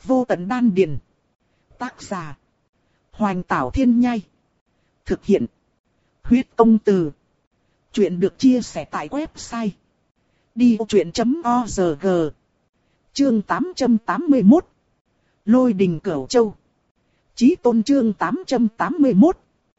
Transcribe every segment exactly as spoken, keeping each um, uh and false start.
Vô tận đan điền. Tác giả. Hoành Tảo Thiên Nhai. Thực hiện. Huyết Công Từ. Chuyện được chia sẻ tại website đi vô chuyện chấm org. Chương tám trăm tám mươi mốt. Lôi đình Cửu Châu. Chí tôn chương tám trăm tám mươi mốt.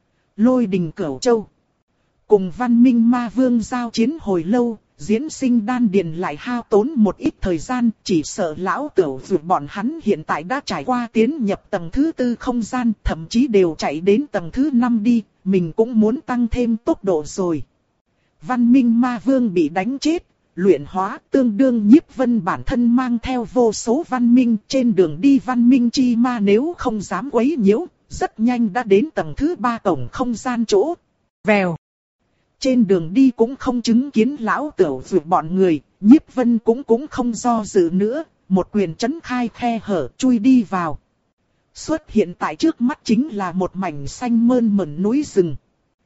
Lôi đình Cửu Châu. Cùng Văn Minh Ma Vương giao chiến hồi lâu, diễn sinh đan điền lại hao tốn một ít thời gian, chỉ sợ lão tiểu vượt bọn hắn hiện tại đã trải qua tiến nhập tầng thứ tư không gian, thậm chí đều chạy đến tầng thứ năm đi, mình cũng muốn tăng thêm tốc độ rồi. Văn Minh Ma Vương bị đánh chết, luyện hóa tương đương Nhiếp Vân bản thân mang theo vô số văn minh trên đường đi văn minh chi ma nếu không dám quấy nhiễu, rất nhanh đã đến tầng thứ ba cổng không gian chỗ. Vèo. Trên đường đi cũng không chứng kiến lão tiểu vượt bọn người, Nhiếp Vân cũng cũng không do dự nữa, một quyền chấn khai khe hở chui đi vào. Xuất hiện tại trước mắt chính là một mảnh xanh mơn mởn núi rừng.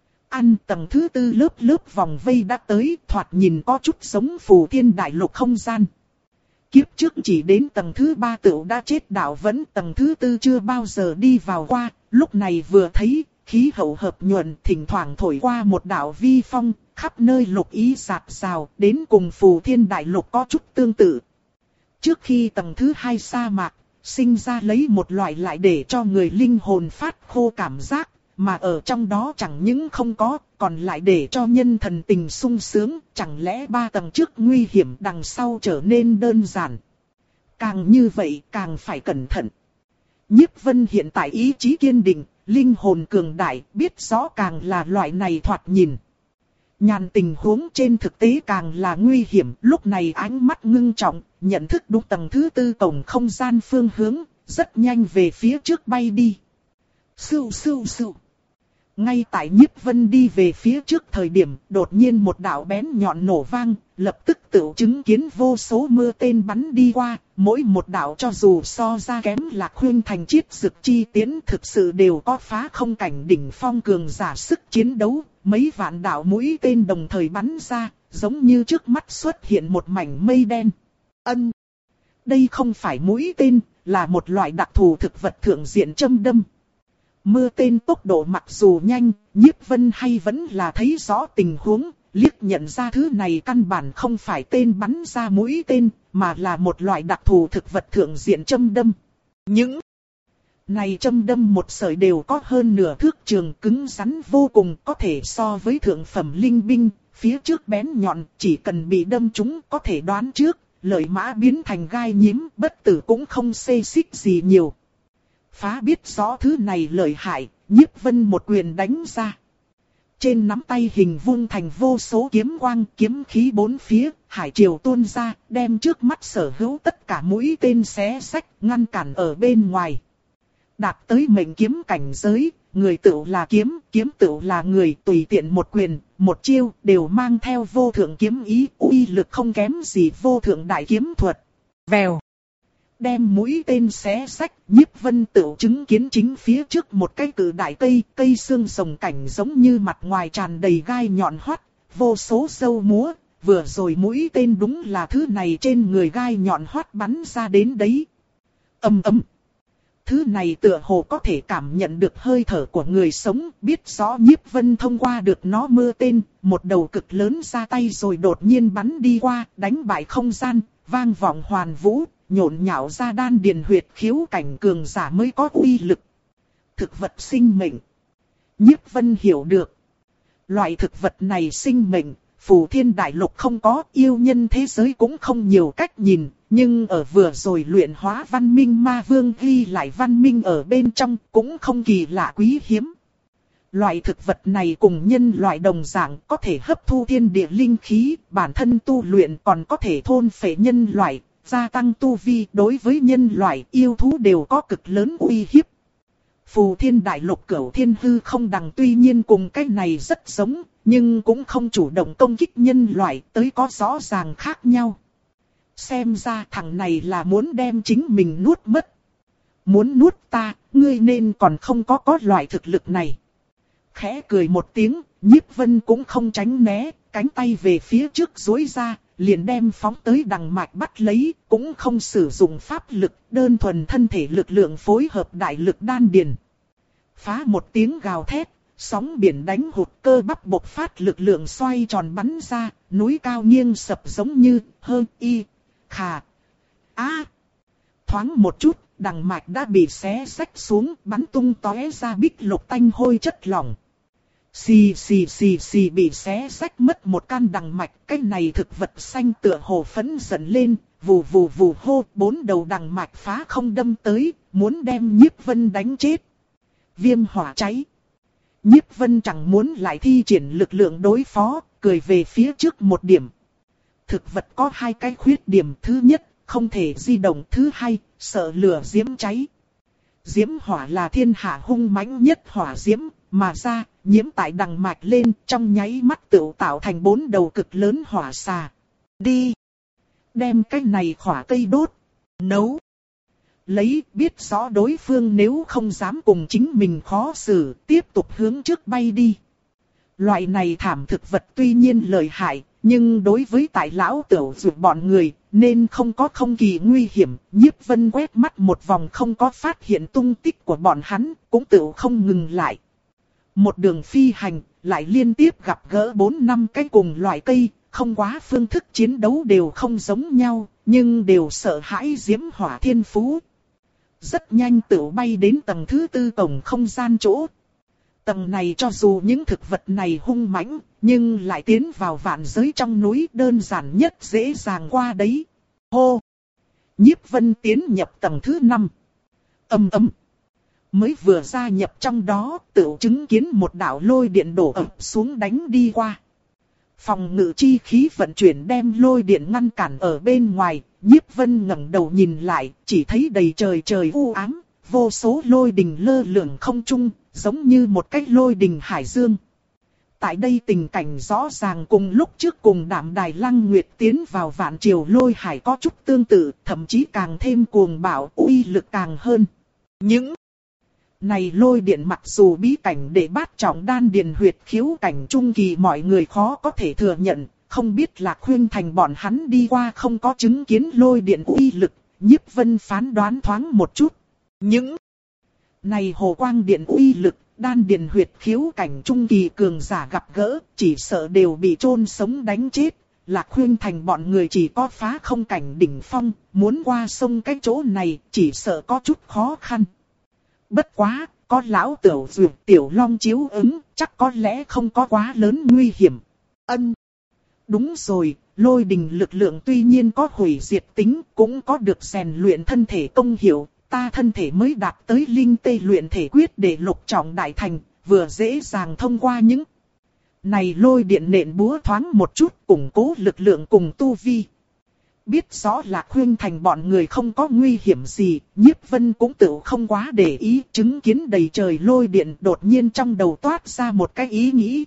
Ăn tầng thứ tư lớp lớp vòng vây đã tới, thoạt nhìn có chút giống Phù Thiên Đại Lục không gian. Kiếp trước chỉ đến tầng thứ ba tựu đã chết đạo vẫn, tầng thứ tư chưa bao giờ đi vào qua, lúc này vừa thấy, khí hậu hợp nhuận, thỉnh thoảng thổi qua một đạo vi phong, khắp nơi lục ý rạc rào, đến cùng Phù Thiên Đại Lục có chút tương tự. Trước khi tầng thứ hai sa mạc, sinh ra lấy một loại lại để cho người linh hồn phát khô cảm giác, mà ở trong đó chẳng những không có, còn lại để cho nhân thần tình sung sướng, chẳng lẽ ba tầng trước nguy hiểm đằng sau trở nên đơn giản. Càng như vậy càng phải cẩn thận. Nhiếp Vân hiện tại ý chí kiên định, linh hồn cường đại, biết rõ càng là loại này thoạt nhìn. Nhàn tình huống trên thực tế càng là nguy hiểm, lúc này ánh mắt ngưng trọng, nhận thức đúng tầng thứ tư cổng không gian phương hướng, rất nhanh về phía trước bay đi. Sưu sưu sưu. Ngay tại Nhiếp Vân đi về phía trước thời điểm, đột nhiên một đạo bén nhọn nổ vang, lập tức tự chứng kiến vô số mưa tên bắn đi qua, mỗi một đạo cho dù so ra kém Lạc Huyên Thành chiết dực chi tiến thực sự đều có phá không cảnh đỉnh phong cường giả sức chiến đấu, mấy vạn đạo mũi tên đồng thời bắn ra, giống như trước mắt xuất hiện một mảnh mây đen. Ân! Đây không phải mũi tên, là một loại đặc thù thực vật thượng diện châm đâm. Mưa tên tốc độ mặc dù nhanh, Nhiếp Vân hay vẫn là thấy rõ tình huống, liếc nhận ra thứ này căn bản không phải tên bắn ra mũi tên, mà là một loại đặc thù thực vật thượng diện châm đâm. Những này châm đâm một sợi đều có hơn nửa thước trường, cứng rắn vô cùng, có thể so với thượng phẩm linh binh, phía trước bén nhọn, chỉ cần bị đâm trúng có thể đoán trước, lợi mã biến thành gai nhím, bất tử cũng không xê xích gì nhiều. Phá biết rõ thứ này lợi hại, Nhiếp Vân một quyền đánh ra. Trên nắm tay hình vuông thành vô số kiếm quang, kiếm khí bốn phía, hải triều tuôn ra, đem trước mắt sở hữu tất cả mũi tên xé xách, ngăn cản ở bên ngoài. Đạt tới mệnh kiếm cảnh giới, người tựu là kiếm, kiếm tựu là người, tùy tiện một quyền, một chiêu, đều mang theo vô thượng kiếm ý, uy lực không kém gì vô thượng đại kiếm thuật. Vèo. Đem mũi tên xé xách, Nhiếp Vân tự chứng kiến chính phía trước một cái cự đại cây, cây xương rồng cảnh giống như mặt ngoài tràn đầy gai nhọn hoắt, vô số sâu múa, vừa rồi mũi tên đúng là thứ này trên người gai nhọn hoắt bắn ra đến đấy. Ầm ầm. Thứ này tựa hồ có thể cảm nhận được hơi thở của người sống, biết rõ Nhiếp Vân thông qua được nó mưa tên, một đầu cực lớn ra tay rồi đột nhiên bắn đi qua, đánh bại không gian, vang vọng hoàn vũ. Nhộn nhạo ra đan điền huyệt khiếu cảnh cường giả mới có uy lực. Thực vật sinh mệnh. Nhiếp Vân hiểu được. Loại thực vật này sinh mệnh, Phù Thiên Đại Lục không có, yêu nhân thế giới cũng không nhiều cách nhìn. Nhưng ở vừa rồi luyện hóa văn minh ma vương ghi lại văn minh ở bên trong cũng không kỳ lạ quý hiếm. Loại thực vật này cùng nhân loại đồng dạng có thể hấp thu thiên địa linh khí, bản thân tu luyện còn có thể thôn phệ nhân loại. Gia tăng tu vi đối với nhân loại yêu thú đều có cực lớn uy hiếp. Phù Thiên Đại Lục Cửu Thiên Hư không đằng tuy nhiên cùng cái này rất giống, nhưng cũng không chủ động công kích nhân loại, tới có rõ ràng khác nhau. Xem ra thằng này là muốn đem chính mình nuốt mất. Muốn nuốt ta, ngươi nên còn không có có loại thực lực này. Khẽ cười một tiếng, Nhiếp Vân cũng không tránh né, cánh tay về phía trước duỗi ra, liền đem phóng tới đằng mạch bắt lấy, cũng không sử dụng pháp lực, đơn thuần thân thể lực lượng phối hợp đại lực đan điền. Phá một tiếng gào thét, sóng biển đánh hụt, cơ bắp bộc phát lực lượng xoay tròn bắn ra, núi cao nghiêng sập giống như hơ y, khà, a. Thoáng một chút, đằng mạch đã bị xé xách xuống, bắn tung tóe ra bích lục tanh hôi chất lỏng. Xì xì xì xì bị xé xách mất một căn đằng mạch, cái này thực vật xanh tựa hồ phẫn giận lên, vù vù vù hô, bốn đầu đằng mạch phá không đâm tới, muốn đem Nhiếp Vân đánh chết. Viêm hỏa cháy. Nhiếp Vân chẳng muốn lại thi triển lực lượng đối phó, cười về phía trước một điểm. Thực vật có hai cái khuyết điểm, thứ nhất, không thể di động, thứ hai, sợ lửa diễm cháy. Diễm hỏa là thiên hạ hung mãnh nhất hỏa diễm, mà ra, nhiễm tại đằng mạch lên, trong nháy mắt tự tạo thành bốn đầu cực lớn hỏa xà. Đi! Đem cái này khỏa cây đốt, nấu. Lấy, biết rõ đối phương nếu không dám cùng chính mình khó xử, tiếp tục hướng trước bay đi. Loại này thảm thực vật tuy nhiên lợi hại, nhưng đối với tại lão tửu dược bọn người, nên không có không kỳ nguy hiểm. Nhiếp Vân quét mắt một vòng không có phát hiện tung tích của bọn hắn, cũng tự không ngừng lại. Một đường phi hành, lại liên tiếp gặp gỡ bốn năm cái cùng loại cây, không quá phương thức chiến đấu đều không giống nhau, nhưng đều sợ hãi diễm hỏa thiên phú. Rất nhanh tự bay đến tầng thứ tư cổng không gian chỗ. Tầng này cho dù những thực vật này hung mãnh, nhưng lại tiến vào vạn giới trong núi, đơn giản nhất dễ dàng qua đấy. Hô! Nhiếp Vân tiến nhập tầng thứ năm. Ầm ầm. Mới vừa gia nhập trong đó, tự chứng kiến một đạo lôi điện đổ ập xuống đánh đi qua. Phòng ngự chi khí vận chuyển đem lôi điện ngăn cản ở bên ngoài. Nhiếp Vân ngẩng đầu nhìn lại, chỉ thấy đầy trời trời u ám, vô số lôi đình lơ lửng không trung, giống như một cái lôi đình hải dương. Tại đây tình cảnh rõ ràng cùng lúc trước cùng Đạm Đài Lăng Nguyệt tiến vào vạn triều lôi hải có chút tương tự, thậm chí càng thêm cuồng bạo, uy lực càng hơn. Những này lôi điện mặc dù bí cảnh để bát trọng đan điền huyệt khiếu cảnh trung kỳ mọi người khó có thể thừa nhận, không biết là khuyên thành bọn hắn đi qua không có chứng kiến lôi điện uy lực, Nhiếp Vân phán đoán thoáng một chút. Những này hồ quang điện uy lực, đan điền huyệt khiếu cảnh trung kỳ cường giả gặp gỡ, chỉ sợ đều bị chôn sống đánh chết. Là khuyên thành bọn người chỉ có phá không cảnh đỉnh phong, muốn qua sông cái chỗ này, chỉ sợ có chút khó khăn. Bất quá, có lão tiểu dược tiểu long chiếu ứng, chắc có lẽ không có quá lớn nguy hiểm. Ân. Đúng rồi, lôi đình lực lượng tuy nhiên có hủy diệt tính, cũng có được rèn luyện thân thể công hiệu. Ta thân thể mới đạt tới linh tê luyện thể quyết để lục trọng đại thành, vừa dễ dàng thông qua những này lôi điện nện búa thoáng một chút, củng cố lực lượng cùng tu vi. Biết rõ là khuyên thành bọn người không có nguy hiểm gì, Nhiếp Vân cũng tự không quá để ý, chứng kiến đầy trời lôi điện đột nhiên trong đầu toát ra một cái ý nghĩ.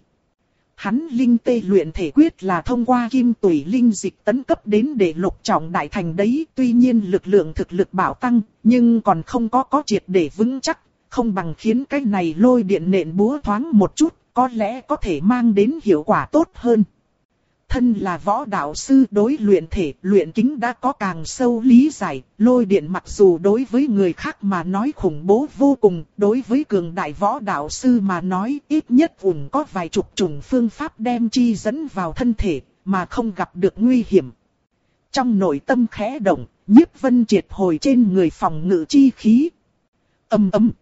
Hắn linh tê luyện thể quyết là thông qua kim tủy linh dịch tấn cấp đến để lục trọng đại thành đấy, tuy nhiên lực lượng thực lực bảo tăng, nhưng còn không có có triệt để vững chắc, không bằng khiến cái này lôi điện nện búa thoáng một chút, có lẽ có thể mang đến hiệu quả tốt hơn. Thân là võ đạo sư đối luyện thể, luyện kính đã có càng sâu lý giải, lôi điện mặc dù đối với người khác mà nói khủng bố vô cùng, đối với cường đại võ đạo sư mà nói ít nhất ủng có vài chục chủng phương pháp đem chi dẫn vào thân thể, mà không gặp được nguy hiểm. Trong nội tâm khẽ động, Nhiếp Vân triệt hồi trên người phòng ngự chi khí. Ầm ầm.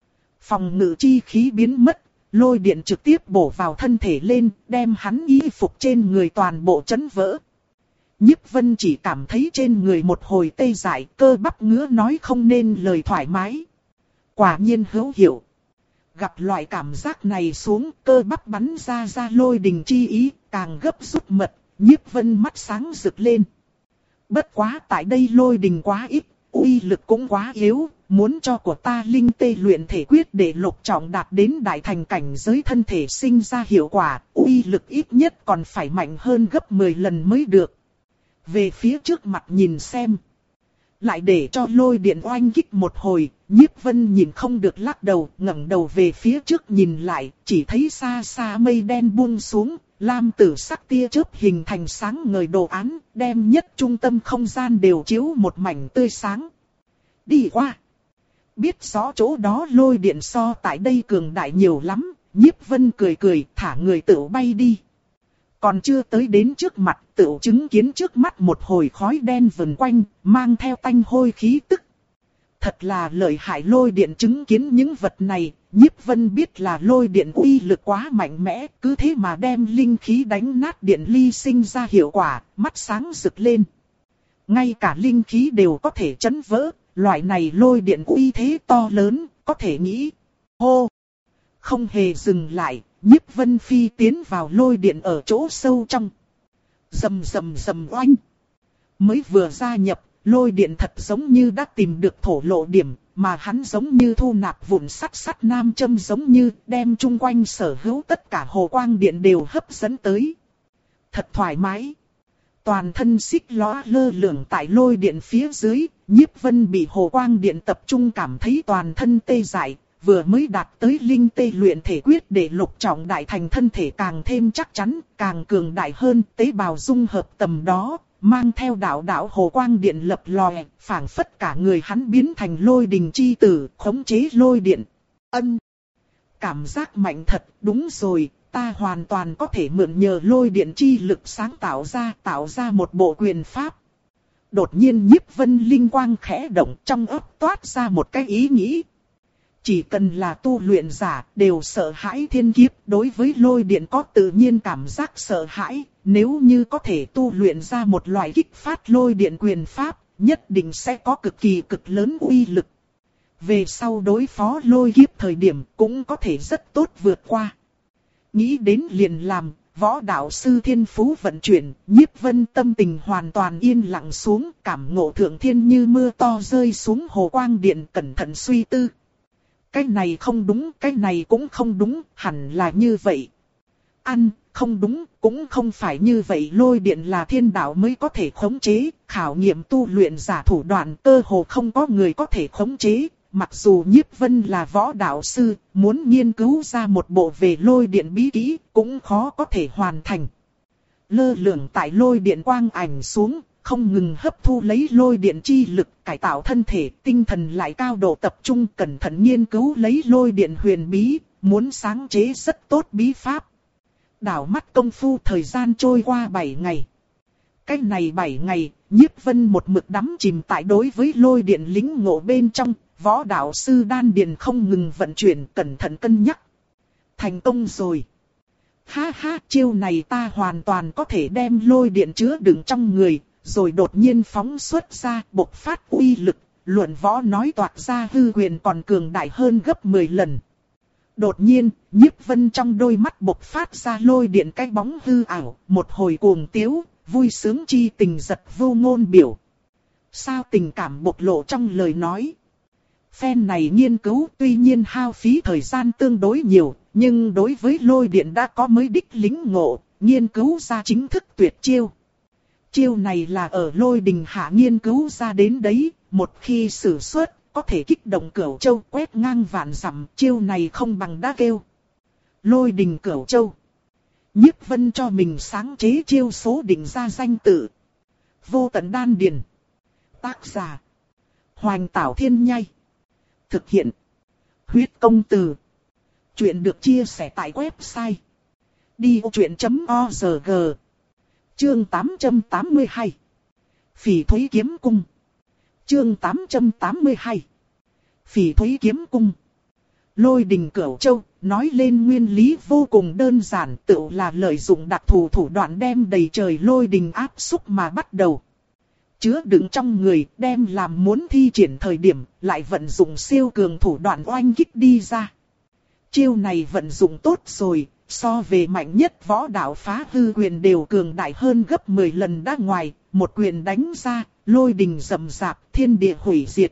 Phòng ngự chi khí biến mất. Lôi điện trực tiếp bổ vào thân thể lên, đem hắn y phục trên người toàn bộ chấn vỡ. Nhiếp Vân chỉ cảm thấy trên người một hồi tê dại, cơ bắp ngứa nói không nên lời thoải mái. Quả nhiên hữu hiệu. Gặp loại cảm giác này xuống, cơ bắp bắn ra ra lôi đình chi ý, càng gấp rút mật, Nhiếp Vân mắt sáng rực lên. Bất quá tại đây lôi đình quá ít, uy lực cũng quá yếu. Muốn cho của ta linh tê luyện thể quyết để lục trọng đạt đến đại thành cảnh giới thân thể sinh ra hiệu quả, uy lực ít nhất còn phải mạnh hơn gấp mười lần mới được. Về phía trước mặt nhìn xem. Lại để cho lôi điện oanh kích một hồi, Nhiếp Vân nhìn không được lắc đầu, ngẩng đầu về phía trước nhìn lại, chỉ thấy xa xa mây đen buông xuống, lam tử sắc tia chớp hình thành sáng ngời đồ án, đem nhất trung tâm không gian đều chiếu một mảnh tươi sáng. Đi qua. Biết rõ chỗ đó lôi điện so tại đây cường đại nhiều lắm, Nhiếp Vân cười cười thả người tựu bay đi. Còn chưa tới đến trước mặt tựu chứng kiến trước mắt một hồi khói đen vần quanh, mang theo tanh hôi khí tức. Thật là lợi hại lôi điện, chứng kiến những vật này, Nhiếp Vân biết là lôi điện uy lực quá mạnh mẽ, cứ thế mà đem linh khí đánh nát điện ly sinh ra hiệu quả, mắt sáng rực lên. Ngay cả linh khí đều có thể chấn vỡ, loại này lôi điện uy thế to lớn, có thể nghĩ. Hô! Không hề dừng lại, Nhiếp Vân phi tiến vào lôi điện ở chỗ sâu trong. Rầm rầm rầm oanh! Mới vừa gia nhập, lôi điện thật giống như đã tìm được thổ lộ điểm, mà hắn giống như thu nạp vụn sắt sắt nam châm, giống như đem chung quanh sở hữu tất cả hồ quang điện đều hấp dẫn tới. Thật thoải mái. Toàn thân xích lóa lơ lửng tại lôi điện phía dưới, Nhiếp Vân bị hồ quang điện tập trung cảm thấy toàn thân tê dại, vừa mới đạt tới linh tê luyện thể quyết để lục trọng đại thành thân thể càng thêm chắc chắn, càng cường đại hơn, tế bào dung hợp tầm đó. Mang theo đạo đạo hồ quang điện lập lòe, phảng phất cả người hắn biến thành lôi đình chi tử, khống chế lôi điện. Ân! Cảm giác mạnh thật, đúng rồi, ta hoàn toàn có thể mượn nhờ lôi điện chi lực sáng tạo ra, tạo ra một bộ quyền pháp. Đột nhiên Nhiếp Vân linh quang khẽ động, trong óc toát ra một cái ý nghĩ. Chỉ cần là tu luyện giả, đều sợ hãi thiên kiếp, đối với lôi điện có tự nhiên cảm giác sợ hãi. Nếu như có thể tu luyện ra một loại kích phát lôi điện quyền pháp, nhất định sẽ có cực kỳ cực lớn uy lực. Về sau đối phó lôi kiếp thời điểm cũng có thể rất tốt vượt qua. Nghĩ đến liền làm, võ đạo sư thiên phú vận chuyển, Nhiếp Vân tâm tình hoàn toàn yên lặng xuống, cảm ngộ thượng thiên như mưa to rơi xuống hồ quang điện, cẩn thận suy tư. Cái này không đúng, cái này cũng không đúng, hẳn là như vậy. Ăn, không đúng, cũng không phải như vậy, lôi điện là thiên đạo mới có thể khống chế, khảo nghiệm tu luyện giả thủ đoạn cơ hồ không có người có thể khống chế. Mặc dù Nhiếp Vân là võ đạo sư, muốn nghiên cứu ra một bộ về lôi điện bí kỹ, cũng khó có thể hoàn thành. Lơ lửng tại lôi điện quang ảnh xuống, không ngừng hấp thu lấy lôi điện chi lực, cải tạo thân thể, tinh thần lại cao độ tập trung, cẩn thận nghiên cứu lấy lôi điện huyền bí, muốn sáng chế rất tốt bí pháp. Đảo mắt công phu thời gian trôi qua bảy ngày. Cách này bảy ngày, Nhiếp Vân một mực đắm chìm tại đối với lôi điện lính ngộ bên trong, võ đạo sư đan điền không ngừng vận chuyển, cẩn thận cân nhắc. Thành công rồi. Ha ha, chiêu này ta hoàn toàn có thể đem lôi điện chứa đựng trong người, rồi đột nhiên phóng xuất ra, bộc phát uy lực, luận võ nói toạc ra hư quyền còn cường đại hơn gấp mười lần. Đột nhiên, Nhiếp Vân trong đôi mắt bộc phát ra lôi điện cái bóng hư ảo, một hồi cuồng tiếu, vui sướng chi tình giật vô ngôn biểu. Sao tình cảm bộc lộ trong lời nói. Phen này nghiên cứu tuy nhiên hao phí thời gian tương đối nhiều, nhưng đối với lôi điện đã có mới đích lính ngộ, nghiên cứu ra chính thức tuyệt chiêu. Chiêu này là ở lôi đình hạ nghiên cứu ra đến đấy, một khi sử xuất, có thể kích động cửu châu quét ngang vạn dặm, chiêu này không bằng đá kêu. Lôi đình cửu châu. Nhiếp Vân cho mình sáng chế chiêu số định ra danh tự. Vô tận đan điền. Tác giả. Hoành Tảo Thiên Nhai. Thực hiện. Huyết công từ. Chuyện được chia sẻ tại website. đi ô chuyện chấm o rờ giê. Chương tám trăm tám mươi hai. Phỉ Thúy Kiếm Cung. Chương tám trăm tám mươi hai. Phỉ Thúy Kiếm Cung. Lôi đình cửu châu, nói lên nguyên lý vô cùng đơn giản, tự là lợi dụng đặc thù thủ đoạn đem đầy trời lôi đình áp xúc mà bắt đầu. Chứa đựng trong người, đem làm muốn thi triển thời điểm, lại vận dụng siêu cường thủ đoạn oanh kích đi ra. Chiêu này vận dụng tốt rồi, so về mạnh nhất võ đạo phá hư quyền đều cường đại hơn gấp mười lần đã ngoài, một quyền đánh ra, lôi đình rầm rạp, thiên địa hủy diệt.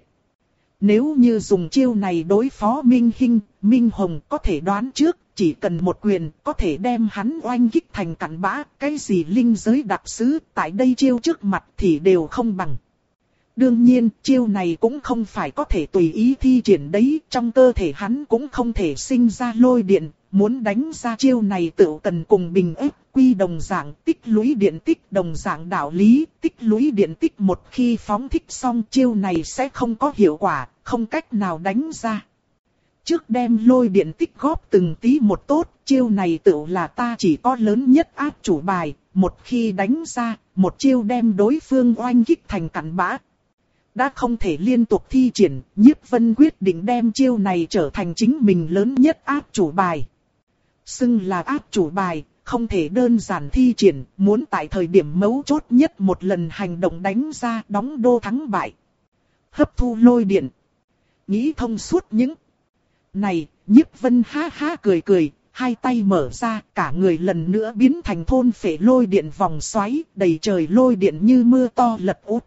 Nếu như dùng chiêu này đối phó Minh Hinh, Minh Hồng có thể đoán trước, chỉ cần một quyền có thể đem hắn oanh kích thành cặn bã, cái gì linh giới đặc sứ, tại đây chiêu trước mặt thì đều không bằng. Đương nhiên, chiêu này cũng không phải có thể tùy ý thi triển đấy, trong cơ thể hắn cũng không thể sinh ra lôi điện, muốn đánh ra chiêu này tự cần cùng bình ức quy đồng dạng tích lũy điện tích đồng dạng đạo lý, tích lũy điện tích một khi phóng thích xong chiêu này sẽ không có hiệu quả, không cách nào đánh ra. Trước đem lôi điện tích góp từng tí một tốt, chiêu này tự là ta chỉ có lớn nhất áp chủ bài, một khi đánh ra, một chiêu đem đối phương oanh kích thành cặn bã. Đã không thể liên tục thi triển, Nhiếp Vân quyết định đem chiêu này trở thành chính mình lớn nhất áp chủ bài. Xưng là áp chủ bài, không thể đơn giản thi triển, muốn tại thời điểm mấu chốt nhất một lần hành động đánh ra đóng đô thắng bại. Hấp thu lôi điện. Nghĩ thông suốt những này, Nhiếp Vân ha ha cười cười, hai tay mở ra, cả người lần nữa biến thành thôn phệ lôi điện vòng xoáy, đầy trời lôi điện như mưa to lật úp.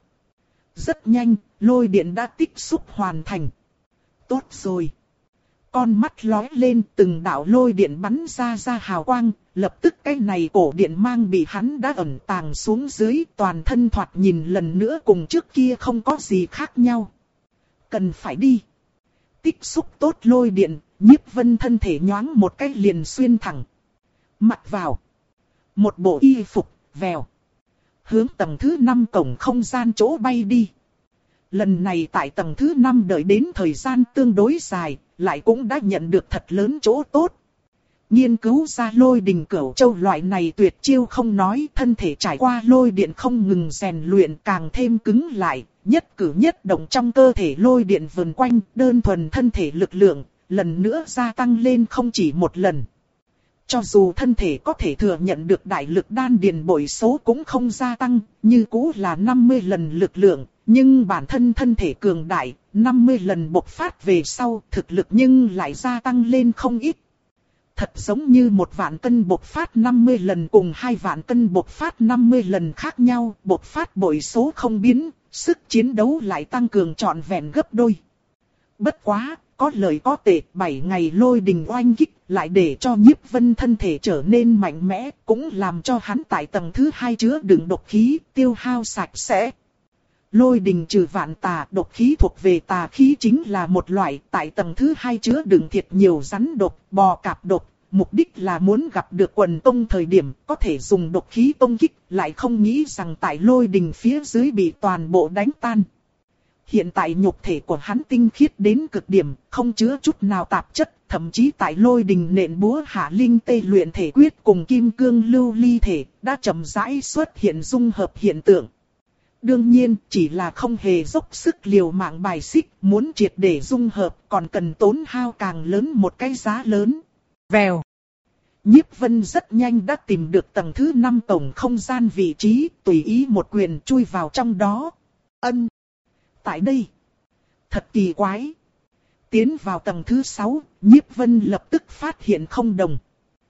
Rất nhanh, lôi điện đã tích xúc hoàn thành. Tốt rồi. Con mắt lóe lên, từng đạo lôi điện bắn ra ra hào quang, lập tức cái này cổ điện mang bị hắn đã ẩn tàng xuống dưới, toàn thân thoạt nhìn lần nữa cùng trước kia không có gì khác nhau. Cần phải đi. Tích xúc tốt lôi điện, Nhiếp Vân thân thể nhoáng một cái liền xuyên thẳng. Mặc vào. Một bộ y phục, vèo. Hướng tầng thứ năm cổng không gian chỗ bay đi. Lần này tại tầng thứ năm đợi đến thời gian tương đối dài, lại cũng đã nhận được thật lớn chỗ tốt. Nghiên cứu ra lôi đình cửu châu loại này tuyệt chiêu không nói, thân thể trải qua lôi điện không ngừng rèn luyện càng thêm cứng lại, nhất cử nhất động trong cơ thể lôi điện vần quanh, đơn thuần thân thể lực lượng, lần nữa gia tăng lên không chỉ một lần. Cho dù thân thể có thể thừa nhận được đại lực đan điền bội số cũng không gia tăng, như cũ là năm mươi lần lực lượng, nhưng bản thân thân thể cường đại, năm mươi lần bộc phát về sau, thực lực nhưng lại gia tăng lên không ít. Thật giống như một vạn cân bộc phát năm mươi lần cùng hai vạn cân bộc phát năm mươi lần khác nhau, bộc phát bội số không biến, sức chiến đấu lại tăng cường trọn vẹn gấp đôi. Bất quá, có lợi có tệ, bảy ngày lôi đình oanh kích, lại để cho Nhiếp Vân thân thể trở nên mạnh mẽ, cũng làm cho hắn tại tầng thứ hai chứa đựng độc khí, tiêu hao sạch sẽ. Lôi đình trừ vạn tà, độc khí thuộc về tà khí chính là một loại, tại tầng thứ hai chứa đựng thiệt nhiều rắn độc, bò cạp độc, mục đích là muốn gặp được quần tông thời điểm có thể dùng độc khí công kích, lại không nghĩ rằng tại lôi đình phía dưới bị toàn bộ đánh tan. Hiện tại nhục thể của hắn tinh khiết đến cực điểm, không chứa chút nào tạp chất, thậm chí tại lôi đình nện búa hạ linh tê luyện thể quyết cùng kim cương lưu ly thể, đã chậm rãi xuất hiện dung hợp hiện tượng. Đương nhiên, chỉ là không hề dốc sức liều mạng bài xích, muốn triệt để dung hợp còn cần tốn hao càng lớn một cái giá lớn. Vèo. Nhiếp Vân rất nhanh đã tìm được tầng thứ năm tổng không gian vị trí, tùy ý một quyền chui vào trong đó. Ân. Tại đây. Thật kỳ quái. Tiến vào tầng thứ sáu, Nhiếp Vân lập tức phát hiện không đồng.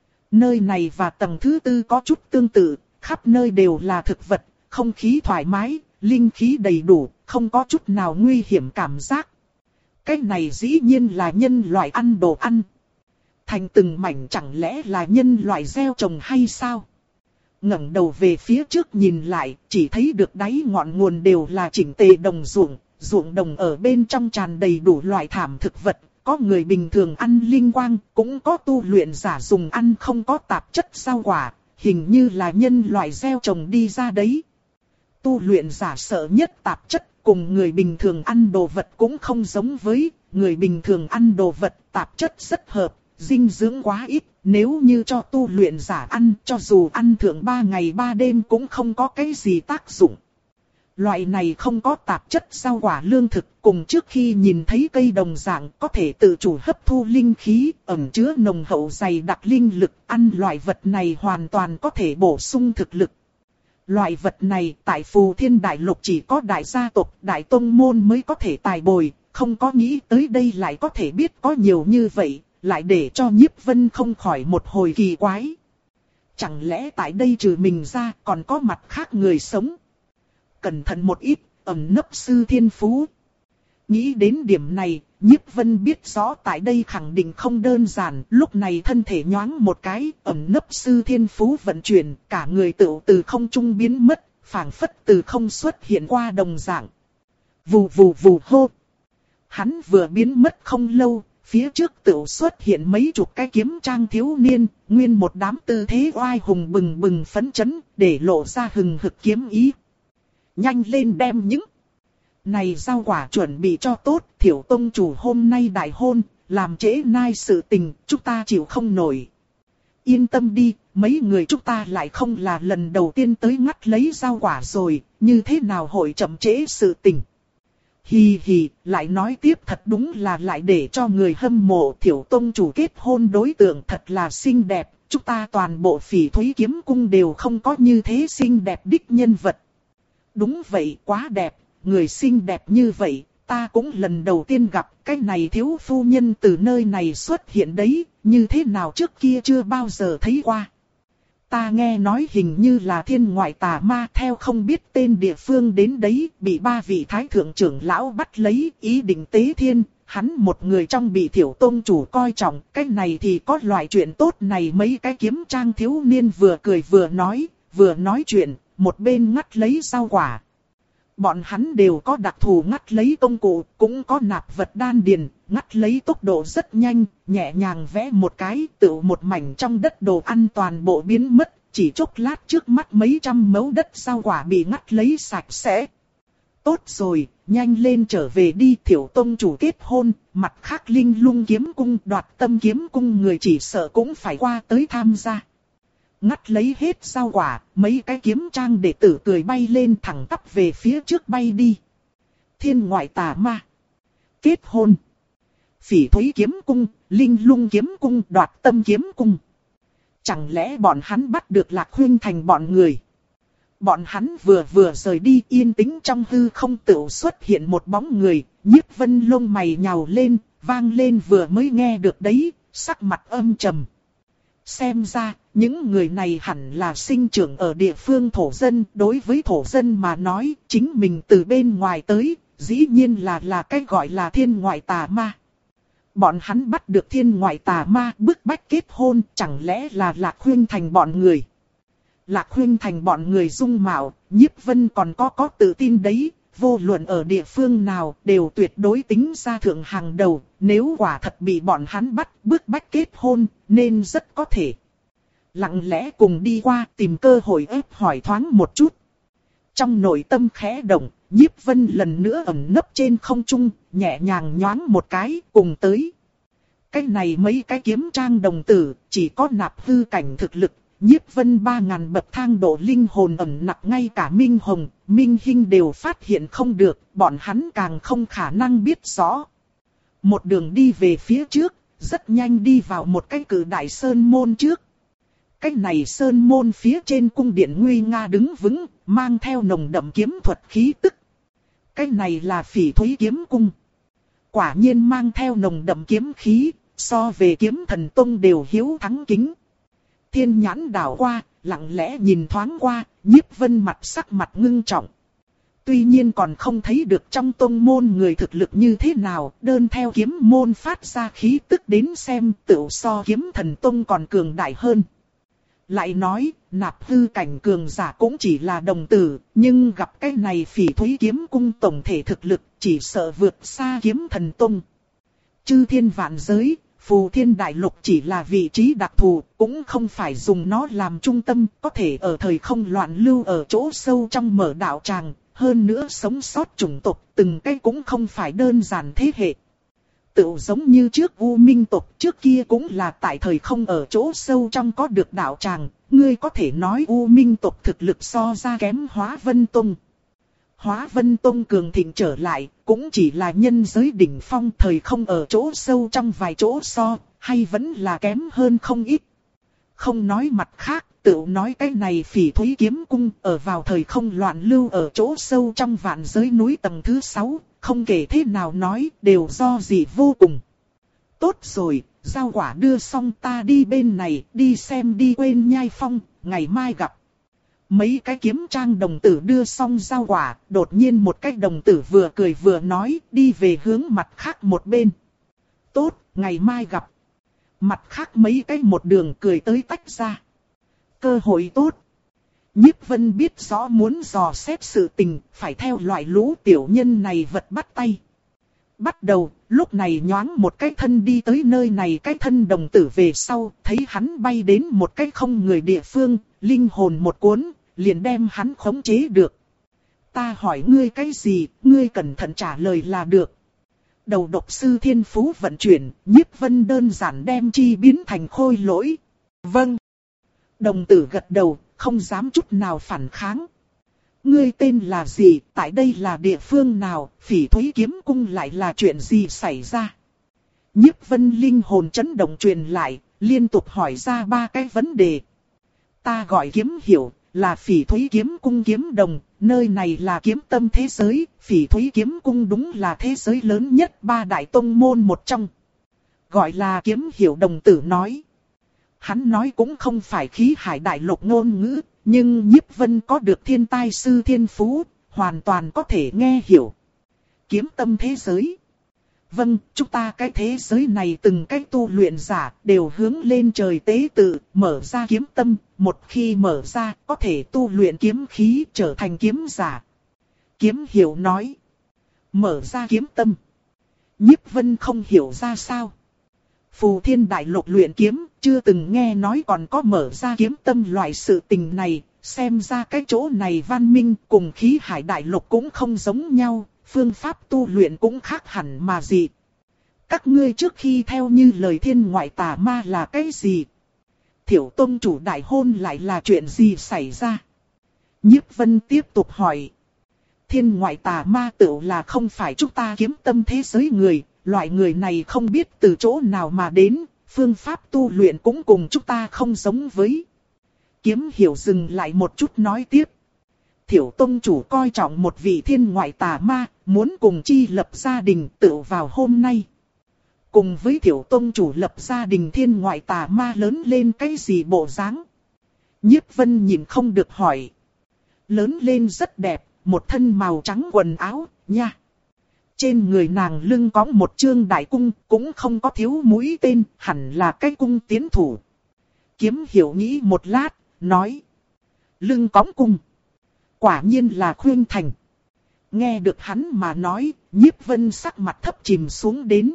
Nơi này và tầng thứ tư có chút tương tự, khắp nơi đều là thực vật, không khí thoải mái, linh khí đầy đủ, không có chút nào nguy hiểm cảm giác. Cái này dĩ nhiên là nhân loại ăn đồ ăn. Thành từng mảnh chẳng lẽ là nhân loại gieo trồng hay sao? Ngẩng đầu về phía trước nhìn lại, chỉ thấy được đáy ngọn nguồn đều là chỉnh tề đồng ruộng, ruộng đồng ở bên trong tràn đầy đủ loại thảm thực vật, có người bình thường ăn linh quang, cũng có tu luyện giả dùng ăn không có tạp chất rau quả, hình như là nhân loại gieo trồng đi ra đấy. Tu luyện giả sợ nhất tạp chất, cùng người bình thường ăn đồ vật cũng không giống với, người bình thường ăn đồ vật tạp chất rất hợp, dinh dưỡng quá ít, nếu như cho tu luyện giả ăn, cho dù ăn thượng ba ngày ba đêm cũng không có cái gì tác dụng. Loại này không có tạp chất rau quả lương thực, cùng trước khi nhìn thấy cây đồng dạng có thể tự chủ hấp thu linh khí, ẩn chứa nồng hậu dày đặc linh lực, ăn loại vật này hoàn toàn có thể bổ sung thực lực. Loại vật này tại Phù Thiên Đại Lục chỉ có đại gia tộc, đại tông môn mới có thể tài bồi, không có nghĩ tới đây lại có thể biết có nhiều như vậy, lại để cho Nhiếp Vân không khỏi một hồi kỳ quái. Chẳng lẽ tại đây trừ mình ra còn có mặt khác người sống? Cẩn thận một ít, ẩn nấp sư thiên phú. Nghĩ đến điểm này, Nhiếp Vân biết rõ tại đây khẳng định không đơn giản, lúc này thân thể nhoáng một cái, ẩn nấp sư thiên phú vận chuyển, cả người tựu từ không trung biến mất, phảng phất từ không xuất hiện qua đồng dạng. Vù vù vù hô. Hắn vừa biến mất không lâu, phía trước tựu xuất hiện mấy chục cái kiếm trang thiếu niên, nguyên một đám tư thế oai hùng bừng bừng phấn chấn, để lộ ra hừng hực kiếm ý. Nhanh lên đem những này rau quả chuẩn bị cho tốt, Thiểu tông chủ hôm nay đại hôn, làm trễ nai sự tình, chúng ta chịu không nổi. Yên tâm đi, mấy người chúng ta lại không là lần đầu tiên tới ngắt lấy rau quả rồi, như thế nào hội chậm trễ sự tình. Hì hì, lại nói tiếp thật đúng là lại để cho người hâm mộ Thiểu tông chủ kết hôn đối tượng thật là xinh đẹp, chúng ta toàn bộ Phỉ Thúy Kiếm Cung đều không có như thế xinh đẹp đích nhân vật. Đúng vậy, quá đẹp, người xinh đẹp như vậy, ta cũng lần đầu tiên gặp, cái này thiếu phu nhân từ nơi này xuất hiện đấy, như thế nào trước kia chưa bao giờ thấy qua. Ta nghe nói hình như là thiên ngoại tà ma theo không biết tên địa phương đến đấy, bị ba vị thái thượng trưởng lão bắt lấy, ý định tế thiên, hắn một người trong bị Thiểu tông chủ coi trọng, cái này thì có loại chuyện tốt này. Mấy cái kiếm trang thiếu niên vừa cười vừa nói, vừa nói chuyện, một bên ngắt lấy rau quả. Bọn hắn đều có đặc thù ngắt lấy công cụ, cũng có nạp vật đan điền, ngắt lấy tốc độ rất nhanh, nhẹ nhàng vẽ một cái, tựu một mảnh trong đất đồ ăn toàn bộ biến mất, chỉ chốc lát trước mắt mấy trăm mẫu đất rau quả bị ngắt lấy sạch sẽ. Tốt rồi, nhanh lên trở về đi, Thiểu tông chủ kết hôn, mặt khác Linh Lung kiếm cung Đoạt Tâm kiếm cung người chỉ sợ cũng phải qua tới tham gia. Ngắt lấy hết rau quả, mấy cái kiếm trang đệ tử cười bay lên thẳng tắp về phía trước bay đi. Thiên ngoại tà ma. Kết hôn. Phỉ Thúy kiếm cung, Linh Lung kiếm cung, Đoạt Tâm kiếm cung. Chẳng lẽ bọn hắn bắt được Lạc Huyên Thành bọn người? Bọn hắn vừa vừa rời đi, yên tĩnh trong hư không tựu xuất hiện một bóng người, Nhiếp Vân lông mày nhào lên, vang lên vừa mới nghe được đấy, sắc mặt âm trầm. Xem ra, những người này hẳn là sinh trưởng ở địa phương thổ dân, đối với thổ dân mà nói, chính mình từ bên ngoài tới, dĩ nhiên là là cái gọi là thiên ngoại tà ma. Bọn hắn bắt được thiên ngoại tà ma bức bách kết hôn, chẳng lẽ là Lạc Huyên Thành bọn người. Lạc Huyên Thành bọn người dung mạo, Nhiếp Vân còn có có tự tin đấy, vô luận ở địa phương nào đều tuyệt đối tính ra thượng hàng đầu, nếu quả thật bị bọn hắn bắt bức bách kết hôn, nên rất có thể. Lặng lẽ cùng đi qua tìm cơ hội ép hỏi thoáng một chút. Trong nội tâm khẽ động, Nhiếp Vân lần nữa ẩn nấp trên không trung, nhẹ nhàng nhoáng một cái, cùng tới. Cái này mấy cái kiếm trang đồng tử, chỉ có nạp hư cảnh thực lực, Nhiếp Vân ba ngàn bậc thang độ linh hồn ẩn nặc ngay cả Minh Hồng, Minh Hinh đều phát hiện không được, bọn hắn càng không khả năng biết rõ. Một đường đi về phía trước, rất nhanh đi vào một cái cử đại sơn môn trước. Cái này sơn môn phía trên cung điện nguy nga đứng vững, mang theo nồng đậm kiếm thuật khí tức. Cái này là Phỉ Thúy kiếm cung. Quả nhiên mang theo nồng đậm kiếm khí, so về Kiếm Thần Tông đều hiếu thắng kính. Thiên nhãn đảo qua, lặng lẽ nhìn thoáng qua, Nhiếp Vân mặt sắc mặt ngưng trọng. Tuy nhiên còn không thấy được trong tông môn người thực lực như thế nào, đơn theo kiếm môn phát ra khí tức đến xem tựu so Kiếm Thần Tông còn cường đại hơn. Lại nói, nạp hư cảnh cường giả cũng chỉ là đồng tử, nhưng gặp cái này Phỉ Thúy kiếm cung tổng thể thực lực chỉ sợ vượt xa Kiếm Thần Tông. Chư thiên vạn giới, Phù Thiên Đại Lục chỉ là vị trí đặc thù, cũng không phải dùng nó làm trung tâm, có thể ở thời không loạn lưu ở chỗ sâu trong mở đạo tràng, hơn nữa sống sót chủng tộc từng cái cũng không phải đơn giản thế hệ. Tự giống như trước U Minh tộc trước kia cũng là tại thời không ở chỗ sâu trong có được đạo tràng, ngươi có thể nói U Minh tộc thực lực so ra kém Hóa Vân Tông. Hóa Vân Tông cường thịnh trở lại, cũng chỉ là nhân giới đỉnh phong thời không ở chỗ sâu trong vài chỗ so, hay vẫn là kém hơn không ít. Không nói mặt khác, tự nói cái này Phỉ Thúy kiếm cung ở vào thời không loạn lưu ở chỗ sâu trong vạn giới núi tầng thứ sáu, không kể thế nào nói, đều do gì vô cùng. Tốt rồi, rau quả đưa xong ta đi bên này, đi xem đi quên nhai phong, ngày mai gặp. Mấy cái kiếm trang đồng tử đưa xong rau quả, đột nhiên một cái đồng tử vừa cười vừa nói, đi về hướng mặt khác một bên. Tốt, ngày mai gặp. Mặt khác mấy cái một đường cười tới tách ra. Cơ hội tốt. Nhiếp Vân biết rõ muốn dò xét sự tình, phải theo loại lũ tiểu nhân này vật bắt tay. Bắt đầu, lúc này nhoáng một cái thân đi tới nơi này, cái thân đồng tử về sau, thấy hắn bay đến một cái không người địa phương, linh hồn một cuốn, liền đem hắn khống chế được. Ta hỏi ngươi cái gì, ngươi cẩn thận trả lời là được. Đầu độc sư thiên phú vận chuyển, Nhiếp Vân đơn giản đem chi biến thành khôi lỗi. Vâng. Đồng tử gật đầu, không dám chút nào phản kháng. Ngươi tên là gì, tại đây là địa phương nào, Phỉ Thúy Kiếm Cung lại là chuyện gì xảy ra? Nhiếp Vân linh hồn chấn động truyền lại, liên tục hỏi ra ba cái vấn đề. Ta gọi Kiếm Hiểu, là Phỉ Thúy Kiếm Cung kiếm đồng, nơi này là kiếm tâm thế giới, Phỉ Thúy Kiếm Cung đúng là thế giới lớn nhất ba đại tông môn một trong. Gọi là Kiếm Hiểu, đồng tử nói. Hắn nói cũng không phải khí hải đại lục ngôn ngữ, nhưng Nhiếp Vân có được thiên tai sư thiên phú, hoàn toàn có thể nghe hiểu. Kiếm tâm thế giới. Vâng, chúng ta cái thế giới này từng cái tu luyện giả đều hướng lên trời tế tự, mở ra kiếm tâm, một khi mở ra có thể tu luyện kiếm khí trở thành kiếm giả. Kiếm Hiểu nói. Mở ra kiếm tâm. Nhiếp Vân không hiểu ra sao. Phù Thiên Đại Lục luyện kiếm, chưa từng nghe nói còn có mở ra kiếm tâm loại sự tình này, xem ra cái chỗ này văn minh cùng khí hải đại lục cũng không giống nhau, phương pháp tu luyện cũng khác hẳn mà gì. Các ngươi trước khi theo như lời thiên ngoại tà ma là cái gì? Thiểu tông chủ đại hôn lại là chuyện gì xảy ra? Nhiếp Vân tiếp tục hỏi. Thiên ngoại tà ma tựu là không phải chúng ta kiếm tâm thế giới người. Loại người này không biết từ chỗ nào mà đến, phương pháp tu luyện cũng cùng chúng ta không giống với. Kiếm Hiểu dừng lại một chút nói tiếp. Thiểu tông chủ coi trọng một vị thiên ngoại tà ma, muốn cùng chi lập gia đình tự vào hôm nay. Cùng với thiểu tông chủ lập gia đình thiên ngoại tà ma lớn lên cái gì bộ dáng? Nhiếp Vân nhìn không được hỏi. Lớn lên rất đẹp, một thân màu trắng quần áo, nha. Trên người nàng lưng có một chương đại cung, cũng không có thiếu mũi tên, hẳn là cái cung tiến thủ. Kiếm Hiểu nghĩ một lát, nói. Lưng cõng cung. Quả nhiên là Khuyên Thành. Nghe được hắn mà nói, Nhiếp Vân sắc mặt thấp chìm xuống đến.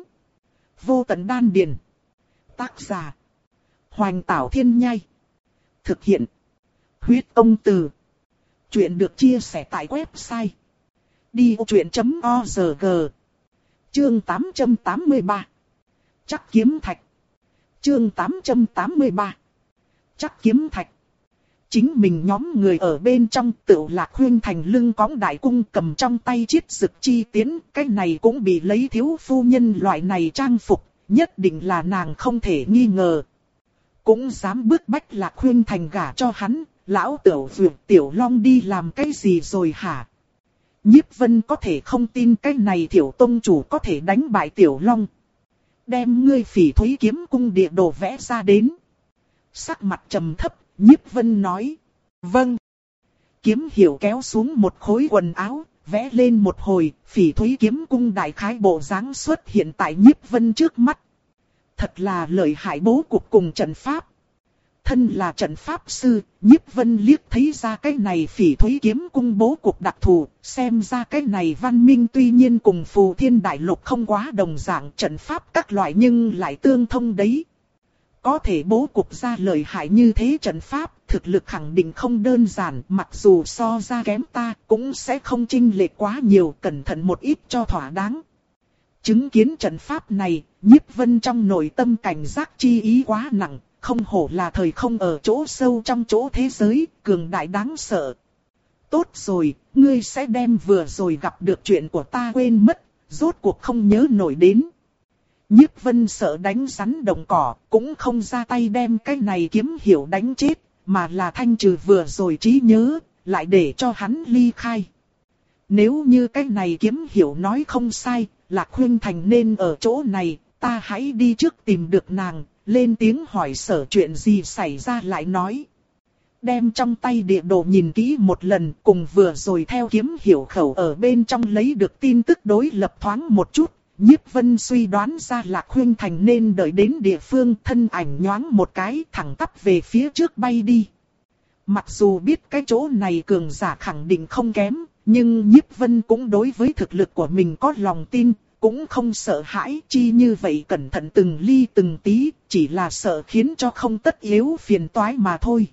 Vô Tận Đan Điền. Tác giả. Hoành Tảo Thiên Nhai. Thực hiện. Huyết Công Từ. Chuyện được chia sẻ tại website đi ô chuyện chấm o rờ giê. Chương tám trăm tám mươi ba. Chắc kiếm thạch. Chương tám trăm tám mươi ba. Chắc kiếm thạch. Chính mình nhóm người ở bên trong Tựu Lạc Khuyên Thành lưng cõng đại cung cầm trong tay chiết dực chi tiến. Cái này cũng bị lấy thiếu phu nhân loại này trang phục, nhất định là nàng không thể nghi ngờ. Cũng dám bước bách Lạc Khuyên Thành gả cho hắn, lão tiểu vượt tiểu long đi làm cái gì rồi hả? Nhiếp Vân có thể không tin cái này Thiểu tông chủ có thể đánh bại Tiểu Long. Đem ngươi Phỉ Thúy Kiếm Cung địa đồ vẽ ra đến. Sắc mặt trầm thấp, Nhiếp Vân nói. Vâng. Kiếm Hiểu kéo xuống một khối quần áo, vẽ lên một hồi, Phỉ Thúy Kiếm Cung đại khái bộ dáng xuất hiện tại Nhiếp Vân trước mắt. Thật là lợi hại bố cục cùng trận pháp. Thân là trận pháp sư, Nhiếp Vân liếc thấy ra cái này Phỉ Thúy Kiếm Cung bố cục đặc thù, xem ra cái này văn minh tuy nhiên cùng Phù Thiên Đại Lục không quá đồng dạng trận pháp các loại nhưng lại tương thông đấy. Có thể bố cục ra lợi hại như thế trận pháp, thực lực khẳng định không đơn giản, mặc dù so ra kém ta cũng sẽ không chênh lệch quá nhiều, cẩn thận một ít cho thỏa đáng. Chứng kiến trận pháp này, Nhiếp Vân trong nội tâm cảnh giác chi ý quá nặng. Không hổ là thời không ở chỗ sâu trong chỗ thế giới, cường đại đáng sợ. Tốt rồi, ngươi sẽ đem vừa rồi gặp được chuyện của ta quên mất, rốt cuộc không nhớ nổi đến. Nhiếp Vân sợ đánh rắn động cỏ, cũng không ra tay đem cái này Kiếm Hiểu đánh chết, mà là thanh trừ vừa rồi trí nhớ, lại để cho hắn ly khai. Nếu như cái này Kiếm Hiểu nói không sai, Lạc Khuyên Thành nên ở chỗ này, ta hãy đi trước tìm được nàng. Lên tiếng hỏi sở chuyện gì xảy ra lại nói. Đem trong tay địa đồ nhìn kỹ một lần cùng vừa rồi theo Kiếm Hiểu khẩu ở bên trong lấy được tin tức đối lập thoáng một chút. Nhiếp Vân suy đoán ra Lạc Khuyên Thành nên đợi đến địa phương thân ảnh nhoáng một cái thẳng tắp về phía trước bay đi. Mặc dù biết cái chỗ này cường giả khẳng định không kém, nhưng Nhiếp Vân cũng đối với thực lực của mình có lòng tin. cũng không sợ hãi, chi như vậy cẩn thận từng ly từng tí, chỉ là sợ khiến cho không tất yếu phiền toái mà thôi.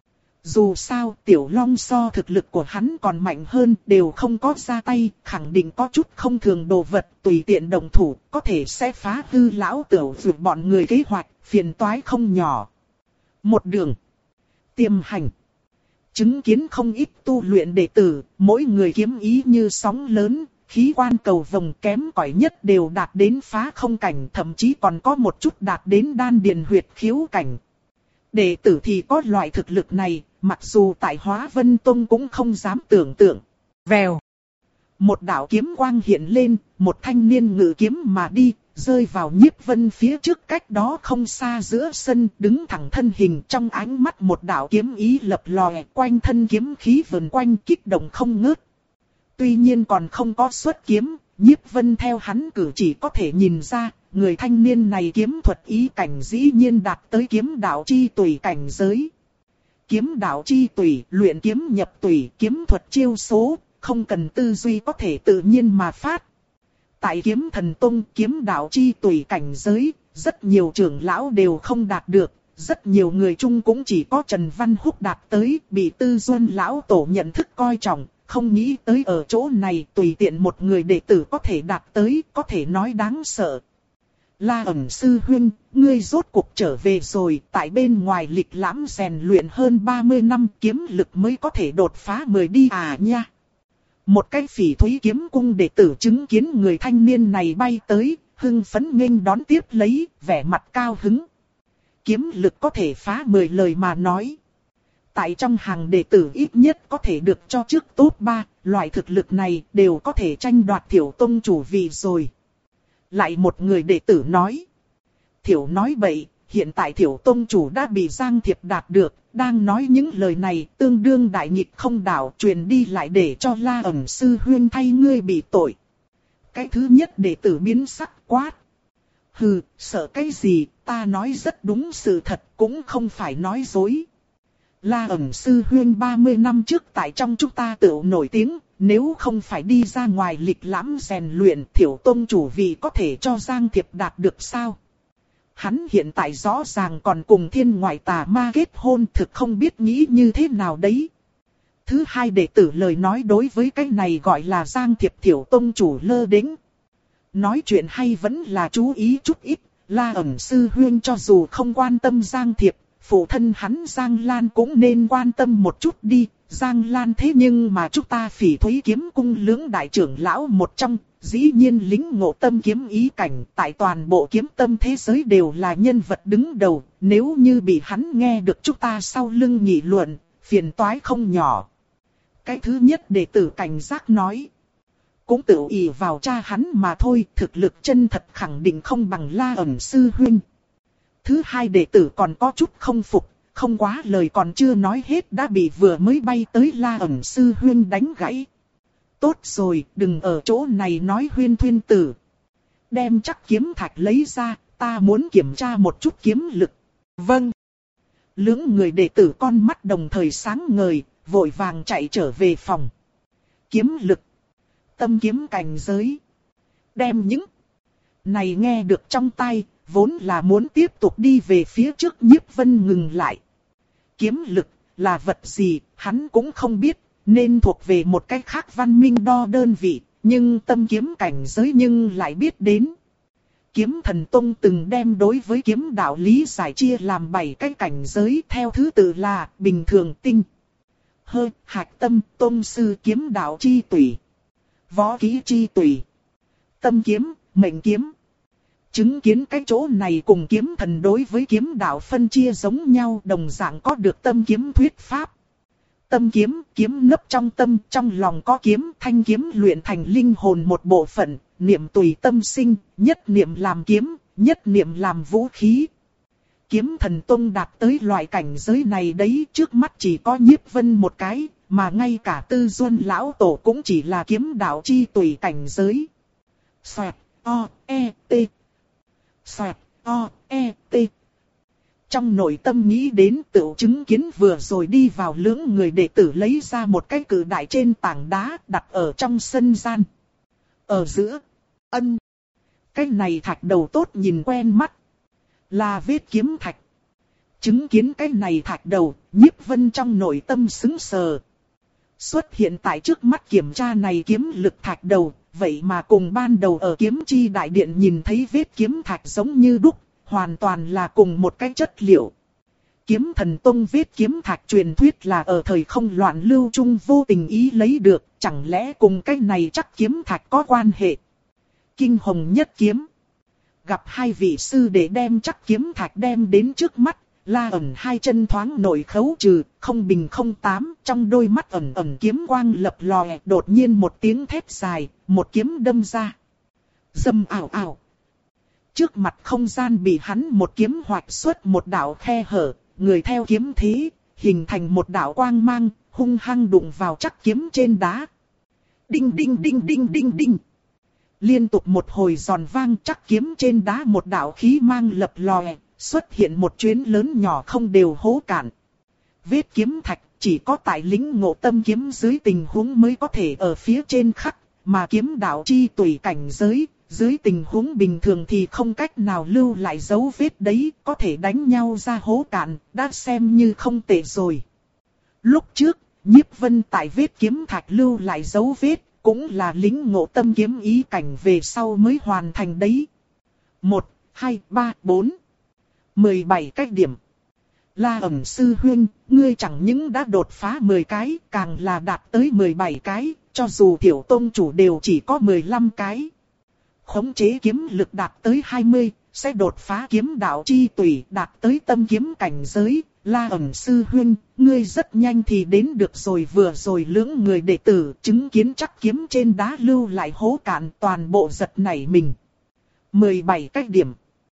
Dù sao, Tiểu Long so thực lực của hắn còn mạnh hơn, đều không có ra tay, khẳng định có chút không thường đồ vật, tùy tiện động thủ, có thể sẽ phá hư lão Tiểu Dược bọn người kế hoạch, phiền toái không nhỏ. Một đường tiềm hành, chứng kiến không ít tu luyện đệ tử, mỗi người kiếm ý như sóng lớn, khí quan cầu vồng kém cỏi nhất đều đạt đến phá không cảnh, thậm chí còn có một chút đạt đến đan điền huyệt khiếu cảnh. Đệ tử thì có loại thực lực này, mặc dù tại Hóa Vân Tông cũng không dám tưởng tượng. Vèo. Một đạo kiếm quang hiện lên, một thanh niên ngự kiếm mà đi, rơi vào Nhiếp Vân phía trước cách đó không xa giữa sân, đứng thẳng thân hình, trong ánh mắt một đạo kiếm ý lập lòe, quanh thân kiếm khí vần quanh kích động không ngớt. Tuy nhiên còn không có xuất kiếm, Nhiếp Vân theo hắn cử chỉ có thể nhìn ra, người thanh niên này kiếm thuật ý cảnh dĩ nhiên đạt tới kiếm đạo chi tùy cảnh giới. Kiếm đạo chi tùy, luyện kiếm nhập tùy, kiếm thuật chiêu số, không cần tư duy có thể tự nhiên mà phát. Tại Kiếm Thần Tông, kiếm đạo chi tùy cảnh giới, rất nhiều trưởng lão đều không đạt được, rất nhiều người chung cũng chỉ có Trần Văn Húc đạt tới, bị Tư Duân lão tổ nhận thức coi trọng, không nghĩ tới ở chỗ này tùy tiện một người đệ tử có thể đạt tới, có thể nói đáng sợ. La Ẩn sư huynh, ngươi rốt cuộc trở về rồi, tại bên ngoài lịch lãm rèn luyện hơn ba mươi năm kiếm lực mới có thể đột phá mười đi à nha. Một cái Phỉ Thúy kiếm cung đệ tử chứng kiến người thanh niên này bay tới, hưng phấn nghênh đón tiếp lấy, vẻ mặt cao hứng. Kiếm lực có thể phá mười lời mà nói. Tại trong hàng đệ tử ít nhất có thể được cho trước top ba, loại thực lực này đều có thể tranh đoạt Thiểu Tông chủ vị rồi. Lại một người đệ tử nói. Thiểu nói bậy, hiện tại Thiểu Tông chủ đã bị Giang Thiệp đạt được, đang nói những lời này tương đương đại nghịch không đạo, truyền đi lại để cho La Ẩn sư huynh thay ngươi bị tội. Cái thứ nhất đệ tử biến sắc quát. Hừ, sợ cái gì, ta nói rất đúng sự thật, cũng không phải nói dối. La Ẩn sư huynh ba mươi năm trước tại trong chúng ta tự nổi tiếng, nếu không phải đi ra ngoài lịch lãm rèn luyện, Thiểu Tông chủ vị có thể cho Giang Thiệp đạt được sao? Hắn hiện tại rõ ràng còn cùng thiên ngoại tà ma kết hôn, thực không biết nghĩ như thế nào đấy. Thứ hai đệ tử lời nói đối với cái này gọi là Giang Thiệp Thiểu Tông chủ lơ đễnh. Nói chuyện hay vẫn là chú ý chút ít, La Ẩn sư huynh cho dù không quan tâm Giang Thiệp, phụ thân hắn Giang Lan cũng nên quan tâm một chút đi. Giang Lan thế nhưng mà chúng ta Phỉ Thúy kiếm cung lưỡng đại trưởng lão một trong, dĩ nhiên lính ngộ tâm kiếm ý cảnh, tại toàn bộ kiếm tâm thế giới đều là nhân vật đứng đầu, nếu như bị hắn nghe được chúng ta sau lưng nghị luận, phiền toái không nhỏ. Cái thứ nhất đệ tử cảnh giác nói, cũng tự ý vào cha hắn mà thôi, thực lực chân thật khẳng định không bằng La Ẩn sư huynh. Thứ hai đệ tử còn có chút không phục, không quá lời còn chưa nói hết đã bị vừa mới bay tới La Ẩn sư huynh đánh gãy. Tốt rồi, đừng ở chỗ này nói huyên thuyên tử. Đem chắc kiếm thạch lấy ra, ta muốn kiểm tra một chút kiếm lực. Vâng. Lưỡng người đệ tử con mắt đồng thời sáng ngời, vội vàng chạy trở về phòng. Kiếm lực. Tâm kiếm cảnh giới. Đem những này nghe được trong tai, vốn là muốn tiếp tục đi về phía trước. Nhiếp Vân ngừng lại. Kiếm lực là vật gì, hắn cũng không biết, nên thuộc về một cách khác văn minh đo đơn vị, nhưng tâm kiếm cảnh giới nhưng lại biết đến. Kiếm Thần Tông từng đem đối với kiếm đạo lý giải chia làm bảy cái cảnh giới theo thứ tự là bình thường, tinh, hơi, hạch tâm, tông sư kiếm đạo chi tùy, võ kỹ chi tùy, tâm kiếm, mệnh kiếm. Chứng kiến cái chỗ này cùng kiếm thần đối với kiếm đạo phân chia giống nhau, đồng dạng có được tâm kiếm thuyết pháp. Tâm kiếm, kiếm nấp trong tâm, trong lòng có kiếm, thanh kiếm luyện thành linh hồn một bộ phận, niệm tùy tâm sinh, nhất niệm làm kiếm, nhất niệm làm vũ khí. Kiếm Thần Tông đạt tới loại cảnh giới này đấy, trước mắt chỉ có Nhiếp Vân một cái, mà ngay cả Tư Duân lão tổ cũng chỉ là kiếm đạo chi tùy cảnh giới. Xoẹt, o, e, t. Xoẹt, o, e, t. Trong nội tâm nghĩ đến tự chứng kiến vừa rồi đi vào lưỡng người đệ tử lấy ra một cái cự đại trên tảng đá đặt ở trong sân gian. Ở giữa, ân, Cái này thạch đầu tốt nhìn quen mắt. Là vết kiếm thạch. Chứng kiến cái này thạch đầu, Nhiếp Vân trong nội tâm sững sờ. Xuất hiện tại trước mắt kiểm tra này kiếm lực thạch đầu, vậy mà cùng ban đầu ở kiếm chi đại điện nhìn thấy vết kiếm thạch giống như đúc, hoàn toàn là cùng một cái chất liệu. Kiếm thần tông vết kiếm thạch truyền thuyết là ở thời không loạn lưu trung vô tình ý lấy được, chẳng lẽ cùng cái này chắc kiếm thạch có quan hệ. Kinh hồng nhất kiếm. Gặp hai vị sư để đem chắc kiếm thạch đem đến trước mắt, La ẩn hai chân thoáng nổi khấu trừ, không bình không tám, trong đôi mắt ẩn ẩn kiếm quang lập lòe, đột nhiên một tiếng thét dài, một kiếm đâm ra. Dầm ảo ảo. Trước mặt không gian bị hắn một kiếm hoạch xuất một đạo khe hở, người theo kiếm thế, hình thành một đạo quang mang, hung hăng đụng vào chắc kiếm trên đá. Đinh đinh đinh đinh đinh đinh. Liên tục một hồi giòn vang, chắc kiếm trên đá một đạo khí mang lập lòe, xuất hiện một chuyến lớn nhỏ không đều hố cạn. Vết kiếm thạch chỉ có tại lĩnh ngộ tâm kiếm dưới tình huống mới có thể ở phía trên khắc, mà kiếm đạo chi tùy cảnh giới, dưới tình huống bình thường thì không cách nào lưu lại dấu vết đấy, có thể đánh nhau ra hố cạn, đã xem như không tệ rồi. Lúc trước, Nhiếp Vân tại vết kiếm thạch lưu lại dấu vết, cũng là lĩnh ngộ tâm kiếm ý cảnh về sau mới hoàn thành đấy. Một, hai, ba, bốn. mười bảy cách điểm. La ẩn sư huynh, ngươi chẳng những đã đột phá mười cái, càng là đạt tới mười bảy cái, cho dù tiểu tông chủ đều chỉ có mười lăm cái. Khống chế kiếm lực đạt tới hai mươi, sẽ đột phá kiếm đạo chi tùy đạt tới tâm kiếm cảnh giới. La ẩn sư huynh, ngươi rất nhanh thì đến được rồi. Vừa rồi lưỡng người đệ tử chứng kiến chắc kiếm trên đá lưu lại hố cạn, toàn bộ giật nảy mình. mười bảy cách điểm.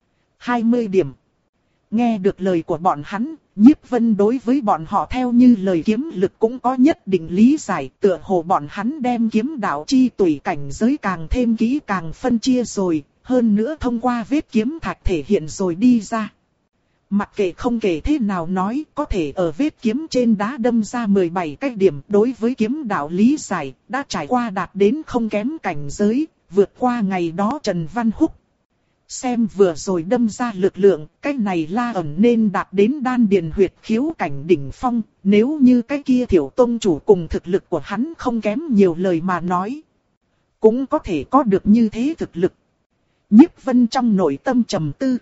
hai mươi điểm. Nghe được lời của bọn hắn, Nhiếp Vân đối với bọn họ theo như lời kiếm lực cũng có nhất định lý giải, tựa hồ bọn hắn đem kiếm đạo chi tùy cảnh giới càng thêm kỹ càng phân chia rồi, hơn nữa thông qua vết kiếm thạch thể hiện rồi đi ra. Mặc kệ không kể thế nào nói, có thể ở vết kiếm trên đá đâm ra mười bảy cái điểm, đối với kiếm đạo lý giải, đã trải qua đạt đến không kém cảnh giới, vượt qua ngày đó Trần Văn Húc. Xem vừa rồi đâm ra lực lượng, cái này La ẩn nên đạt đến đan điền huyệt khiếu cảnh đỉnh phong, nếu như cái kia Thiểu tông chủ cùng thực lực của hắn không kém nhiều lời mà nói. Cũng có thể có được như thế thực lực. Nhiếp Vân trong nội tâm trầm tư.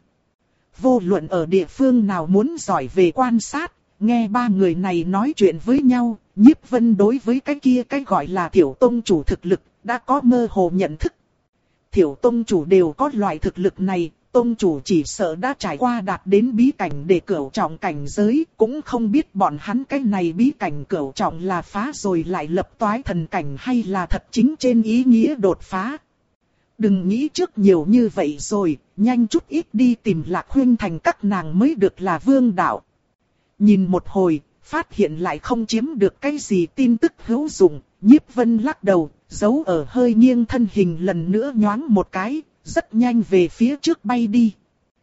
Vô luận ở địa phương nào muốn giỏi về quan sát, nghe ba người này nói chuyện với nhau, Nhiếp Vân đối với cái kia cái gọi là Thiểu tông chủ thực lực, đã có mơ hồ nhận thức. Thiểu tông chủ đều có loại thực lực này, tông chủ chỉ sợ đã trải qua đạt đến bí cảnh để cửu trọng cảnh giới, cũng không biết bọn hắn cái này bí cảnh cửu trọng là phá rồi lại lập toái thần cảnh hay là thật chính trên ý nghĩa đột phá. Đừng nghĩ trước nhiều như vậy rồi, nhanh chút ít đi tìm Lạc Huyên Thành các nàng mới được là vương đạo. Nhìn một hồi, phát hiện lại không chiếm được cái gì tin tức hữu dụng, Nhiếp Vân lắc đầu, giấu ở hơi nghiêng thân hình lần nữa nhoáng một cái, rất nhanh về phía trước bay đi.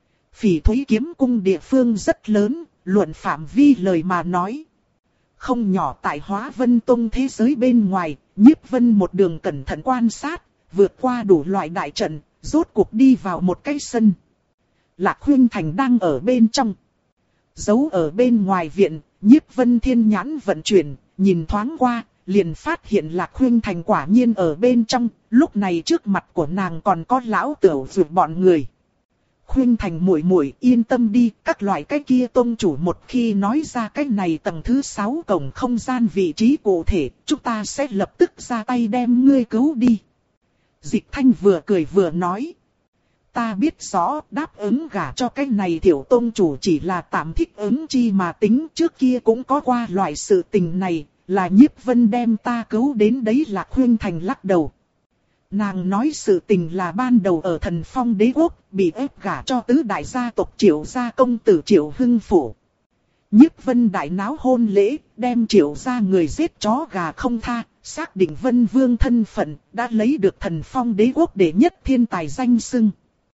Phỉ Thúy kiếm cung địa phương rất lớn, luận phạm vi lời mà nói. Không nhỏ tại Hóa Vân Tông thế giới bên ngoài, Nhiếp Vân một đường cẩn thận quan sát, vượt qua đủ loại đại trận, rốt cuộc đi vào một cái sân. Lạc Huyên Thành đang ở bên trong. Giấu ở bên ngoài viện, Nhiếp Vân thiên nhãn vận chuyển, nhìn thoáng qua, liền phát hiện Lạc Huyên Thành quả nhiên ở bên trong, lúc này trước mặt của nàng còn có lão tửu vượt bọn người. Huyên Thành muội muội yên tâm đi, các loại cái kia tông chủ một khi nói ra cái này tầng thứ sáu cổng không gian vị trí cụ thể, chúng ta sẽ lập tức ra tay đem ngươi cứu đi. Dịch Thanh vừa cười vừa nói. Ta biết rõ đáp ứng gả cho cái này Thiểu tông chủ chỉ là tạm thích ứng chi mà tính, trước kia cũng có qua loại sự tình này, là Nhiếp Vân đem ta cứu đến đấy. Lạc Huyên Thành lắc đầu. Nàng nói sự tình là ban đầu ở Thần Phong đế quốc, bị ép gả cho tứ đại gia tộc Triệu gia công tử Triệu Hưng Phủ. Nhiếp Vân đại náo hôn lễ, đem Triệu gia người giết chó gà không tha, xác định Vân Vương thân phận, đã lấy được Thần Phong đế quốc đệ nhất thiên tài danh xưng.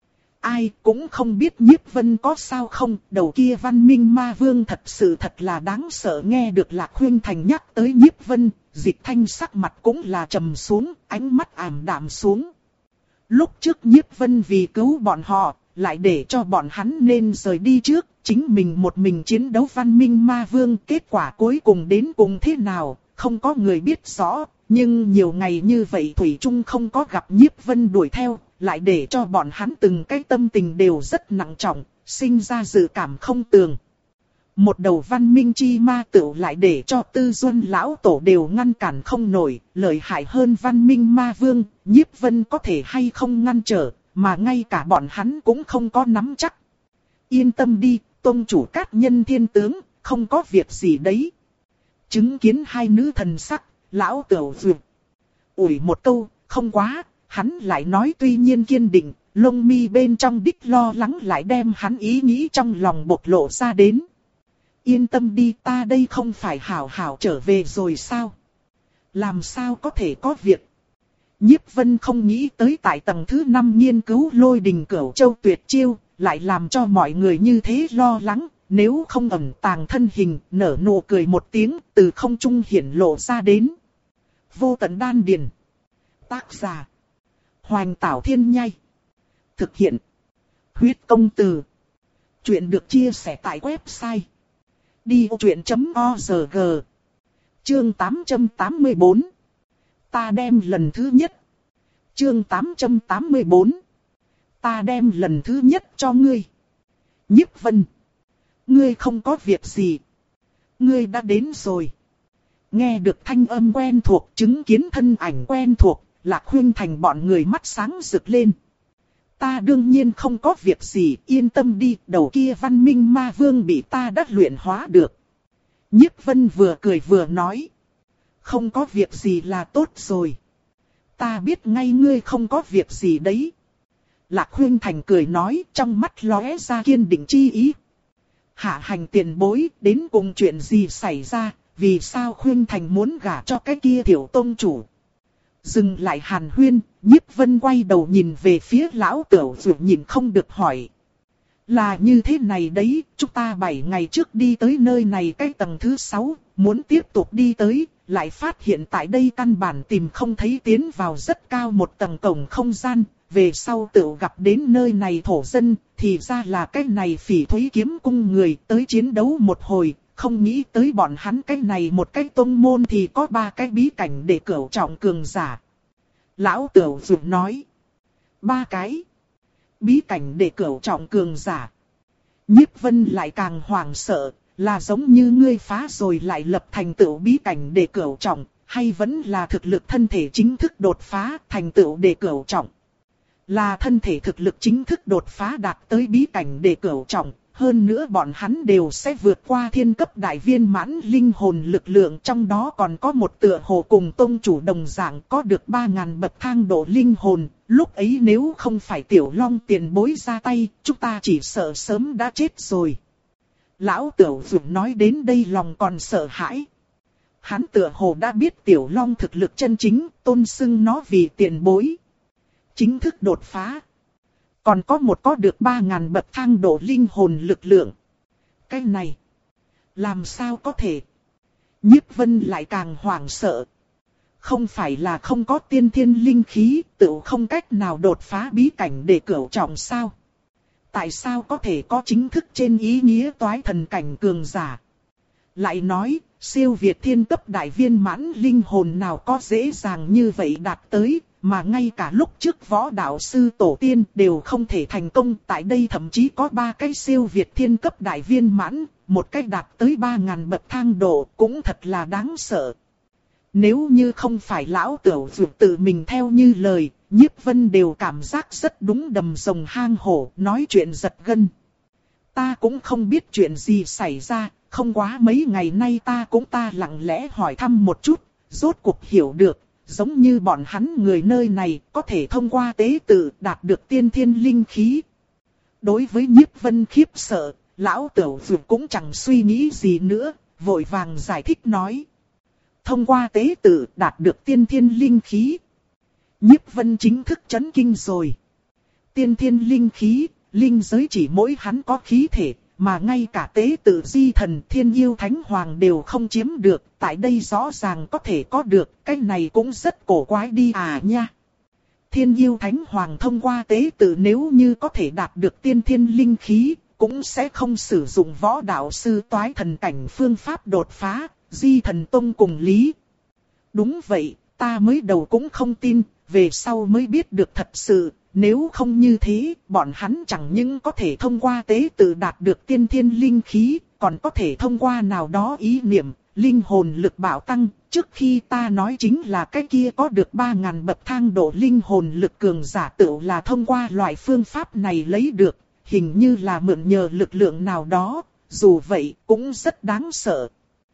Ai cũng không biết Nhiếp Vân có sao không, đầu kia Văn Minh Ma Vương thật sự thật là đáng sợ. Nghe được Lạc Huyên Thành nhắc tới Nhiếp Vân, Dịch Thanh sắc mặt cũng là trầm xuống, ánh mắt ảm đạm xuống. Lúc trước Nhiếp Vân vì cứu bọn họ, lại để cho bọn hắn nên rời đi trước, chính mình một mình chiến đấu văn minh ma vương, kết quả cuối cùng đến cùng thế nào, không có người biết rõ, nhưng nhiều ngày như vậy Thủy Trung không có gặp Nhiếp Vân đuổi theo, lại để cho bọn hắn từng cái tâm tình đều rất nặng trọng, sinh ra dự cảm không tường. Một đầu văn minh chi ma tựu lại để cho Tư Duân lão tổ đều ngăn cản không nổi, lợi hại hơn văn minh ma vương, Nhiếp Vân có thể hay không ngăn trở, mà ngay cả bọn hắn cũng không có nắm chắc. Yên tâm đi, tông chủ Cát Nhân Thiên Tướng, không có việc gì đấy. Chứng kiến hai nữ thần sắc, lão tửu duyệt. Ủi một câu, không quá, hắn lại nói tuy nhiên kiên định, lông mi bên trong đích lo lắng lại đem hắn ý nghĩ trong lòng bộc lộ ra đến. Yên tâm đi, ta đây không phải hảo hảo trở về rồi sao? Làm sao có thể có việc? Nhiếp Vân không nghĩ tới tại tầng thứ năm nghiên cứu Lôi Đình Cửu Châu tuyệt chiêu, lại làm cho mọi người như thế lo lắng, nếu không ẩn tàng thân hình, nở nụ cười một tiếng, từ không trung hiển lộ ra đến. Vô Tận Đan Điền. Tác giả: Hoành Tảo Thiên Nhai. Thực hiện: Huyết Công Từ. Chuyện được chia sẻ tại website đi ô truyện chấm org. Chương tám trăm tám mươi bốn. Ta đem lần thứ nhất. Chương tám trăm tám mươi bốn. Ta đem lần thứ nhất cho ngươi. Nhiếp Vân. Ngươi không có việc gì. Ngươi đã đến rồi. Nghe được thanh âm quen thuộc, chứng kiến thân ảnh quen thuộc, Lạc Huyên Thành bọn người mắt sáng rực lên. Ta đương nhiên không có việc gì, yên tâm đi, đầu kia văn minh ma vương bị ta đã luyện hóa được. Nhiếp Vân vừa cười vừa nói. Không có việc gì là tốt rồi. Ta biết ngay ngươi không có việc gì đấy. Lạc Huyên Thành cười nói, trong mắt lóe ra kiên định chi ý. Hạ hành tiền bối, đến cùng chuyện gì xảy ra, vì sao Huyên Thành muốn gả cho cái kia tiểu tông chủ. Dừng lại hàn huyên, Nhiếp Vân quay đầu nhìn về phía lão tửu dụ nhìn không được hỏi. Là như thế này đấy, chúng ta bảy ngày trước đi tới nơi này cái tầng thứ sáu, muốn tiếp tục đi tới, lại phát hiện tại đây căn bản tìm không thấy tiến vào rất cao một tầng cổng không gian, về sau tự gặp đến nơi này thổ dân, thì ra là cái này Phỉ Thúy Kiếm Cung người tới chiến đấu một hồi, không nghĩ tới bọn hắn cái này một cái tông môn thì có ba cái bí cảnh để cửu trọng cường giả. Lão Tửu Dụ nói, ba cái bí cảnh để cửu trọng cường giả. Nhiếp Vân lại càng hoảng sợ, là giống như ngươi phá rồi lại lập thành tựu bí cảnh để cửu trọng, hay vẫn là thực lực thân thể chính thức đột phá thành tựu để cửu trọng. Là thân thể thực lực chính thức đột phá đạt tới bí cảnh để cửu trọng, hơn nữa bọn hắn đều sẽ vượt qua thiên cấp đại viên mãn linh hồn lực lượng, trong đó còn có một tựa hồ cùng tông chủ đồng dạng có được ba ngàn bậc thang độ linh hồn, lúc ấy nếu không phải Tiểu Long tiền bối ra tay, chúng ta chỉ sợ sớm đã chết rồi. Lão Tửu Dụ nói đến đây lòng còn sợ hãi. Hắn tựa hồ đã biết Tiểu Long thực lực chân chính, tôn xưng nó vì tiền bối. Chính thức đột phá. Còn có một có được ba ngàn bậc thang độ linh hồn lực lượng. Cái này, làm sao có thể? Nhiếp Vân lại càng hoảng sợ. Không phải là không có tiên thiên linh khí, tự không cách nào đột phá bí cảnh để cửu trọng sao? Tại sao có thể có chính thức trên ý nghĩa toái thần cảnh cường giả? Lại nói, siêu việt thiên cấp đại viên mãn linh hồn nào có dễ dàng như vậy đạt tới, mà ngay cả lúc trước võ đạo sư tổ tiên đều không thể thành công. Tại đây thậm chí có ba cái siêu việt thiên cấp đại viên mãn, một cái đạt tới ba ngàn bậc thang độ, cũng thật là đáng sợ. Nếu như không phải lão Tửu Dụ tự mình theo như lời, Nhiếp Vân đều cảm giác rất đúng đầm rồng hang hổ, nói chuyện giật gân. Ta cũng không biết chuyện gì xảy ra, không quá mấy ngày nay ta cũng ta lặng lẽ hỏi thăm một chút, rốt cuộc hiểu được, giống như bọn hắn người nơi này có thể thông qua tế tự đạt được tiên thiên linh khí. Đối với Nhiếp Vân khiếp sợ, lão Tửu Dụ cũng chẳng suy nghĩ gì nữa, vội vàng giải thích nói. Thông qua tế tự đạt được tiên thiên linh khí. Nhiếp Vân chính thức chấn kinh rồi. Tiên thiên linh khí, linh giới chỉ mỗi hắn có khí thể, mà ngay cả tế tự di thần thiên yêu thánh hoàng đều không chiếm được. Tại đây rõ ràng có thể có được, cái này cũng rất cổ quái đi à nha. Thiên Yêu Thánh Hoàng thông qua tế tự nếu như có thể đạt được tiên thiên linh khí, cũng sẽ không sử dụng võ đạo sư toái thần cảnh phương pháp đột phá, Di Thần Tông cùng lý. Đúng vậy, ta mới đầu cũng không tin, về sau mới biết được thật sự, nếu không như thế, bọn hắn chẳng những có thể thông qua tế tự đạt được tiên thiên linh khí, còn có thể thông qua nào đó ý niệm, linh hồn lực bạo tăng. Trước khi ta nói chính là cái kia có được ba ngàn bậc thang độ linh hồn lực cường giả tựu là thông qua loại phương pháp này lấy được, hình như là mượn nhờ lực lượng nào đó, dù vậy cũng rất đáng sợ.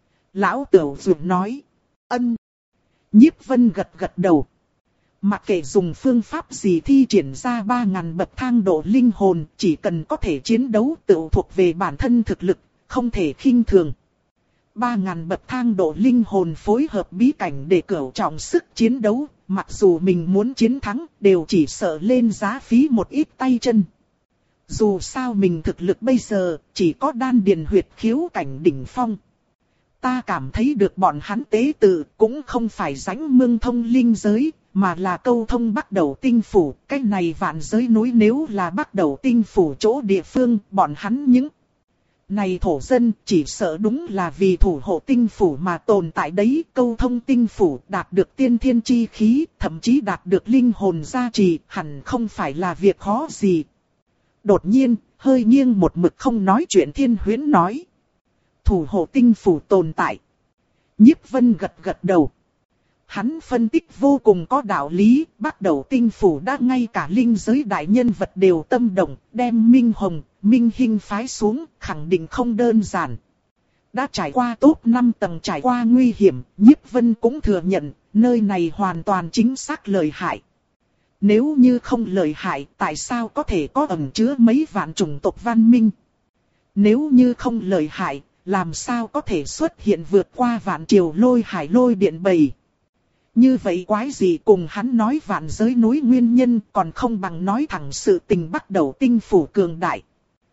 Lão Tửu Dược nói, ân. Nhiếp Vân gật gật đầu. Mặc kệ dùng phương pháp gì thi triển ra ba ngàn bậc thang độ linh hồn, chỉ cần có thể chiến đấu tự thuộc về bản thân thực lực, không thể khinh thường. ba ngàn bậc thang độ linh hồn phối hợp bí cảnh để cửu trọng sức chiến đấu, mặc dù mình muốn chiến thắng, đều chỉ sợ lên giá phí một ít tay chân. Dù sao mình thực lực bây giờ, chỉ có đan điền huyệt khiếu cảnh đỉnh phong. Ta cảm thấy được bọn hắn tế tự cũng không phải rãnh mương thông linh giới, mà là câu thông Bắc Đầu Tinh Phủ. Cái này vạn giới núi nếu là Bắc Đầu Tinh Phủ chỗ địa phương, bọn hắn những này thổ dân chỉ sợ đúng là vì thủ hộ tinh phủ mà tồn tại đấy. Câu thông tinh phủ đạt được tiên thiên chi khí, thậm chí đạt được linh hồn gia trì, hẳn không phải là việc khó gì. Đột nhiên, hơi nghiêng một mực không nói chuyện Thiên Huyễn nói. Thủ hộ tinh phủ tồn tại. Nhiếp Vân gật gật đầu. Hắn phân tích vô cùng có đạo lý, Bắc Đầu Tinh Phủ đã ngay cả linh giới đại nhân vật đều tâm động, đem Minh Hồng, Minh Hinh phái xuống, khẳng định không đơn giản. Đã trải qua top năm tầng trải qua nguy hiểm, Nhiếp Vân cũng thừa nhận, nơi này hoàn toàn chính xác lợi hại. Nếu như không lợi hại, tại sao có thể có ẩn chứa mấy vạn chủng tộc văn minh? Nếu như không lợi hại, làm sao có thể xuất hiện vượt qua vạn triều lôi hải lôi điện bầy? Như vậy quái gì cùng hắn nói vạn giới núi nguyên nhân còn không bằng nói thẳng sự tình Bắc Đầu Tinh Phủ cường đại.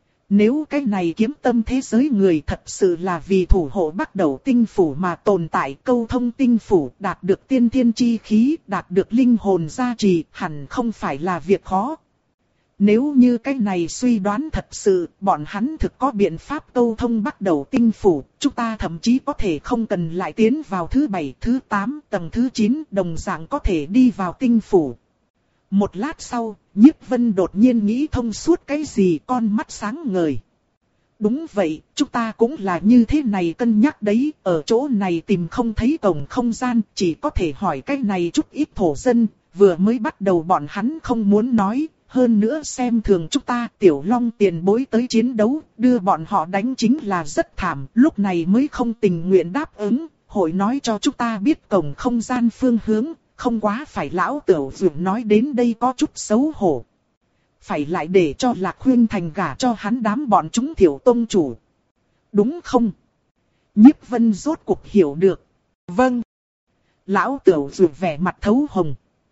Nếu cái này kiếm tâm thế giới người thật sự là vì thủ hộ Bắc Đầu Tinh Phủ mà tồn tại, câu thông tinh phủ, đạt được tiên thiên chi khí, đạt được linh hồn gia trì, hẳn không phải là việc khó. Nếu như cái này suy đoán thật sự, bọn hắn thực có biện pháp câu thông Bắc Đầu Tinh Phủ, chúng ta thậm chí có thể không cần lại tiến vào thứ bảy, thứ tám, tầng thứ chín, đồng dạng có thể đi vào tinh phủ. Một lát sau, Nhiếp Vân đột nhiên nghĩ thông suốt cái gì, con mắt sáng ngời. Đúng vậy, chúng ta cũng là như thế này cân nhắc đấy, ở chỗ này tìm không thấy cổng không gian, chỉ có thể hỏi cái này chút ít thổ dân, vừa mới bắt đầu bọn hắn không muốn nói. Hơn nữa xem thường chúng ta, Tiểu Long tiền bối tới chiến đấu, đưa bọn họ đánh chính là rất thảm, lúc này mới không tình nguyện đáp ứng, hội nói cho chúng ta biết cổng không gian phương hướng, không quá phải lão Tửu Dược nói đến đây có chút xấu hổ. Phải lại để cho Lạc Khuyên Thành gả cho hắn đám bọn chúng Thiểu Tông chủ. Đúng không? Nhiếp Vân rốt cuộc hiểu được. Vâng. Lão Tửu Dược vẻ mặt thấu hồng.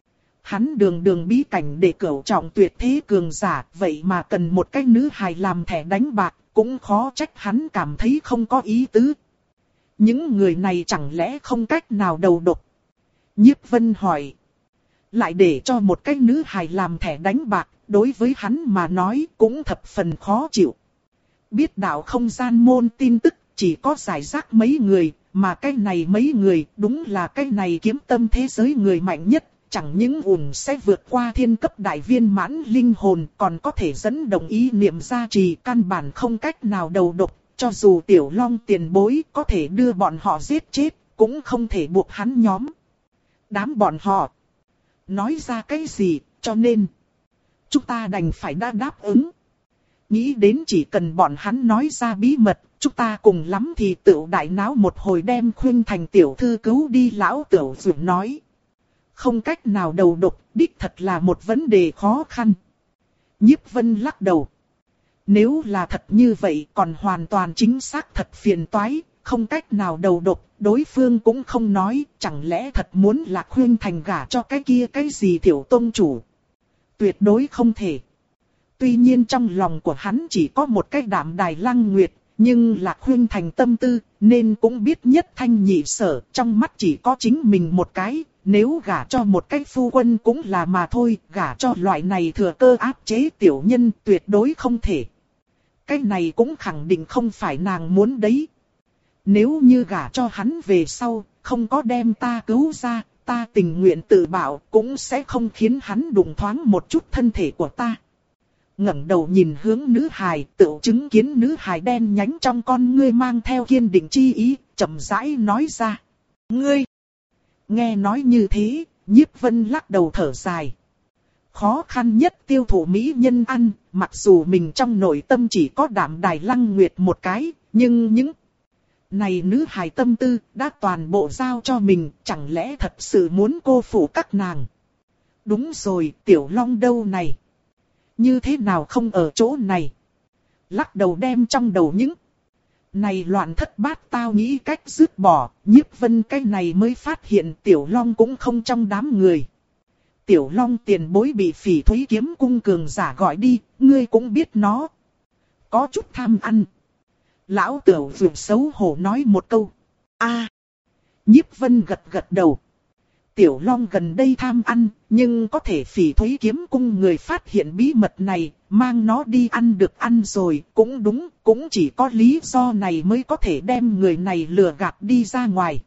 Hắn đường đường bí cảnh để cửu trọng tuyệt thế cường giả, vậy mà cần một cái nữ hài làm thẻ đánh bạc, cũng khó trách hắn cảm thấy không có ý tứ. Những người này chẳng lẽ không cách nào đầu độc? Nhiếp Vân hỏi. Lại để cho một cái nữ hài làm thẻ đánh bạc, đối với hắn mà nói cũng thập phần khó chịu. Biết đạo không gian môn tin tức, chỉ có giải rác mấy người, mà cái này mấy người đúng là cái này kiếm tâm thế giới người mạnh nhất. Chẳng những ủng sẽ vượt qua thiên cấp đại viên mãn linh hồn, còn có thể dẫn động ý niệm gia trì, căn bản không cách nào đầu độc. Cho dù Tiểu Long tiền bối có thể đưa bọn họ giết chết, cũng không thể buộc hắn nhóm. Đám bọn họ nói ra cái gì, cho nên chúng ta đành phải đã đáp ứng. Nghĩ đến chỉ cần bọn hắn nói ra bí mật, chúng ta cùng lắm thì tự đại náo một hồi đem Khuyên Thành tiểu thư cứu đi. Lão Tửu Dược nói. Không cách nào đầu độc, đích thật là một vấn đề khó khăn. Nhiếp Vân lắc đầu. Nếu là thật như vậy còn hoàn toàn chính xác thật phiền toái, không cách nào đầu độc, đối phương cũng không nói, chẳng lẽ thật muốn Lạc Khuyên Thành gả cho cái kia cái gì Thiểu Tông chủ. Tuyệt đối không thể. Tuy nhiên trong lòng của hắn chỉ có một cái Đạm Đài Lăng Nguyệt, Nhưng Lạc Khuynh Thành tâm tư, nên cũng biết nhất thanh nhị sở, trong mắt chỉ có chính mình một cái, nếu gả cho một cái phu quân cũng là mà thôi, gả cho loại này thừa cơ áp chế tiểu nhân tuyệt đối không thể. Cái này cũng khẳng định không phải nàng muốn đấy. Nếu như gả cho hắn về sau, không có đem ta cứu ra, ta tình nguyện tự bảo cũng sẽ không khiến hắn đụng thoáng một chút thân thể của ta. Ngẩng đầu nhìn hướng nữ hài, tự chứng kiến nữ hài đen nhánh trong con ngươi mang theo kiên định chi ý, chậm rãi nói ra. Ngươi! Nghe nói như thế, Nhiếp Vân lắc đầu thở dài. Khó khăn nhất tiêu thụ mỹ nhân ăn, mặc dù mình trong nội tâm chỉ có Đạm Đài Lăng Nguyệt một cái, nhưng những này nữ hài tâm tư đã toàn bộ giao cho mình, chẳng lẽ thật sự muốn cô phụ các nàng. Đúng rồi, Tiểu Long đâu này? Như thế nào không ở chỗ này? Lắc đầu đem trong đầu những này loạn thất bát tao nghĩ cách dứt bỏ, Nhiếp Vân cái này mới phát hiện Tiểu Long cũng không trong đám người. Tiểu Long tiền bối bị Phỉ Thúy Kiếm Cung cường giả gọi đi, ngươi cũng biết nó có chút tham ăn. Lão Tửu vượt xấu hổ nói một câu. A. Nhiếp Vân gật gật đầu. Tiểu Long gần đây tham ăn, nhưng có thể Phỉ Thúy Kiếm Cung người phát hiện bí mật này, mang nó đi ăn được ăn rồi, cũng đúng, cũng chỉ có lý do này mới có thể đem người này lừa gạt đi ra ngoài.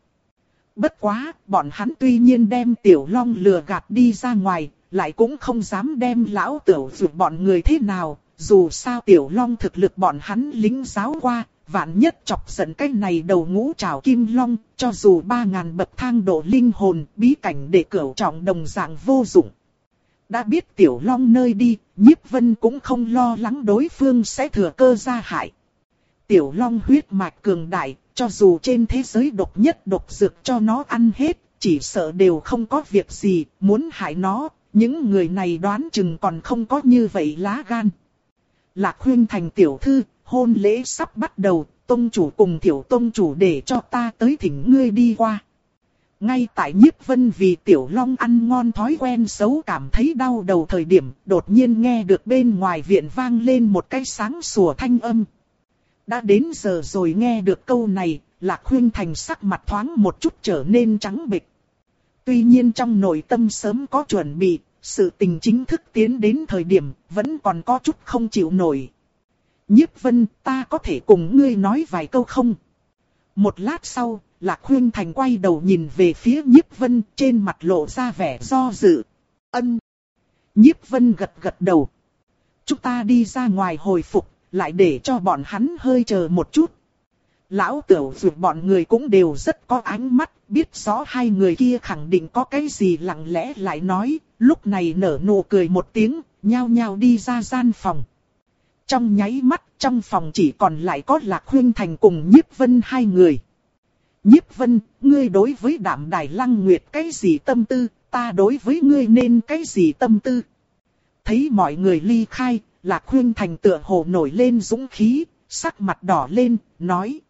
Bất quá, bọn hắn tuy nhiên đem Tiểu Long lừa gạt đi ra ngoài, lại cũng không dám đem lão Tửu vượt bọn người thế nào, dù sao Tiểu Long thực lực bọn hắn lính giáo qua. Vạn nhất chọc giận cái này đầu ngũ trảo kim long, cho dù ba ngàn bậc thang độ linh hồn, bí cảnh để cửu trọng đồng dạng vô dụng. Đã biết Tiểu Long nơi đi, Nhiếp Vân cũng không lo lắng đối phương sẽ thừa cơ ra hại. Tiểu Long huyết mạch cường đại, cho dù trên thế giới độc nhất độc dược cho nó ăn hết, chỉ sợ đều không có việc gì, muốn hại nó, những người này đoán chừng còn không có như vậy lá gan. Lạc Khuynh Thành tiểu thư, hôn lễ sắp bắt đầu, tông chủ cùng tiểu tông chủ để cho ta tới thỉnh ngươi đi qua. Ngay tại Nhiếp Vân vì Tiểu Long ăn ngon thói quen xấu cảm thấy đau đầu thời điểm, đột nhiên nghe được bên ngoài viện vang lên một cái sáng sủa thanh âm. Đã đến giờ rồi. Nghe được câu này, Lạc Khuynh Thành sắc mặt thoáng một chút trở nên trắng bệch. Tuy nhiên trong nội tâm sớm có chuẩn bị, sự tình chính thức tiến đến thời điểm, vẫn còn có chút không chịu nổi. Nhiếp Vân, ta có thể cùng ngươi nói vài câu không? Một lát sau, Lạc Khuynh Thành quay đầu nhìn về phía Nhiếp Vân, trên mặt lộ ra vẻ do dự. Ân. Nhiếp Vân gật gật đầu. Chúng ta đi ra ngoài hồi phục, lại để cho bọn hắn hơi chờ một chút. Lão Tửu vượt bọn người cũng đều rất có ánh mắt, biết rõ hai người kia khẳng định có cái gì lặng lẽ lại nói, lúc này nở nụ cười một tiếng, nhao nhao đi ra gian phòng. Trong nháy mắt, trong phòng chỉ còn lại có Lạc Khuynh Thành cùng Nhiếp Vân hai người. Nhiếp Vân, ngươi đối với Đạm Đài Lăng Nguyệt cái gì tâm tư, ta đối với ngươi nên cái gì tâm tư. Thấy mọi người ly khai, Lạc Khuynh Thành tựa hồ nổi lên dũng khí, sắc mặt đỏ lên, nói.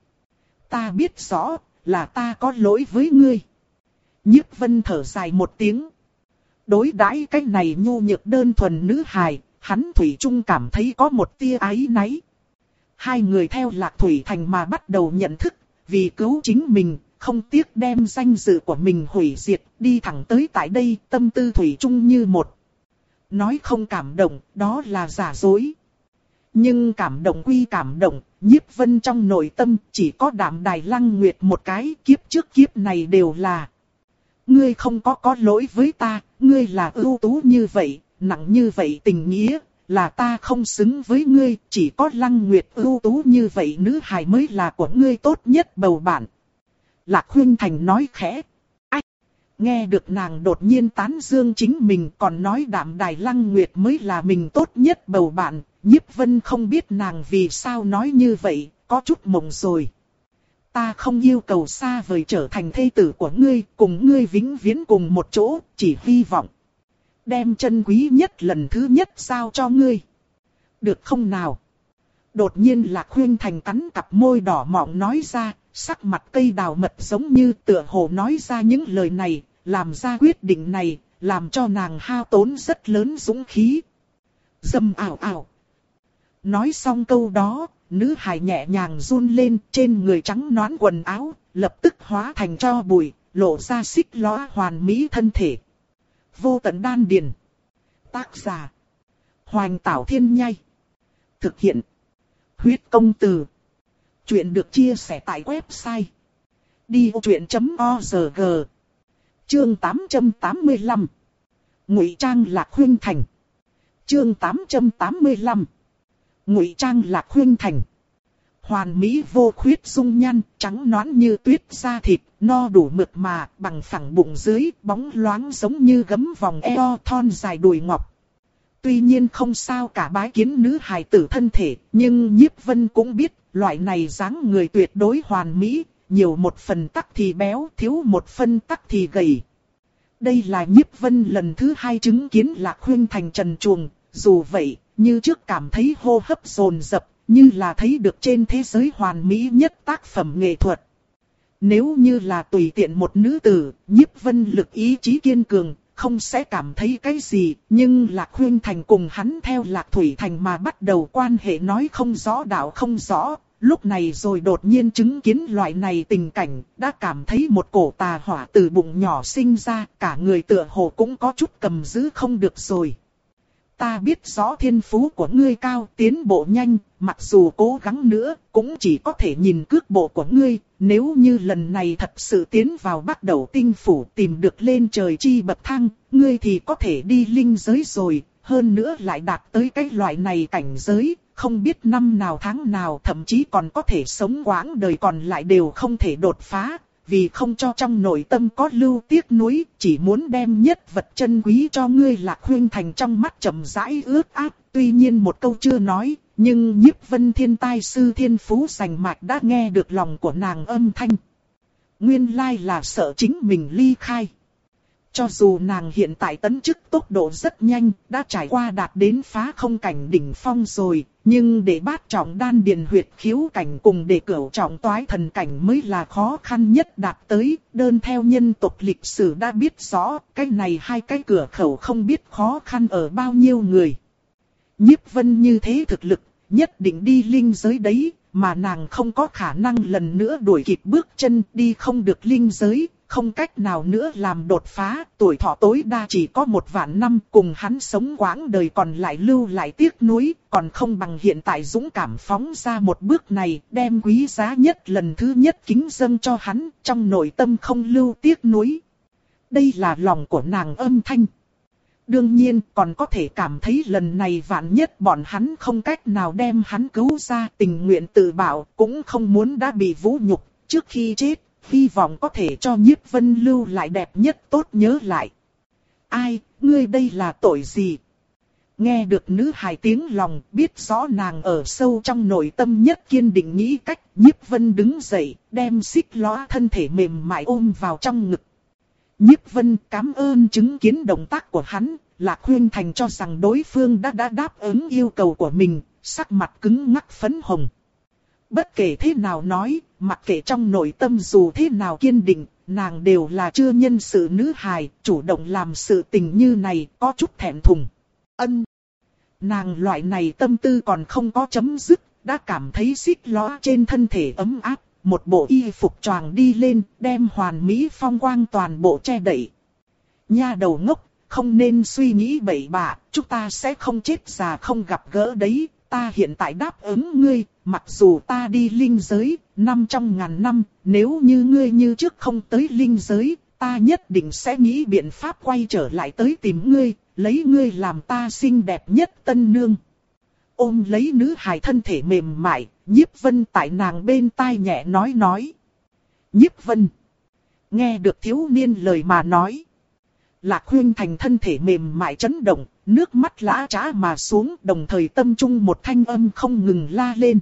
Ta biết rõ, là ta có lỗi với ngươi. Nhiếp Vân thở dài một tiếng. Đối đãi cái này nhu nhược đơn thuần nữ hài, hắn thủy chung cảm thấy có một tia áy náy. Hai người theo Lạc Thủy Thành mà bắt đầu nhận thức, vì cứu chính mình, không tiếc đem danh dự của mình hủy diệt, đi thẳng tới tại đây, tâm tư thủy chung như một. Nói không cảm động, đó là giả dối. Nhưng cảm động quy cảm động, Nhiếp Vân trong nội tâm chỉ có Đạm Đài Lăng Nguyệt một cái, kiếp trước kiếp này đều là. Ngươi không có có lỗi với ta, ngươi là ưu tú như vậy, nặng như vậy tình nghĩa, là ta không xứng với ngươi, chỉ có Lăng Nguyệt ưu tú như vậy nữ hài mới là của ngươi tốt nhất bầu bạn. Lạc Khuynh Thành nói khẽ. Ách! Nghe được nàng đột nhiên tán dương chính mình còn nói Đạm Đài Lăng Nguyệt mới là mình tốt nhất bầu bạn, Nhiếp Vân không biết nàng vì sao nói như vậy, có chút mộng rồi. Ta không yêu cầu xa vời trở thành thê tử của ngươi, cùng ngươi vĩnh viễn cùng một chỗ, chỉ hy vọng đem chân quý nhất lần thứ nhất giao cho ngươi. Được không nào? Đột nhiên Lạc Khuynh Thành cắn cặp môi đỏ mọng nói ra, sắc mặt cây đào mật giống như tựa hồ nói ra những lời này, làm ra quyết định này, làm cho nàng hao tốn rất lớn dũng khí. Dầm ảo ảo. Nói xong câu đó, nữ hài nhẹ nhàng run lên, trên người trắng nõn quần áo, lập tức hóa thành tro bụi, lộ ra xích lõa hoàn mỹ thân thể. Vô tận đan điền. Tác giả: Hoành Tảo Thiên Nhai. Thực hiện: Huyết Công Từ. Chuyện được chia sẻ tại website đi ô chuyện chấm org. Chương tám trăm tám mươi lăm. Ngụy trang Lạc Huynh Thành. Chương tám trăm tám mươi lăm. Ngụy trang Lạc Huynh Thành. Hoàn mỹ vô khuyết dung nhan, trắng nõn như tuyết da thịt, no đủ mượt mà, bằng phẳng bụng dưới, bóng loáng giống như gấm vòng eo thon dài đùi ngọc. Tuy nhiên không sao cả bái kiến nữ hài tử thân thể, nhưng Nhiếp Vân cũng biết, loại này dáng người tuyệt đối hoàn mỹ, nhiều một phần tắc thì béo, thiếu một phần tắc thì gầy. Đây là Nhiếp Vân lần thứ hai chứng kiến Lạc Huynh Thành trần truồng, dù vậy, như trước cảm thấy hô hấp dồn dập, như là thấy được trên thế giới hoàn mỹ nhất tác phẩm nghệ thuật. Nếu như là tùy tiện một nữ tử, Nhiếp Vân lực ý chí kiên cường, không sẽ cảm thấy cái gì, nhưng Lạc Huynh Thành cùng hắn theo Lạc Thủy Thành mà bắt đầu quan hệ nói không rõ đạo không rõ, lúc này rồi đột nhiên chứng kiến loại này tình cảnh, đã cảm thấy một cổ tà hỏa từ bụng nhỏ sinh ra, cả người tựa hồ cũng có chút cầm giữ không được rồi. Ta biết rõ thiên phú của ngươi cao, tiến bộ nhanh, mặc dù cố gắng nữa, cũng chỉ có thể nhìn cước bộ của ngươi. Nếu như lần này thật sự tiến vào Bắc Đẩu Tinh Phủ tìm được lên trời chi bậc thang, ngươi thì có thể đi linh giới rồi, hơn nữa lại đạt tới cái loại này cảnh giới, không biết năm nào tháng nào thậm chí còn có thể sống quãng đời còn lại đều không thể đột phá. Vì không cho trong nội tâm có lưu tiếc nuối, chỉ muốn đem nhất vật chân quý cho ngươi Lạc Huynh Thành trong mắt chậm rãi ướt át. Tuy nhiên một câu chưa nói, nhưng Nhiếp Vân Thiên Tai sư thiên phú sành mạch đã nghe được lòng của nàng âm thanh. Nguyên lai là sợ chính mình ly khai. Cho dù nàng hiện tại tấn chức tốc độ rất nhanh, đã trải qua đạt đến phá không cảnh đỉnh phong rồi, nhưng để bát trọng đan điền huyệt khiếu cảnh cùng để cửu trọng toái thần cảnh mới là khó khăn nhất đạt tới, đơn theo nhân tộc lịch sử đã biết rõ, cái này hai cái cửa khẩu không biết khó khăn ở bao nhiêu người. Nhiếp Vân như thế thực lực, nhất định đi linh giới đấy, mà nàng không có khả năng lần nữa đuổi kịp bước chân đi không được linh giới. Không cách nào nữa làm đột phá, tuổi thọ tối đa chỉ có một vạn năm, cùng hắn sống quãng đời còn lại lưu lại tiếc nuối, còn không bằng hiện tại dũng cảm phóng ra một bước này, đem quý giá nhất lần thứ nhất kính dâng cho hắn, trong nội tâm không lưu tiếc nuối. Đây là lòng của nàng âm thanh. Đương nhiên còn có thể cảm thấy lần này vạn nhất bọn hắn không cách nào đem hắn cứu ra, tình nguyện tự bảo, cũng không muốn đã bị vũ nhục trước khi chết. Hy vọng có thể cho Nhiếp Vân lưu lại đẹp nhất tốt nhớ lại. Ai, ngươi đây là tội gì? Nghe được nữ hài tiếng lòng, biết rõ nàng ở sâu trong nội tâm nhất kiên định nghĩ cách. Nhiếp Vân đứng dậy, đem xích lõa thân thể mềm mại ôm vào trong ngực. Nhiếp Vân cảm ơn chứng kiến động tác của hắn. Lạc Huynh Thành cho rằng đối phương đã đã đáp ứng yêu cầu của mình, sắc mặt cứng ngắc phấn hồng. Bất kể thế nào nói, mặc kệ trong nội tâm dù thế nào kiên định, nàng đều là chưa nhân sự nữ hài, chủ động làm sự tình như này, có chút thẹn thùng. Ân. Nàng loại này tâm tư còn không có chấm dứt, đã cảm thấy xích lõa trên thân thể ấm áp, một bộ y phục choàng đi lên, đem hoàn mỹ phong quang toàn bộ che đậy. Nha đầu ngốc, không nên suy nghĩ bậy bạ, chúng ta sẽ không chết già không gặp gỡ đấy. Ta hiện tại đáp ứng ngươi, mặc dù ta đi linh giới, năm trong ngàn năm, nếu như ngươi như trước không tới linh giới, ta nhất định sẽ nghĩ biện pháp quay trở lại tới tìm ngươi, lấy ngươi làm ta xinh đẹp nhất tân nương. Ôm lấy nữ hài thân thể mềm mại, Nhiếp Vân tại nàng bên tai nhẹ nói nói. Nhiếp Vân. Nghe được thiếu niên lời mà nói. Lạc Huynh Thành thân thể mềm mại chấn động, nước mắt lã trã mà xuống, đồng thời tâm trung một thanh âm không ngừng la lên.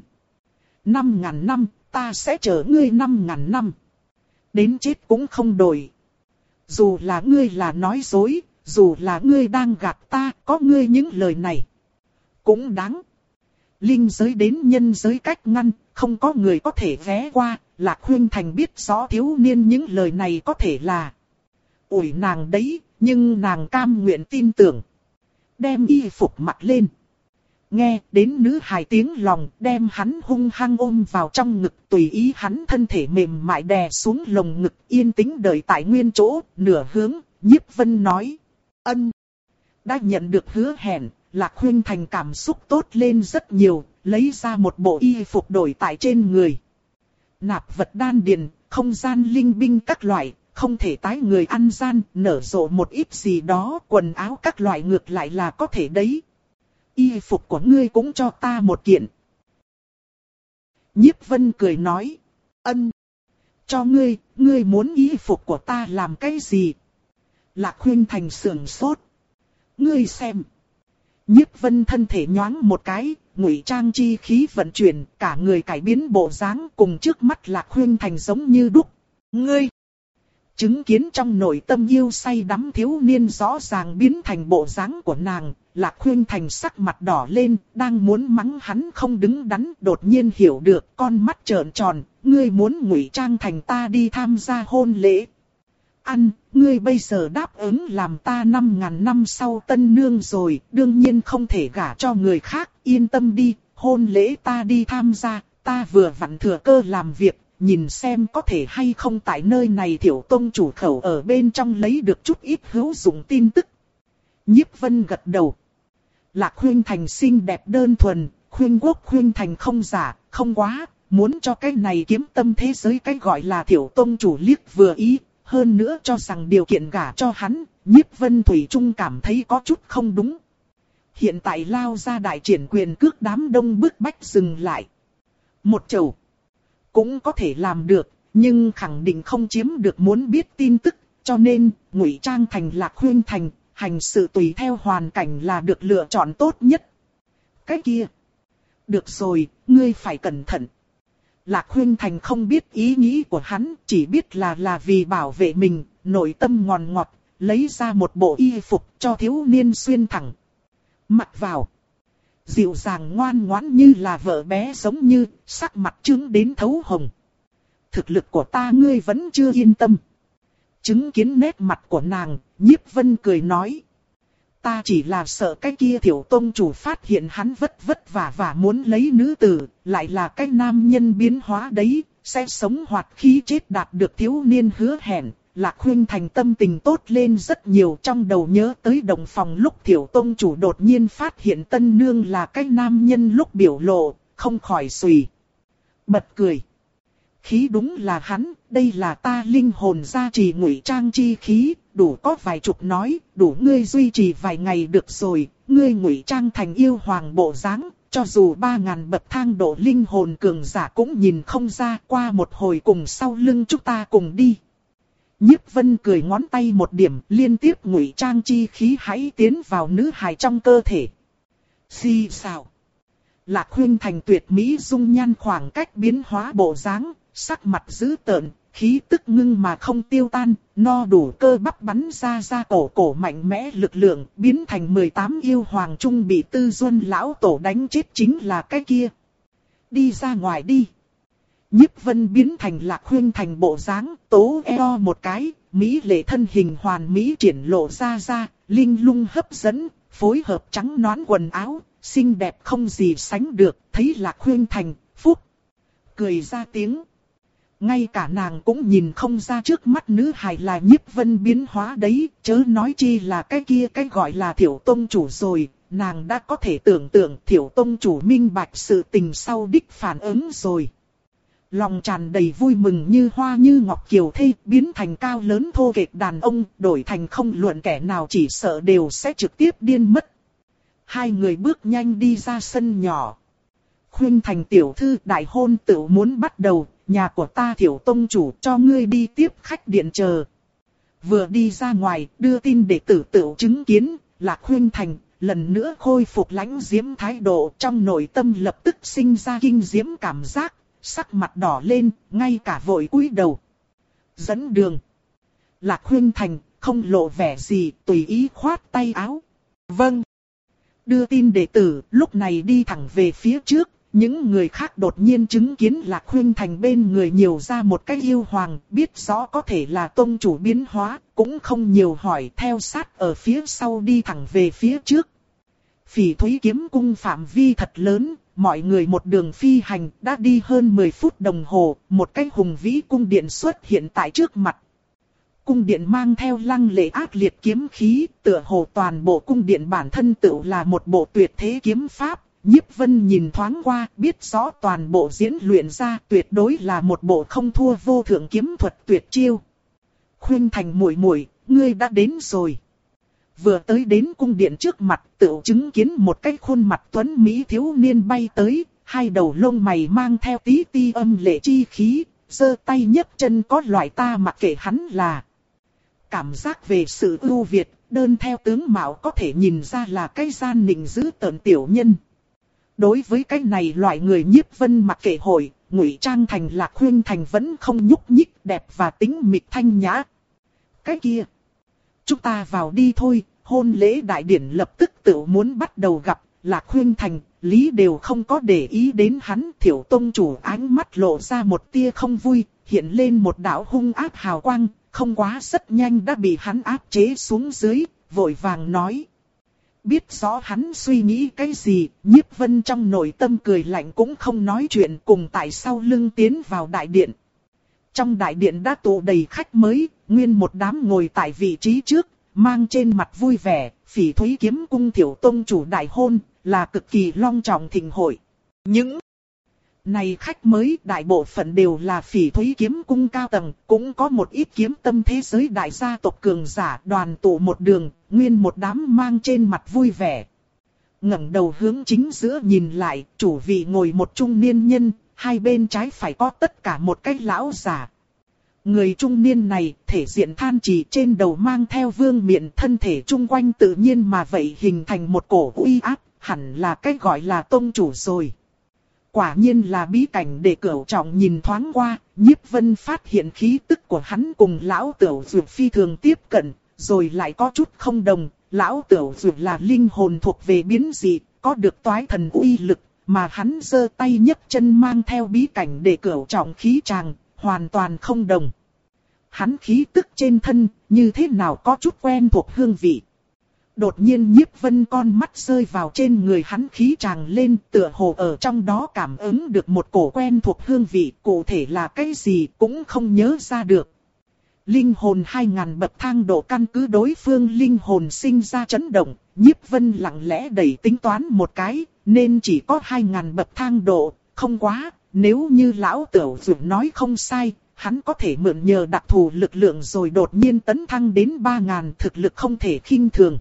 Năm ngàn năm, ta sẽ chờ ngươi năm ngàn năm. Đến chết cũng không đổi. Dù là ngươi là nói dối, dù là ngươi đang gạt ta, có ngươi những lời này. Cũng đáng. Linh giới đến nhân giới cách ngăn, không có người có thể ghé qua. Lạc Huynh Thành biết rõ thiếu niên những lời này có thể là ủi nàng đấy, nhưng nàng cam nguyện tin tưởng. Đem y phục mặc lên. Nghe đến nữ hài tiếng lòng, đem hắn hung hăng ôm vào trong ngực, tùy ý hắn thân thể mềm mại đè xuống lồng ngực, yên tĩnh đợi tại nguyên chỗ, nửa hướng. Nhiếp Vân nói, ân. Đã nhận được hứa hẹn, Lạc Khuynh Thành cảm xúc tốt lên rất nhiều, lấy ra một bộ y phục đổi tại trên người. Nạp vật đan điền, không gian linh binh các loại, không thể tái người ăn gian, nở rộ một ít gì đó, quần áo các loại ngược lại là có thể đấy. Y phục của ngươi cũng cho ta một kiện. Nhiếp Vân cười nói, ân. Cho ngươi, ngươi muốn y phục của ta làm cái gì? Lạc Khuynh Thành sườn sốt. Ngươi xem. Nhiếp Vân thân thể nhoáng một cái, ngụy trang chi khí vận chuyển, cả người cải biến bộ dáng cùng trước mắt Lạc Khuynh Thành giống như đúc. Ngươi! Chứng kiến trong nội tâm yêu say đắm thiếu niên rõ ràng biến thành bộ dáng của nàng, Lạc Khuynh Thành sắc mặt đỏ lên, đang muốn mắng hắn không đứng đắn, đột nhiên hiểu được, con mắt trợn tròn, ngươi muốn ngụy trang thành ta đi tham gia hôn lễ. Ăn, ngươi bây giờ đáp ứng làm ta năm ngàn năm sau tân nương rồi, đương nhiên không thể gả cho người khác, yên tâm đi, hôn lễ ta đi tham gia, ta vừa vặn thừa cơ làm việc, nhìn xem có thể hay không tại nơi này Thiểu Tông chủ khẩu ở bên trong lấy được chút ít hữu dụng tin tức. Nhiếp Vân gật đầu. Lạc Khuynh Thành xinh đẹp đơn thuần, Khuynh Quốc Khuynh Thành không giả, không quá, muốn cho cái này kiếm tâm thế giới cái gọi là Thiểu Tông chủ liếc vừa ý. Hơn nữa cho rằng điều kiện gả cho hắn, Nhiếp Vân Thủy Trung cảm thấy có chút không đúng. Hiện tại lao ra đại triển quyền cước, đám đông bức bách dừng lại. Một chầu cũng có thể làm được, nhưng khẳng định không chiếm được muốn biết tin tức, cho nên ngụy trang thành Lạc Khuynh Thành, hành sự tùy theo hoàn cảnh là được lựa chọn tốt nhất. Cái kia, được rồi, ngươi phải cẩn thận. Lạc Khuynh Thành không biết ý nghĩ của hắn, chỉ biết là là vì bảo vệ mình, nội tâm ngọt ngọt, lấy ra một bộ y phục cho thiếu niên xuyên thẳng. Mặc vào, dịu dàng ngoan ngoãn như là vợ bé giống như, sắc mặt trướng đến thấu hồng. Thực lực của ta ngươi vẫn chưa yên tâm. Chứng kiến nét mặt của nàng, Nhiếp Vân cười nói. Ta chỉ là sợ cái kia Thiểu Tông chủ phát hiện hắn vất vất vả và muốn lấy nữ tử, lại là cái nam nhân biến hóa đấy, sẽ sống hoạt khí chết đạt được thiếu niên hứa hẹn. Lạc Khuynh Thành tâm tình tốt lên rất nhiều, trong đầu nhớ tới đồng phòng lúc Thiểu Tông chủ đột nhiên phát hiện tân nương là cái nam nhân lúc biểu lộ, không khỏi xùy. Bật cười. Khí đúng là hắn, đây là ta linh hồn gia trì ngụy trang chi khí, đủ có vài chục nói, đủ ngươi duy trì vài ngày được rồi, ngươi ngụy trang thành yêu hoàng bộ dáng, cho dù ba ngàn bậc thang độ linh hồn cường giả cũng nhìn không ra, qua một hồi cùng sau lưng chúng ta cùng đi. Nhiếp Vân cười ngón tay một điểm, liên tiếp ngụy trang chi khí hãy tiến vào nữ hài trong cơ thể. Xì xào. Lạc Khuynh Thành tuyệt mỹ dung nhan khoảng cách biến hóa bộ dáng, sắc mặt dữ tợn, khí tức ngưng mà không tiêu tan, no đủ cơ bắp bắn ra ra cổ cổ mạnh mẽ lực lượng, biến thành mười tám yêu hoàng trung bị Tư Duân lão tổ đánh chết chính là cái kia. Đi ra ngoài đi. Nhiếp Vân biến thành Lạc Khuynh Thành bộ dáng, tố eo một cái, mỹ lệ thân hình hoàn mỹ triển lộ ra ra, linh lung hấp dẫn, phối hợp trắng nõn quần áo, xinh đẹp không gì sánh được, thấy Lạc Khuynh Thành, phúc, cười ra tiếng. Ngay cả nàng cũng nhìn không ra trước mắt nữ hài là Nhiếp Vân biến hóa đấy, chớ nói chi là cái kia cái gọi là Thiểu Tông chủ rồi, nàng đã có thể tưởng tượng Thiểu Tông chủ minh bạch sự tình sau đích phản ứng rồi. Lòng tràn đầy vui mừng như hoa như ngọc kiều thê, biến thành cao lớn thô kệch đàn ông, đổi thành không luận kẻ nào chỉ sợ đều sẽ trực tiếp điên mất. Hai người bước nhanh đi ra sân nhỏ. Khuynh Thành tiểu thư, đại hôn tựu muốn bắt đầu, nhà của ta Thiểu Tông chủ cho ngươi đi tiếp khách điện chờ. Vừa đi ra ngoài, đưa tin đệ tử tựu chứng kiến, Lạc Khuynh Thành lần nữa khôi phục lãnh diễm thái độ, trong nội tâm lập tức sinh ra kinh diễm cảm giác, sắc mặt đỏ lên, ngay cả vội cúi đầu. Dẫn đường. Lạc Khuynh Thành không lộ vẻ gì, tùy ý khoát tay áo. Vâng. Đưa tin đệ tử lúc này đi thẳng về phía trước. Những người khác đột nhiên chứng kiến Lạc Khuynh Thành bên người nhiều ra một cái yêu hoàng, biết rõ có thể là tông chủ biến hóa, cũng không nhiều hỏi, theo sát ở phía sau đi thẳng về phía trước. Phỉ Thúy Kiếm Cung phạm vi thật lớn, mọi người một đường phi hành đã đi hơn mười phút đồng hồ, một cái hùng vĩ cung điện xuất hiện tại trước mặt. Cung điện mang theo lăng lệ ác liệt kiếm khí, tựa hồ toàn bộ cung điện bản thân tự là một bộ tuyệt thế kiếm pháp. Nhiếp Vân nhìn thoáng qua, biết rõ toàn bộ diễn luyện ra tuyệt đối là một bộ không thua vô thượng kiếm thuật tuyệt chiêu. Khuynh Thành muội muội, ngươi đã đến rồi. Vừa tới đến cung điện trước mặt, tự chứng kiến một cái khuôn mặt tuấn mỹ thiếu niên bay tới, hai đầu lông mày mang theo tí ti âm lệ chi khí, giơ tay nhấc chân có loại ta mặc kệ hắn là. Cảm giác về sự ưu việt, đơn theo tướng mạo có thể nhìn ra là cái gian nịnh dữ tợn tiểu nhân. Đối với cái này loại người Nhiếp Vân mặc kệ hội, ngụy trang thành Lạc Khuynh Thành vẫn không nhúc nhích, đẹp và tính mịch thanh nhã. Cái kia, chúng ta vào đi thôi. Hôn lễ đại điển lập tức tự muốn bắt đầu gặp. Lạc Khuynh Thành, Lý đều không có để ý đến hắn. Thiểu tông chủ ánh mắt lộ ra một tia không vui, hiện lên một đạo hung ác hào quang, không quá rất nhanh đã bị hắn áp chế xuống dưới, vội vàng nói. Biết rõ hắn suy nghĩ cái gì, Nhiếp Vân trong nội tâm cười lạnh cũng không nói chuyện, cùng tại sau lưng tiến vào đại điện. Trong đại điện đã tụ đầy khách mới, nguyên một đám ngồi tại vị trí trước, mang trên mặt vui vẻ. Phỉ Thúy Kiếm Cung Thiểu tông chủ đại hôn, là cực kỳ long trọng thịnh hội. Những này khách mới đại bộ phận đều là Phỉ Thúy Kiếm Cung cao tầng, cũng có một ít kiếm tâm thế giới đại gia tộc cường giả đoàn tụ một đường, nguyên một đám mang trên mặt vui vẻ. Ngẩng đầu hướng chính giữa nhìn lại, chủ vị ngồi một trung niên nhân, hai bên trái phải có tất cả một cái lão giả. Người trung niên này, thể diện than trì, trên đầu mang theo vương miện, thân thể chung quanh tự nhiên mà vậy hình thành một cổ uy áp, hẳn là cái gọi là tông chủ rồi. Quả nhiên là bí cảnh để Cửu Trọng nhìn thoáng qua, Nhiếp Vân phát hiện khí tức của hắn cùng lão Tửu Dược phi thường tiếp cận, rồi lại có chút không đồng. Lão Tửu Dược là linh hồn thuộc về biến dị, có được toái thần uy lực, mà hắn giơ tay nhấc chân mang theo bí cảnh để Cửu Trọng khí tràng, hoàn toàn không đồng. Hắn khí tức trên thân, như thế nào có chút quen thuộc hương vị. Đột nhiên Nhiếp Vân con mắt rơi vào trên người hắn khí tràng lên, tựa hồ ở trong đó cảm ứng được một cổ quen thuộc hương vị, cụ thể là cái gì cũng không nhớ ra được. Linh hồn hai ngàn bậc thang độ, căn cứ đối phương linh hồn sinh ra chấn động, Nhiếp Vân lặng lẽ đẩy tính toán một cái, nên chỉ có hai ngàn bậc thang độ, không quá, nếu như lão Tửu Dược nói không sai. Hắn có thể mượn nhờ đặc thù lực lượng rồi đột nhiên tấn thăng đến ba ngàn, thực lực không thể khinh thường.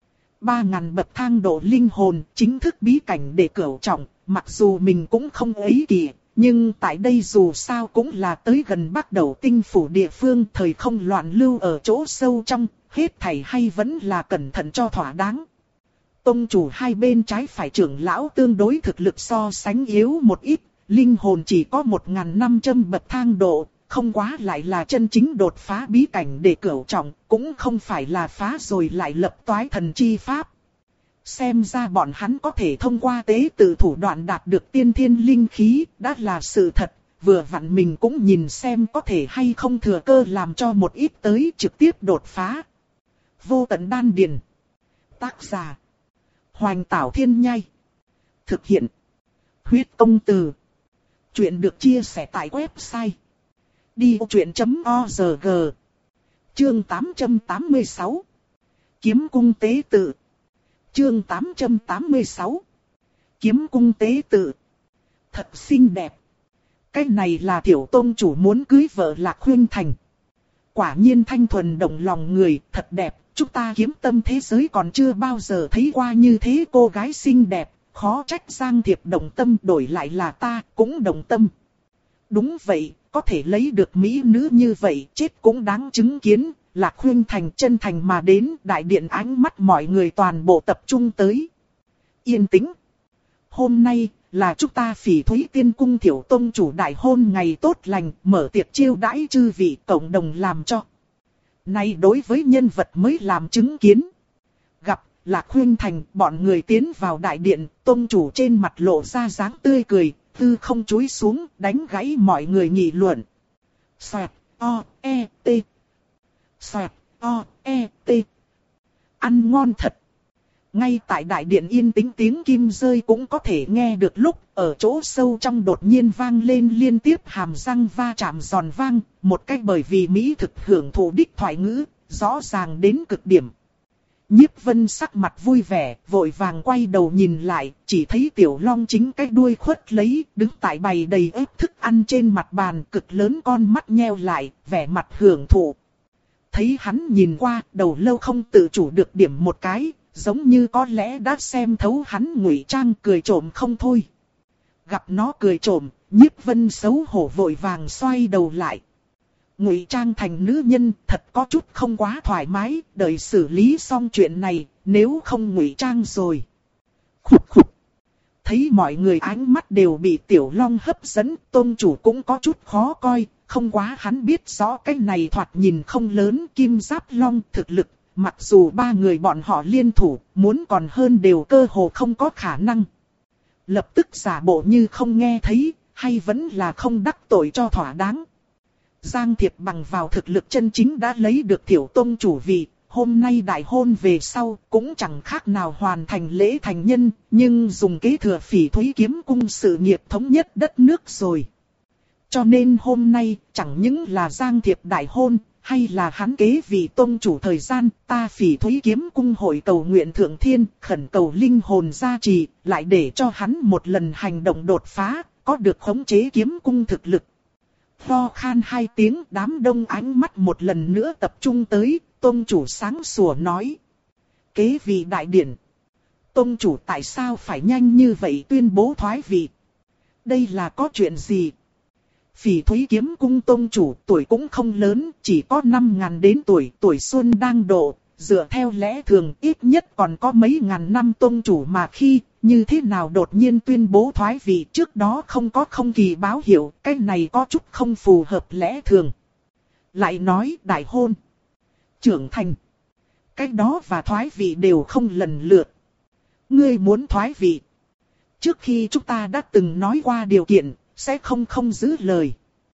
ba ngàn bậc thang độ linh hồn, chính thức bí cảnh để Cửu Trọng, mặc dù mình cũng không ấy kỳ, nhưng tại đây dù sao cũng là tới gần Bắc Đầu tinh phủ địa phương, thời không loạn lưu ở chỗ sâu trong, hết thảy hay vẫn là cẩn thận cho thỏa đáng. Tông chủ hai bên trái phải trưởng lão tương đối thực lực so sánh yếu một ít, linh hồn chỉ có một nghìn năm trăm bậc thang độ. Không quá lại là chân chính đột phá bí cảnh để Cửu Trọng, cũng không phải là phá rồi lại lập toái thần chi pháp. Xem ra bọn hắn có thể thông qua tế tự thủ đoạn đạt được tiên thiên linh khí, đã là sự thật, vừa vặn mình cũng nhìn xem có thể hay không thừa cơ làm cho một ít tới trực tiếp đột phá. Vô tận đan điền. Tác giả: Hoành Tảo Thiên Nhai. Thực hiện: Huyết Công Từ. Chuyện được chia sẻ tại website đi ô chuyện chấm org. Chương tám trăm tám mươi sáu. Kiếm cung tế tự. Chương tám trăm tám mươi sáu. Kiếm cung tế tự. Thật xinh đẹp. Cái này là Thiểu tông chủ muốn cưới vợ Lạc Khuynh Thành. Quả nhiên thanh thuần động lòng người, thật đẹp. Chúng ta kiếm tâm thế giới còn chưa bao giờ thấy qua như thế cô gái xinh đẹp. Khó trách Giang Thiệp động tâm, đổi lại là ta cũng động tâm. Đúng vậy. Có thể lấy được mỹ nữ như vậy, chết cũng đáng chứng kiến. Lạc Khuynh Thành chân thành mà đến, đại điện ánh mắt mọi người toàn bộ tập trung tới. Yên tĩnh. Hôm nay là chúng ta Phỉ Thúy Tiên Cung Thiểu tông chủ đại hôn ngày tốt lành, mở tiệc chiêu đãi chư vị cộng đồng làm cho. Nay đối với nhân vật mới làm chứng kiến. Gặp Lạc Khuynh Thành, bọn người tiến vào đại điện, tông chủ trên mặt lộ ra dáng tươi cười. Tư không chúi xuống, đánh gãy mọi người nghị luận. Xoẹt, o, e, t. Xoẹt, o, e, t. Ăn ngon thật. ngay tại đại điện yên tĩnh tiếng kim rơi cũng có thể nghe được lúc ở chỗ sâu trong đột nhiên vang lên liên tiếp hàm răng va chạm giòn vang, một cách bởi vì mỹ thực hưởng thụ đích thoại ngữ, rõ ràng đến cực điểm. Nhiếp Vân sắc mặt vui vẻ, vội vàng quay đầu nhìn lại, chỉ thấy Tiểu Long chính cái đuôi khuất lấy, đứng tại bày đầy ếp thức ăn trên mặt bàn, cực lớn con mắt nheo lại, vẻ mặt hưởng thụ. Thấy hắn nhìn qua, đầu lâu không tự chủ được điểm một cái, giống như có lẽ đã xem thấu hắn ngụy trang cười trộm không thôi. Gặp nó cười trộm, Nhiếp Vân xấu hổ vội vàng xoay đầu lại. Ngụy trang thành nữ nhân thật có chút không quá thoải mái, đợi xử lý xong chuyện này, nếu không ngụy trang rồi. Khục khục. Thấy mọi người ánh mắt đều bị Tiểu Long hấp dẫn, tôn chủ cũng có chút khó coi, không quá hắn biết rõ cái này thoạt nhìn không lớn Kim Giáp Long thực lực, mặc dù ba người bọn họ liên thủ, muốn còn hơn đều cơ hồ không có khả năng. Lập tức giả bộ như không nghe thấy, hay vẫn là không đắc tội cho thỏa đáng. Giang Thiệp bằng vào thực lực chân chính đã lấy được Thiểu Tông chủ vị, hôm nay đại hôn về sau cũng chẳng khác nào hoàn thành lễ thành nhân, nhưng dùng kế thừa Phỉ Thúy Kiếm Cung sự nghiệp thống nhất đất nước rồi. Cho nên hôm nay chẳng những là Giang Thiệp đại hôn, hay là hắn kế vị tông chủ thời gian, ta Phỉ Thúy Kiếm Cung hội cầu nguyện thượng thiên, khẩn cầu linh hồn gia trì, lại để cho hắn một lần hành động đột phá, có được khống chế kiếm cung thực lực. Ho khan hai tiếng, đám đông ánh mắt một lần nữa tập trung tới, tông chủ sáng sủa nói. Kế vị đại điển. Tông chủ tại sao phải nhanh như vậy tuyên bố thoái vị? Đây là có chuyện gì? Phỉ Thúy Kiếm Cung tông chủ tuổi cũng không lớn, chỉ có năm ngàn đến tuổi, tuổi xuân đang độ, dựa theo lẽ thường ít nhất còn có mấy ngàn năm tông chủ mà khi, như thế nào đột nhiên tuyên bố thoái vị trước đó không có không kỳ báo hiệu, cái này có chút không phù hợp lẽ thường. Lại nói đại hôn, trưởng thành, cái đó và thoái vị đều không lần lượt. Ngươi muốn thoái vị, trước khi chúng ta đã từng nói qua điều kiện, sẽ không không giữ lời.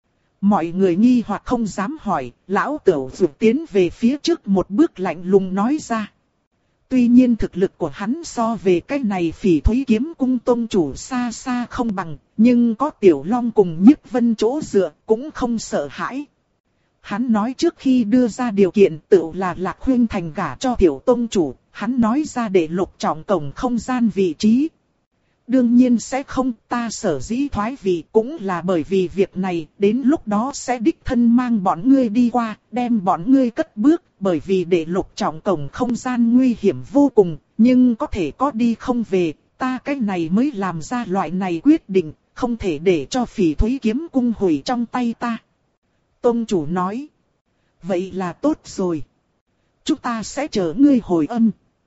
Mọi người nghi hoặc không dám hỏi, lão Tửu vụt tiến về phía trước một bước lạnh lùng nói ra. Tuy nhiên thực lực của hắn so về cái này Phỉ Thúy Kiếm Cung tông chủ xa xa không bằng, nhưng có Tiểu Long cùng Nhiếp Vân chỗ dựa cũng không sợ hãi. Hắn nói trước khi đưa ra điều kiện tự là Lạc Huyên thành gả cho Tiểu tông chủ, hắn nói ra để lục trọng cổng không gian vị trí. Đương nhiên sẽ không, ta sở dĩ thoái vị cũng là bởi vì việc này, đến lúc đó sẽ đích thân mang bọn ngươi đi qua, đem bọn ngươi cất bước, bởi vì để lục trọng cổng không gian nguy hiểm vô cùng, nhưng có thể có đi không về, ta cái này mới làm ra loại này quyết định, không thể để cho Phỉ Thúy Kiếm Cung hủy trong tay ta. Tông chủ nói, vậy là tốt rồi, chúng ta sẽ chờ ngươi hồi âm.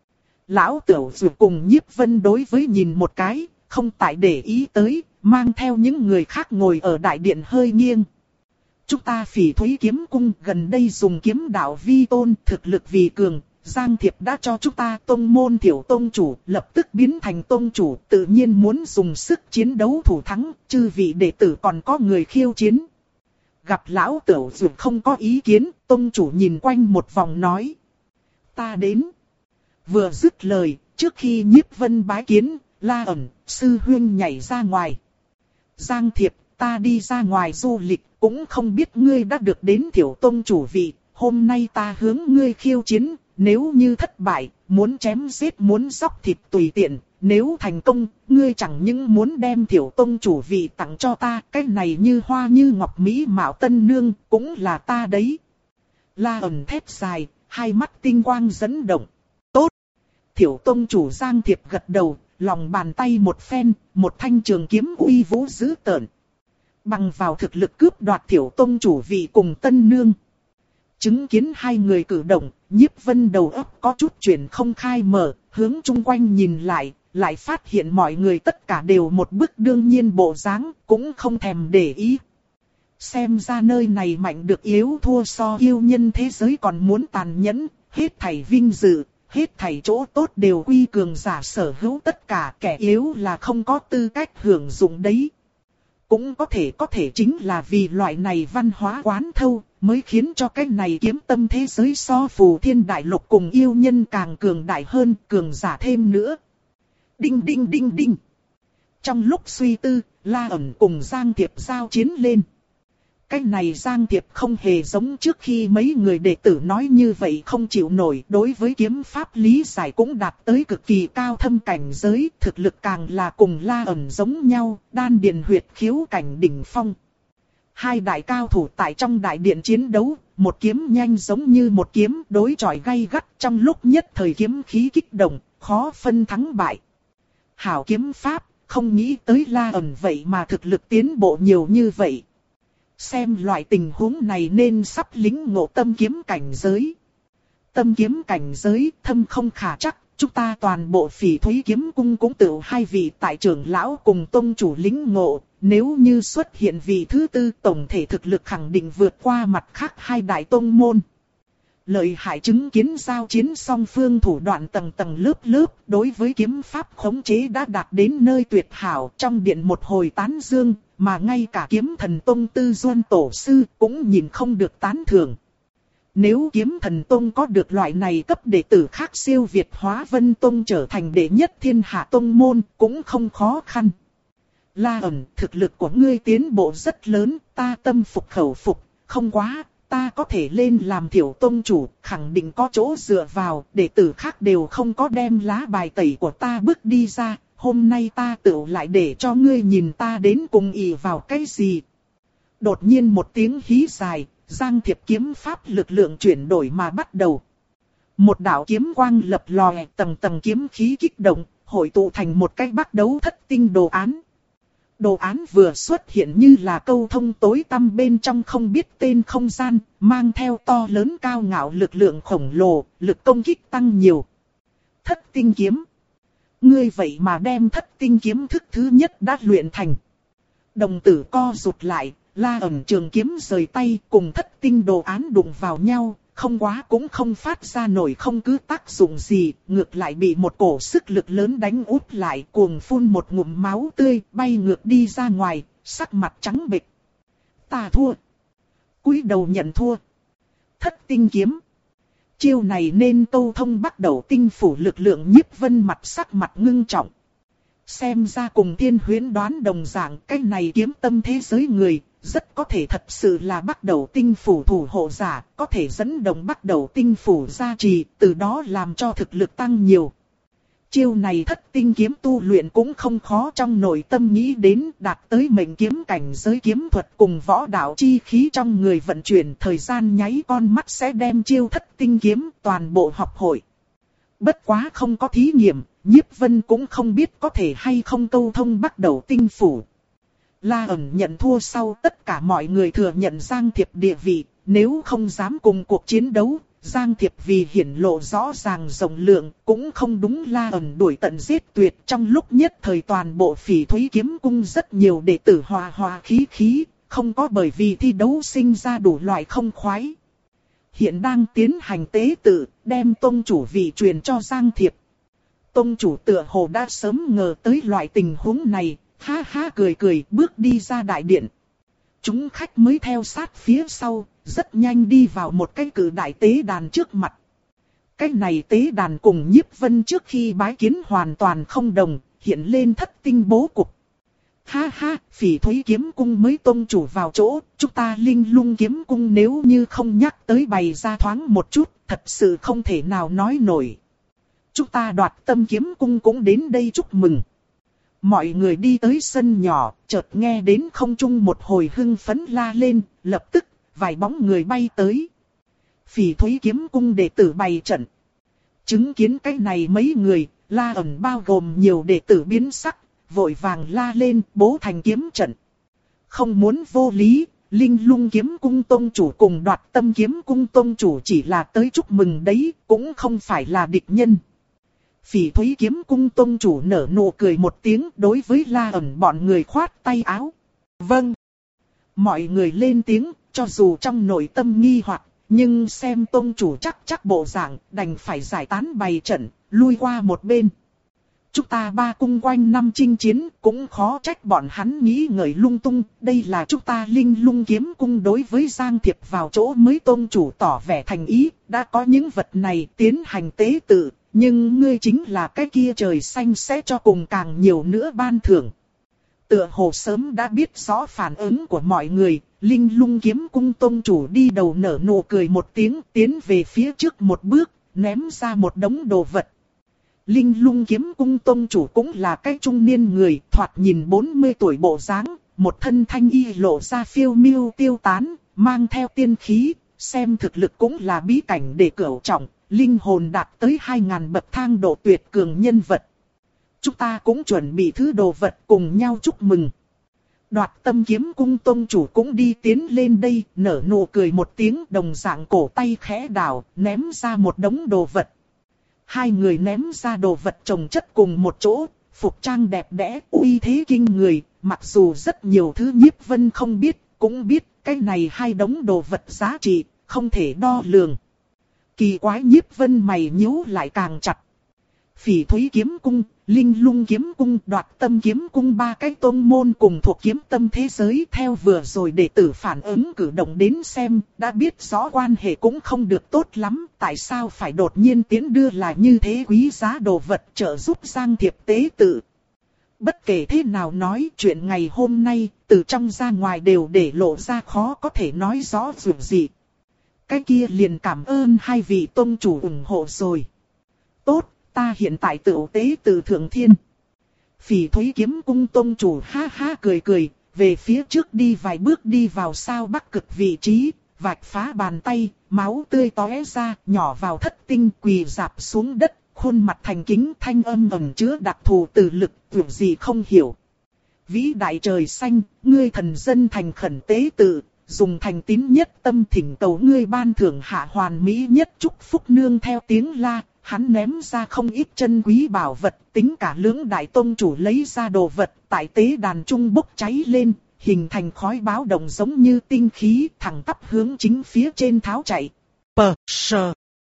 Lão Tửu dù cùng Nhiếp Vân đối với nhìn một cái, không tại để ý tới, mang theo những người khác ngồi ở đại điện hơi nghiêng. Chúng ta Phỉ Thúy Kiếm Cung gần đây dùng kiếm đạo vi tôn, thực lực vì cường, Giang Thiệp đã cho chúng ta tông môn Tiểu tông chủ, lập tức biến thành tông chủ, tự nhiên muốn dùng sức chiến đấu thủ thắng, chư vị đệ tử còn có người khiêu chiến. Gặp lão Tửu dù không có ý kiến, tông chủ nhìn quanh một vòng nói. Ta đến. Vừa dứt lời, trước khi Nhiếp Vân bái kiến, La ẩn, sư huyên nhảy ra ngoài. Giang Thiệp, ta đi ra ngoài du lịch, cũng không biết ngươi đã được đến Tiểu tông chủ vị, hôm nay ta hướng ngươi khiêu chiến, nếu như thất bại, muốn chém giết muốn dóc thịt tùy tiện, nếu thành công, ngươi chẳng những muốn đem Tiểu tông chủ vị tặng cho ta, cái này như hoa như ngọc mỹ mạo tân nương, cũng là ta đấy. La ẩn thét dài, hai mắt tinh quang dẫn động. Tốt! Tiểu tông chủ Giang Thiệp gật đầu, lòng bàn tay một phen, một thanh trường kiếm uy vũ dữ tợn. Bằng vào thực lực cướp đoạt Tiểu tông chủ vị cùng tân nương. Chứng kiến hai người cử động, Nhiếp Vân đầu óc có chút chuyển không khai mở, hướng chung quanh nhìn lại, lại phát hiện mọi người tất cả đều một bức đương nhiên bộ dáng, cũng không thèm để ý. Xem ra nơi này mạnh được yếu thua so yêu nhân thế giới còn muốn tàn nhẫn, hết thảy vinh dự, hết thảy chỗ tốt đều quy cường giả sở hữu, tất cả kẻ yếu là không có tư cách hưởng dụng đấy. Cũng có thể có thể chính là vì loại này văn hóa quán thâu, mới khiến cho cái này kiếm tâm thế giới so phù thiên đại lục cùng yêu nhân càng cường đại hơn, cường giả thêm nữa. Đinh đinh đinh đinh. Trong lúc suy tư, La ẩn cùng Giang Thiệp giao chiến lên. Cái này Giang Thiệp không hề giống trước khi mấy người đệ tử nói như vậy không chịu nổi. Đối với kiếm pháp lý giải cũng đạt tới cực kỳ cao thâm cảnh giới. Thực lực càng là cùng La ẩn giống nhau, đan điền huyệt khiếu cảnh đỉnh phong. Hai đại cao thủ tại trong đại điện chiến đấu, một kiếm nhanh giống như một kiếm đối chọi gay gắt trong lúc nhất thời kiếm khí kích động, khó phân thắng bại. Hảo kiếm pháp, không nghĩ tới La ẩn vậy mà thực lực tiến bộ nhiều như vậy. Xem loại tình huống này nên sắp lĩnh ngộ tâm kiếm cảnh giới. Tâm kiếm cảnh giới thâm không khả chắc, chúng ta toàn bộ Phỉ Thúy kiếm cung cũng tự hai vị tại trưởng lão cùng tông chủ lĩnh ngộ. Nếu như xuất hiện vị thứ tư, tổng thể thực lực khẳng định vượt qua mặt khác hai đại tông môn. Lợi hại chứng kiến giao chiến song phương thủ đoạn tầng tầng lớp lớp, đối với kiếm pháp khống chế đã đạt đến nơi tuyệt hảo. Trong điện một hồi tán dương, mà ngay cả kiếm thần tông Tư Duân tổ sư cũng nhìn không được tán thưởng. Nếu kiếm thần tông có được loại này cấp đệ tử khác siêu việt Hóa Vân tông trở thành đệ nhất thiên hạ tông môn cũng không khó khăn. La ẩn, thực lực của ngươi tiến bộ rất lớn, ta tâm phục khẩu phục, không quá, ta có thể lên làm tiểu tông chủ, khẳng định có chỗ dựa vào, đệ tử khác đều không có đem lá bài tẩy của ta bước đi ra, hôm nay ta tự lại để cho ngươi nhìn ta đến cùng ỷ vào cái gì. Đột nhiên một tiếng hí dài, Giang Thiệp kiếm pháp lực lượng chuyển đổi mà bắt đầu. Một đạo kiếm quang lập lòe, tầng tầng kiếm khí kích động, hội tụ thành một cái bắt đấu thất tinh đồ án. Đồ án vừa xuất hiện như là câu thông tối tăm bên trong không biết tên không gian, mang theo to lớn cao ngạo lực lượng khổng lồ, lực công kích tăng nhiều. Thất tinh kiếm. Ngươi vậy mà đem thất tinh kiếm thức thứ nhất đã luyện thành. Đồng tử co rụt lại, La ẩn trường kiếm rời tay cùng thất tinh đồ án đụng vào nhau. Không quá cũng không phát ra nổi không cứ tác dụng gì, ngược lại bị một cổ sức lực lớn đánh úp lại, cuồng phun một ngụm máu tươi, bay ngược đi ra ngoài, sắc mặt trắng bệch. Ta thua. Cúi đầu nhận thua. Thất tinh kiếm. Chiêu này nên câu thông bắt đầu tinh phủ lực lượng. Nhiếp Vân mặt sắc mặt ngưng trọng. Xem ra cùng Thiên Huyễn đoán đồng dạng, cái này kiếm tâm thế giới người, rất có thể thật sự là bắt đầu tinh phủ thủ hộ giả, có thể dẫn động bắt đầu tinh phủ gia trì, từ đó làm cho thực lực tăng nhiều. Chiêu này thất tinh kiếm tu luyện cũng không khó, trong nội tâm nghĩ đến đạt tới mệnh kiếm cảnh giới kiếm thuật cùng võ đạo chi khí trong người vận chuyển, thời gian nháy con mắt sẽ đem chiêu thất tinh kiếm toàn bộ học hội. Bất quá không có thí nghiệm, Nhiếp Vân cũng không biết có thể hay không câu thông bắt đầu tinh phủ. La ẩn nhận thua sau, tất cả mọi người thừa nhận Giang Thiệp địa vị, nếu không dám cùng cuộc chiến đấu, Giang Thiệp vì hiển lộ rõ ràng rộng lượng, cũng không đúng. La ẩn đuổi tận giết tuyệt, trong lúc nhất thời toàn bộ Phỉ Thúy kiếm cung rất nhiều đệ tử hòa hòa khí khí, không có bởi vì thi đấu sinh ra đủ loại không khoái. Hiện đang tiến hành tế tự, đem tông chủ vị truyền cho Giang Thiệp. Tông chủ tựa hồ đã sớm ngờ tới loại tình huống này, ha ha cười cười bước đi ra đại điện. Chúng khách mới theo sát phía sau, rất nhanh đi vào một cái cử đại tế đàn trước mặt. Cái này tế đàn cùng Nhiếp Vân trước khi bái kiến hoàn toàn không đồng, hiện lên thất tinh bố cục. Ha ha, Phỉ Thúy kiếm cung mới tông chủ vào chỗ, chúng ta Linh Lung kiếm cung nếu như không nhắc tới bày ra thoáng một chút, thật sự không thể nào nói nổi. Chúng ta Đoạt Tâm kiếm cung cũng đến đây chúc mừng. Mọi người đi tới sân nhỏ, chợt nghe đến không trung một hồi hưng phấn la lên, lập tức, vài bóng người bay tới. Phỉ Thúy kiếm cung đệ tử bày trận. Chứng kiến cái này mấy người, La ẩn bao gồm nhiều đệ tử biến sắc, vội vàng la lên bố thành kiếm trận. Không muốn vô lý, Linh Lung kiếm cung tông chủ cùng Đoạt Tâm kiếm cung tông chủ chỉ là tới chúc mừng đấy, cũng không phải là địch nhân. Phỉ Thúy kiếm cung tông chủ nở nụ cười một tiếng, đối với La ẩn bọn người khoát tay áo. Vâng. Mọi người lên tiếng, cho dù trong nội tâm nghi hoặc, nhưng xem tông chủ chắc chắc bộ dạng, đành phải giải tán bày trận, lui qua một bên. chúng ta ba cung quanh năm chinh chiến, cũng khó trách bọn hắn nghĩ ngợi lung tung. Đây là chúng ta Linh Lung kiếm cung đối với Giang Thiệp vào chỗ mới tôn chủ tỏ vẻ thành ý, đã có những vật này tiến hành tế tự, nhưng ngươi chính là cái kia trời xanh sẽ cho cùng càng nhiều nữa ban thưởng. Tựa hồ sớm đã biết rõ phản ứng của mọi người, Linh Lung kiếm cung tôn chủ đi đầu nở nụ cười một tiếng, tiến về phía trước một bước, ném ra một đống đồ vật. Linh Lung kiếm cung tôn chủ cũng là cái trung niên người, thoạt nhìn bốn mươi tuổi bộ dáng, một thân thanh y lộ ra phiêu miêu tiêu tán, mang theo tiên khí, xem thực lực cũng là bí cảnh để cửu trọng, linh hồn đạt tới hai ngàn bậc thang độ tuyệt cường nhân vật. Chúng ta cũng chuẩn bị thứ đồ vật cùng nhau chúc mừng. Đoạt Tâm kiếm cung tôn chủ cũng đi tiến lên đây, nở nụ cười một tiếng, đồng dạng cổ tay khẽ đảo, ném ra một đống đồ vật. Hai người ném ra đồ vật chồng chất cùng một chỗ, phục trang đẹp đẽ, uy thế kinh người, mặc dù rất nhiều thứ Nhiếp Vân không biết, cũng biết cái này hai đống đồ vật giá trị, không thể đo lường. Kỳ quái Nhiếp Vân mày nhíu lại càng chặt. Phỉ Thúy kiếm cung, Linh Lung kiếm cung, Đoạt Tâm kiếm cung ba cái tôn môn cùng thuộc kiếm tâm thế giới, theo vừa rồi đệ tử phản ứng cử động đến xem, đã biết rõ quan hệ cũng không được tốt lắm, tại sao phải đột nhiên tiến đưa là như thế quý giá đồ vật trợ giúp Giang Thiệp tế tự. Bất kể thế nào nói, chuyện ngày hôm nay, từ trong ra ngoài đều để lộ ra khó có thể nói rõ dù gì. Cái kia liền cảm ơn hai vị tôn chủ ủng hộ rồi. Tốt. Ta hiện tại tự tế từ Thượng Thiên. Phỉ Thúy kiếm cung tôn chủ ha ha cười cười, về phía trước đi vài bước đi vào sao Bắc Cực vị trí, vạch phá bàn tay, máu tươi tóe ra, nhỏ vào thất tinh quỳ rạp xuống đất, khuôn mặt thành kính thanh âm ẩn chứa đặc thù từ lực, tưởng gì không hiểu. Vĩ đại trời xanh, ngươi thần dân thành khẩn tế tự, dùng thành tín nhất tâm thỉnh cầu ngươi ban thưởng hạ hoàn mỹ nhất chúc phúc nương theo tiếng la. Hắn ném ra không ít chân quý bảo vật, tính cả lưỡng đại tôn chủ lấy ra đồ vật, tại tế đàn trung bốc cháy lên, hình thành khói báo động giống như tinh khí, thẳng tắp hướng chính phía trên tháo chạy. Pờ, sờ.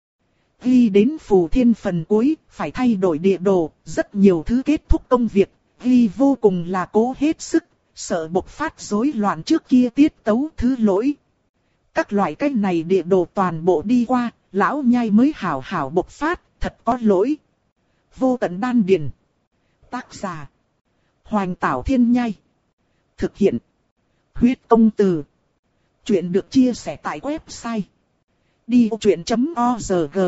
Ghi đến phù thiên phần cuối, phải thay đổi địa đồ, rất nhiều thứ kết thúc công việc, ghi vô cùng là cố hết sức, sợ bộc phát rối loạn trước kia tiết tấu thứ lỗi. Các loại cách này địa đồ toàn bộ đi qua. Lão nhai mới hảo hảo bộc phát, thật có lỗi. Vô tận đan điền. Tác giả. Hoành Tảo Thiên Nhai. Thực hiện. Huyết Công Từ. Chuyện được chia sẻ tại website. đi ô chuyện chấm org.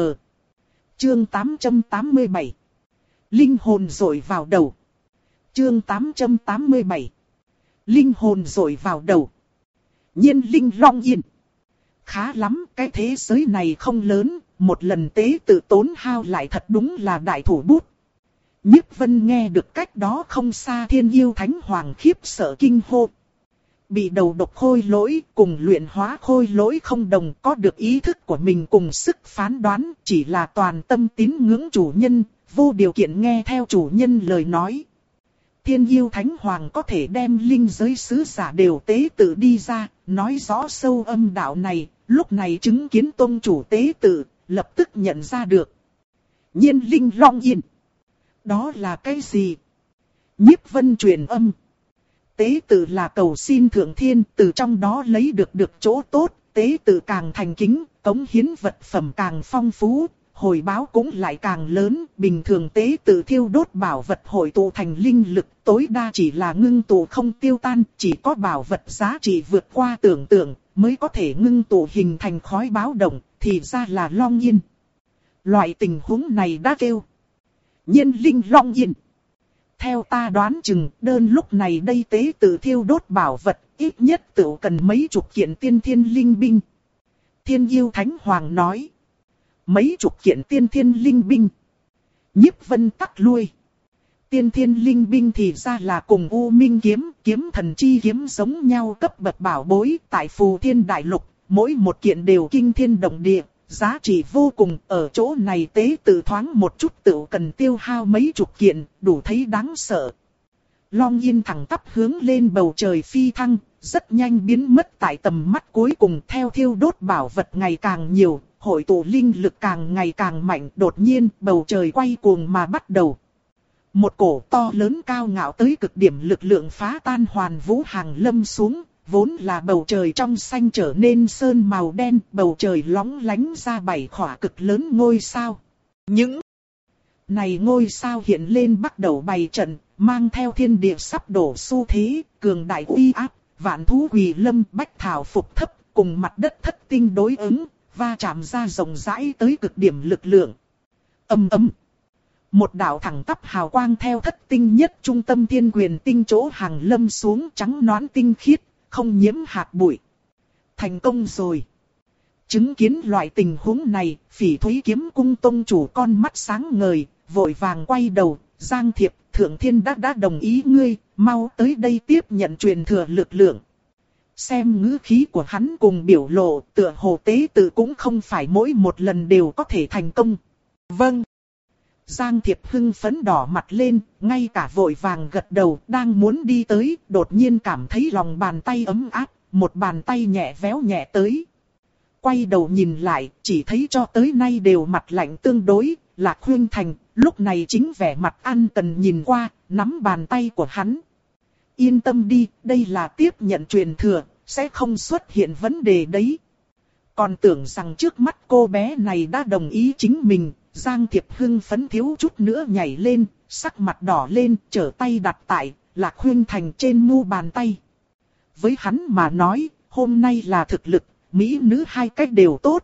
Chương tám trăm tám mươi bảy. Linh hồn dội vào đầu. Chương tám trăm tám mươi bảy. Linh hồn dội vào đầu. Nhiên linh long yên. Khá lắm, cái thế giới này không lớn, một lần tế tự tốn hao lại thật đúng là đại thủ bút. Nhiếp Vân nghe được cách đó không xa Thiên Yêu Thánh Hoàng khiếp sợ kinh hô. Bị đầu độc khôi lỗi cùng luyện hóa khôi lỗi không đồng, có được ý thức của mình cùng sức phán đoán, chỉ là toàn tâm tín ngưỡng chủ nhân, vô điều kiện nghe theo chủ nhân lời nói. Thiên Yêu Thánh Hoàng có thể đem linh giới sứ giả đều tế tự đi ra, nói rõ sâu âm đạo này, lúc này chứng kiến tôn chủ tế tự, lập tức nhận ra được. Nhiên linh long yên. Đó là cái gì? Nhiếp Vân truyền âm. Tế tự là cầu xin Thượng Thiên, từ trong đó lấy được được chỗ tốt, tế tự càng thành kính, cống hiến vật phẩm càng phong phú. Hồi báo cũng lại càng lớn, bình thường tế tự thiêu đốt bảo vật hội tụ thành linh lực, tối đa chỉ là ngưng tụ không tiêu tan, chỉ có bảo vật giá trị vượt qua tưởng tượng, mới có thể ngưng tụ hình thành khói báo động, thì ra là long yên. Loại tình huống này đã kêu nhiên linh long yên. Theo ta đoán chừng, đơn lúc này đây tế tự thiêu đốt bảo vật, ít nhất tự cần mấy chục kiện tiên thiên linh binh. Thiên Yêu Thánh Hoàng nói. Mấy chục kiện tiên thiên linh binh. Nhiếp Vân tắc lui. Tiên thiên linh binh thì ra là cùng U Minh kiếm, kiếm thần chi kiếm giống nhau cấp bậc bảo bối tại phù thiên đại lục. Mỗi một kiện đều kinh thiên động địa, giá trị vô cùng. Ở chỗ này tế tự thoáng một chút tự cần tiêu hao mấy chục kiện, đủ thấy đáng sợ. Long Yên thẳng tắp hướng lên bầu trời phi thăng, rất nhanh biến mất tại tầm mắt cuối cùng theo thiêu đốt bảo vật ngày càng nhiều. Hội tụ linh lực càng ngày càng mạnh, đột nhiên bầu trời quay cuồng mà bắt đầu. Một cổ to lớn cao ngạo tới cực điểm lực lượng phá tan hoàn vũ hàng lâm xuống, vốn là bầu trời trong xanh trở nên sơn màu đen, bầu trời lóng lánh ra bảy khỏa cực lớn ngôi sao. Những này ngôi sao hiện lên bắt đầu bày trận, mang theo thiên địa sắp đổ xu thế, cường đại uy áp, vạn thú quỳ lâm bách thảo phục thấp, cùng mặt đất thất tinh đối ứng, va chạm ra rộng rãi tới cực điểm lực lượng. Ầm ầm. Một đạo thẳng tắp hào quang theo thất tinh nhất trung tâm thiên quyền tinh chỗ hàng lâm xuống, trắng nõn tinh khiết, không nhiễm hạt bụi. Thành công rồi. Chứng kiến loại tình huống này, Phỉ Thúy Kiếm Cung tông chủ con mắt sáng ngời, vội vàng quay đầu, Giang Thiệp, Thượng Thiên đã đã đồng ý ngươi, mau tới đây tiếp nhận truyền thừa lực lượng. Xem ngữ khí của hắn cùng biểu lộ, tựa hồ tế tự cũng không phải mỗi một lần đều có thể thành công. Vâng. Giang Thiệp hưng phấn đỏ mặt lên, ngay cả vội vàng gật đầu, đang muốn đi tới, đột nhiên cảm thấy lòng bàn tay ấm áp, một bàn tay nhẹ véo nhẹ tới. Quay đầu nhìn lại, chỉ thấy cho tới nay đều mặt lạnh tương đối, là Khuynh Thành, lúc này chính vẻ mặt ăn cần nhìn qua, nắm bàn tay của hắn. Yên tâm đi, đây là tiếp nhận truyền thừa, sẽ không xuất hiện vấn đề đấy. Còn tưởng rằng trước mắt cô bé này đã đồng ý chính mình, Giang Thiệp hưng phấn thiếu chút nữa nhảy lên, sắc mặt đỏ lên, trở tay đặt tại, là Khuynh Thành trên mu bàn tay. Với hắn mà nói, hôm nay là thực lực, mỹ nữ hai cách đều tốt.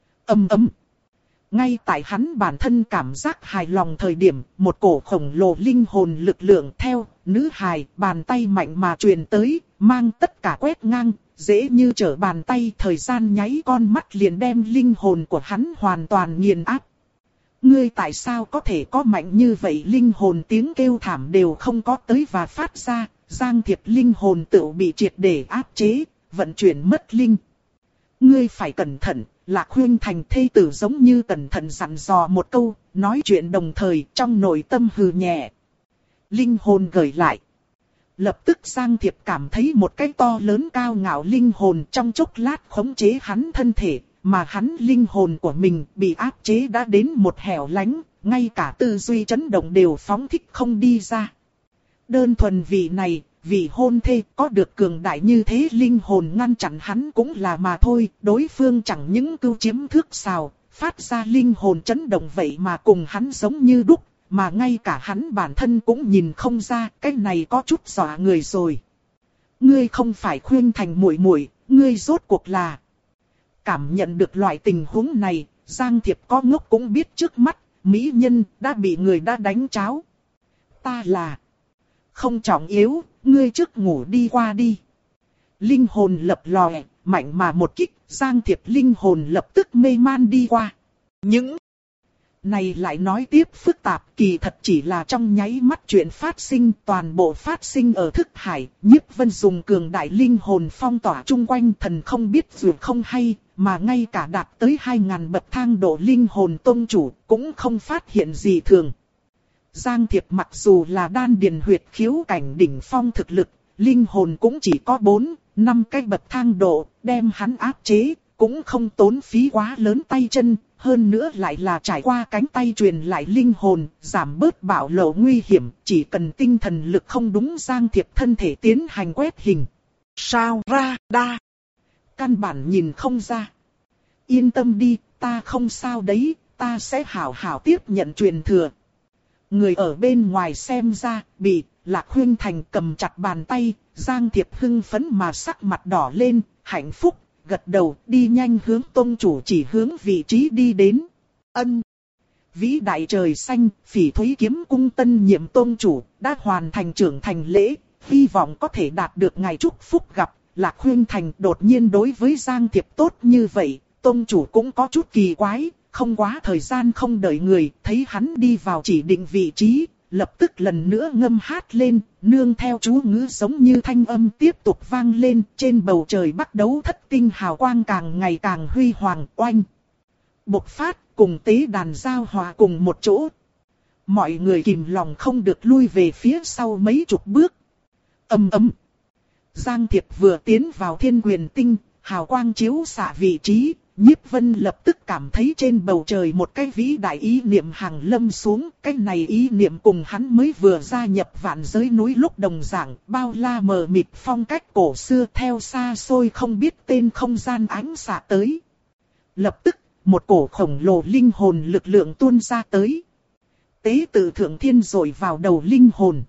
Ầm ầm. Ngay tại hắn bản thân cảm giác hài lòng thời điểm, một cổ khổng lồ linh hồn lực lượng theo nữ hài bàn tay mạnh mà truyền tới, mang tất cả quét ngang, dễ như trở bàn tay, thời gian nháy con mắt liền đem linh hồn của hắn hoàn toàn nghiền áp. Ngươi tại sao có thể có mạnh như vậy? Linh hồn tiếng kêu thảm đều không có tới và phát ra, Giang Thiệp linh hồn tự bị triệt để áp chế, vận chuyển mất linh. Ngươi phải cẩn thận, là Khuynh Thành thê tử giống như cẩn thận dặn dò một câu, nói chuyện đồng thời trong nội tâm hừ nhẹ. Linh hồn gửi lại. Lập tức Giang Thiệp cảm thấy một cái to lớn cao ngạo linh hồn trong chốc lát khống chế hắn thân thể, mà hắn linh hồn của mình bị áp chế đã đến một hẻo lánh, ngay cả tư duy chấn động đều phóng thích không đi ra. Đơn thuần vị này, vị hôn thê có được cường đại như thế linh hồn ngăn chặn hắn cũng là mà thôi, đối phương chẳng những cưu chiếm thước sào, phát ra linh hồn chấn động vậy mà cùng hắn giống như đúc, mà ngay cả hắn bản thân cũng nhìn không ra, cái này có chút dọa người rồi. Ngươi không phải Khuynh Thành muội muội, ngươi rốt cuộc là... Cảm nhận được loại tình huống này, Giang Thiệp có ngốc cũng biết trước mắt, mỹ nhân đã bị người đã đánh cháo. Ta là... Không trọng yếu, ngươi trước ngủ đi qua đi. Linh hồn lập lòe, mạnh mà một kích, Giang Thiệp linh hồn lập tức mê man đi qua. Những này lại nói tiếp phức tạp, kỳ thật chỉ là trong nháy mắt chuyện phát sinh, toàn bộ phát sinh ở thức hải. Nhiếp Vân dùng cường đại linh hồn phong tỏa chung quanh, thần không biết dù không hay, mà ngay cả đạt tới hai ngàn bậc thang độ linh hồn tông chủ cũng không phát hiện gì thường. Giang Thiệp mặc dù là đan điền huyệt khiếu cảnh đỉnh phong thực lực, linh hồn cũng chỉ có bốn, năm cái bậc thang độ, đem hắn áp chế, cũng không tốn phí quá lớn tay chân, hơn nữa lại là trải qua cánh tay truyền lại linh hồn, giảm bớt bạo lộ nguy hiểm, chỉ cần tinh thần lực không đúng Giang Thiệp thân thể tiến hành quét hình. Sao ra đa? Căn bản nhìn không ra. Yên tâm đi, ta không sao đấy, ta sẽ hảo hảo tiếp nhận truyền thừa. Người ở bên ngoài xem ra, bị Lạc Khuynh Thành cầm chặt bàn tay, Giang Thiệp hưng phấn mà sắc mặt đỏ lên, hạnh phúc, gật đầu, đi nhanh hướng tông chủ chỉ hướng vị trí đi đến. Ân. Vĩ đại trời xanh, Phỉ Thúy Kiếm Cung tân nhiệm tông chủ, đã hoàn thành trưởng thành lễ, hy vọng có thể đạt được ngài chúc phúc gặp. Lạc Khuynh Thành đột nhiên đối với Giang Thiệp tốt như vậy, tông chủ cũng có chút kỳ quái. Không quá thời gian không đợi người, thấy hắn đi vào chỉ định vị trí, lập tức lần nữa ngâm hát lên, nương theo chú ngữ giống như thanh âm tiếp tục vang lên, trên bầu trời bắt đấu thất tinh hào quang càng ngày càng huy hoàng oanh. Bộc phát cùng tế đàn giao hòa cùng một chỗ. Mọi người kìm lòng không được lui về phía sau mấy chục bước. Ầm ầm. Giang Thiệp vừa tiến vào thiên quyền tinh, hào quang chiếu xạ vị trí, Nhiếp Vân lập tức cảm thấy trên bầu trời một cái vĩ đại ý niệm hàng lâm xuống. Cái này ý niệm cùng hắn mới vừa gia nhập vạn giới núi lúc đồng dạng, bao la mờ mịt phong cách cổ xưa theo xa xôi không biết tên không gian ánh xạ tới. Lập tức, một cổ khổng lồ linh hồn lực lượng tuôn ra tới. Tế tự thượng thiên rồi vào đầu linh hồn.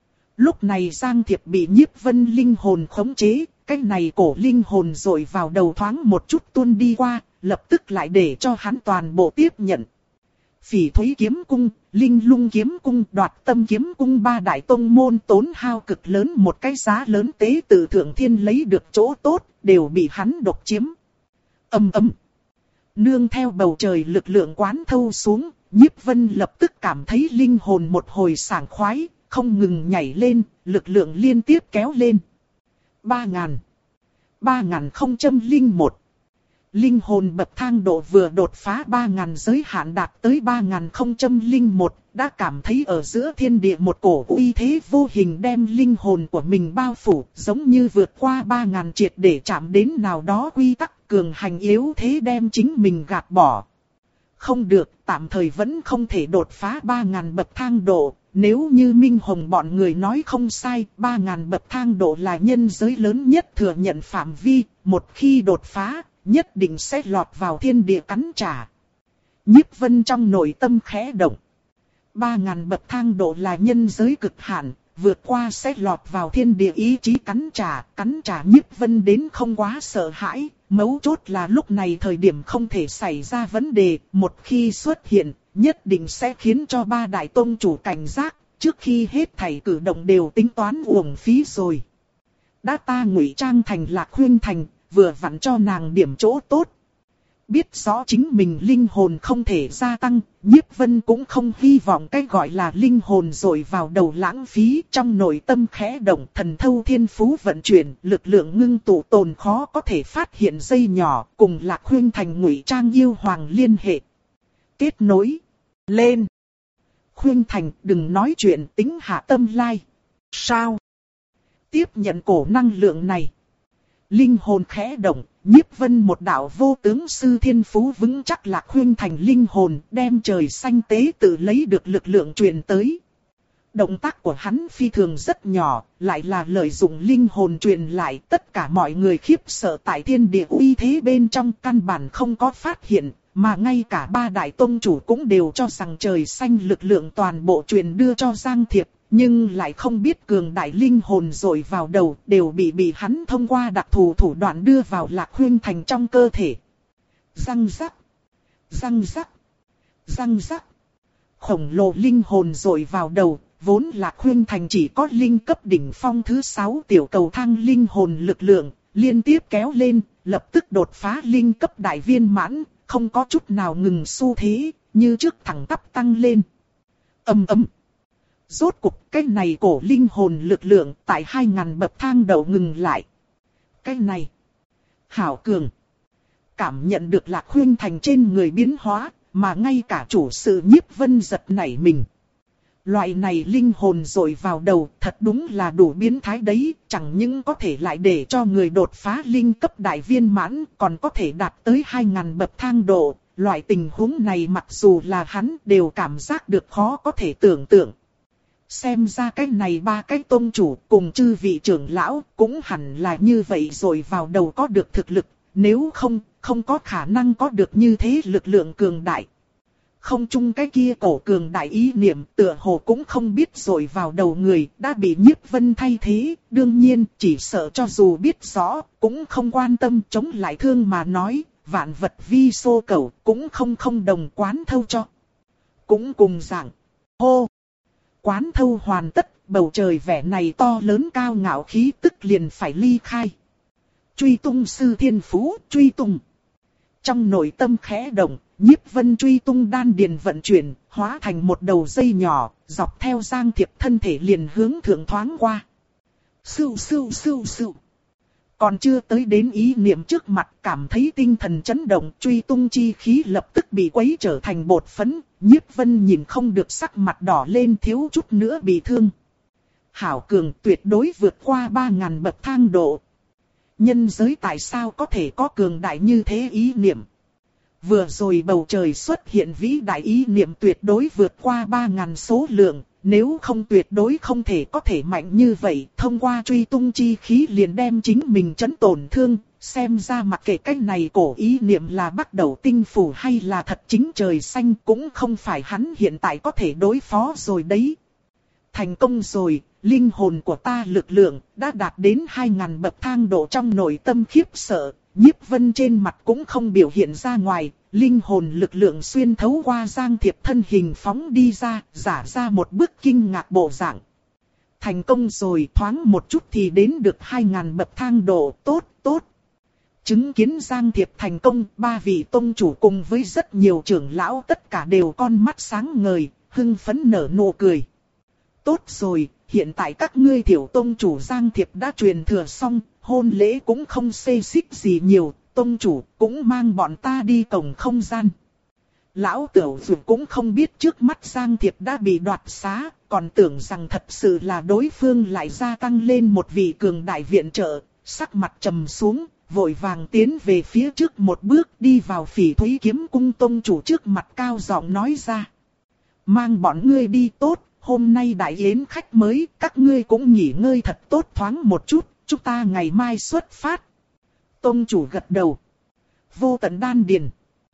Lúc này Giang Thiệp bị Nhiếp Vân linh hồn khống chế, cái này cổ linh hồn rồi vào đầu thoáng một chút tuôn đi qua, lập tức lại để cho hắn toàn bộ tiếp nhận. Phỉ Thúy kiếm cung, Linh Lung kiếm cung, Đoạt Tâm kiếm cung ba đại tông môn tốn hao cực lớn một cái giá lớn tế tự thượng thiên lấy được chỗ tốt, đều bị hắn độc chiếm. Ầm ầm. Nương theo bầu trời lực lượng quán thâu xuống, Nhiếp Vân lập tức cảm thấy linh hồn một hồi sảng khoái, không ngừng nhảy lên, lực lượng liên tiếp kéo lên. Ba ngàn. Ba ngàn không trăm linh một. Linh hồn bậc thang độ vừa đột phá ba ngàn giới hạn đạt tới ba ngàn không trăm linh một, đã cảm thấy ở giữa thiên địa một cổ uy thế vô hình đem linh hồn của mình bao phủ, giống như vượt qua ba ngàn triệt để chạm đến nào đó quy tắc cường hành yếu thế đem chính mình gạt bỏ. Không được, tạm thời vẫn không thể đột phá ba ngàn bậc thang độ. Nếu như Minh Hồng bọn người nói không sai, ba ngàn bậc thang độ là nhân giới lớn nhất thừa nhận phạm vi, một khi đột phá, nhất định sẽ lọt vào thiên địa cắn trả. Nhiếp Vân trong nội tâm khẽ động. ba ngàn bậc thang độ là nhân giới cực hạn, vượt qua sẽ lọt vào thiên địa ý chí cắn trả, cắn trả Nhiếp Vân đến không quá sợ hãi, mấu chốt là lúc này thời điểm không thể xảy ra vấn đề, một khi xuất hiện, nhất định sẽ khiến cho ba đại tông chủ cảnh giác, trước khi hết thảy cử động đều tính toán uổng phí rồi. Đã ta ngụy trang thành Lạc Huyên Thành, vừa vặn cho nàng điểm chỗ tốt. Biết rõ chính mình linh hồn không thể gia tăng, Nhiếp Vân cũng không hy vọng cái gọi là linh hồn rồi vào đầu lãng phí. Trong nội tâm khẽ động, thần thâu thiên phú vận chuyển, lực lượng ngưng tụ tồn khó có thể phát hiện dây nhỏ, cùng Lạc Huyên Thành ngụy trang yêu hoàng liên hệ. Kết nối. Lên. Huyên Thành, đừng nói chuyện, tính hạ tâm lai. Sao? Tiếp nhận cổ năng lượng này. Linh hồn khẽ động, Nhiếp Vân một đạo vô tướng sư thiên phú vững chắc Lạc Huyên Thành linh hồn, đem trời xanh tế tự lấy được lực lượng truyền tới. Động tác của hắn phi thường rất nhỏ, lại là lợi dụng linh hồn truyền lại, tất cả mọi người khiếp sợ tại thiên địa uy thế bên trong căn bản không có phát hiện, mà ngay cả ba đại tông chủ cũng đều cho rằng trời xanh lực lượng toàn bộ truyền đưa cho Giang Thiệp. Nhưng lại không biết cường đại linh hồn rồi vào đầu đều bị bị hắn thông qua đặc thù thủ đoạn đưa vào Lạc Huyên Thành trong cơ thể. Răng rắc, răng rắc, răng rắc. Khổng lồ linh hồn rồi vào đầu, vốn Lạc Huyên Thành chỉ có linh cấp đỉnh phong thứ sáu tiểu cầu thang linh hồn lực lượng, liên tiếp kéo lên, lập tức đột phá linh cấp đại viên mãn, không có chút nào ngừng xu thế, như trước thẳng tắp tăng lên. Ầm ầm. Rốt cục cái này cổ linh hồn lực lượng tại hai ngàn bậc thang đầu ngừng lại. Cái này. Hảo cường. Cảm nhận được Lạc Huyên Thành trên người biến hóa, mà ngay cả chủ sự Nhiếp Vân giật nảy mình. Loại này linh hồn rồi vào đầu thật đúng là đủ biến thái đấy, chẳng những có thể lại để cho người đột phá linh cấp đại viên mãn, còn có thể đạt tới hai ngàn bậc thang độ. Loại tình huống này mặc dù là hắn đều cảm giác được khó có thể tưởng tượng. Xem ra cái này ba cái tôn chủ cùng chư vị trưởng lão cũng hẳn là như vậy rồi vào đầu có được thực lực, nếu không, không có khả năng có được như thế lực lượng cường đại. Không chung cái kia cổ cường đại ý niệm tựa hồ cũng không biết rồi vào đầu người đã bị Nhiếp Vân thay thế, đương nhiên chỉ sợ cho dù biết rõ cũng không quan tâm chống lại thương mà nói, vạn vật vi xô cẩu cũng không không đồng quán thâu cho. Cũng cùng dạng, hô. Quán thâu hoàn tất, bầu trời vẻ này to lớn cao ngạo khí tức liền phải ly khai. Truy tung sư thiên phú, truy tung. Trong nội tâm khẽ động, Nhiếp Vân truy tung đan điền vận chuyển, hóa thành một đầu dây nhỏ, dọc theo Giang Thiệp thân thể liền hướng thượng thoáng qua. Sưu sưu sưu sưu. Còn chưa tới đến ý niệm trước mặt, cảm thấy tinh thần chấn động, truy tung chi khí lập tức bị quấy trở thành bột phấn. Nhiếp Vân nhìn không được sắc mặt đỏ lên, thiếu chút nữa bị thương. Hảo cường tuyệt đối vượt qua ba ngàn bậc thang độ. Nhân giới tại sao có thể có cường đại như thế ý niệm? Vừa rồi bầu trời xuất hiện vĩ đại ý niệm tuyệt đối vượt qua ba ngàn số lượng, nếu không tuyệt đối không thể có thể mạnh như vậy. Thông qua truy tung chi khí liền đem chính mình chấn tổn thương, xem ra mặc kệ cách này cổ ý niệm là bắt đầu tinh phủ hay là thật chính trời xanh cũng không phải hắn hiện tại có thể đối phó rồi đấy. Thành công rồi, linh hồn của ta lực lượng đã đạt đến hai ngàn bậc thang độ. Trong nội tâm khiếp sợ, Nhiếp Vân trên mặt cũng không biểu hiện ra ngoài, linh hồn lực lượng xuyên thấu qua Giang Thiệp thân hình phóng đi ra, giả ra một bức kinh ngạc bộ dạng. Thành công rồi, thoáng một chút thì đến được hai ngàn bậc thang độ, tốt, tốt. Chứng kiến Giang Thiệp thành công, ba vị tông chủ cùng với rất nhiều trưởng lão tất cả đều con mắt sáng ngời, hưng phấn nở nụ cười. Tốt rồi, hiện tại các ngươi tiểu tông chủ Giang Thiệp đã truyền thừa xong, hôn lễ cũng không xê xích gì nhiều, tông chủ cũng mang bọn ta đi cổng không gian. Lão Tửu dù cũng không biết trước mắt Giang Thiệp đã bị đoạt xá, còn tưởng rằng thật sự là đối phương lại gia tăng lên một vị cường đại viện trợ, sắc mặt trầm xuống, vội vàng tiến về phía trước một bước đi vào Phỉ Thúy Kiếm Cung tông chủ trước mặt cao giọng nói ra. Mang bọn ngươi đi tốt, hôm nay đại yến khách mới, các ngươi cũng nghỉ ngơi thật tốt thoáng một chút, chúng ta ngày mai xuất phát. Tông chủ gật đầu. Vô Tận Đan Điền.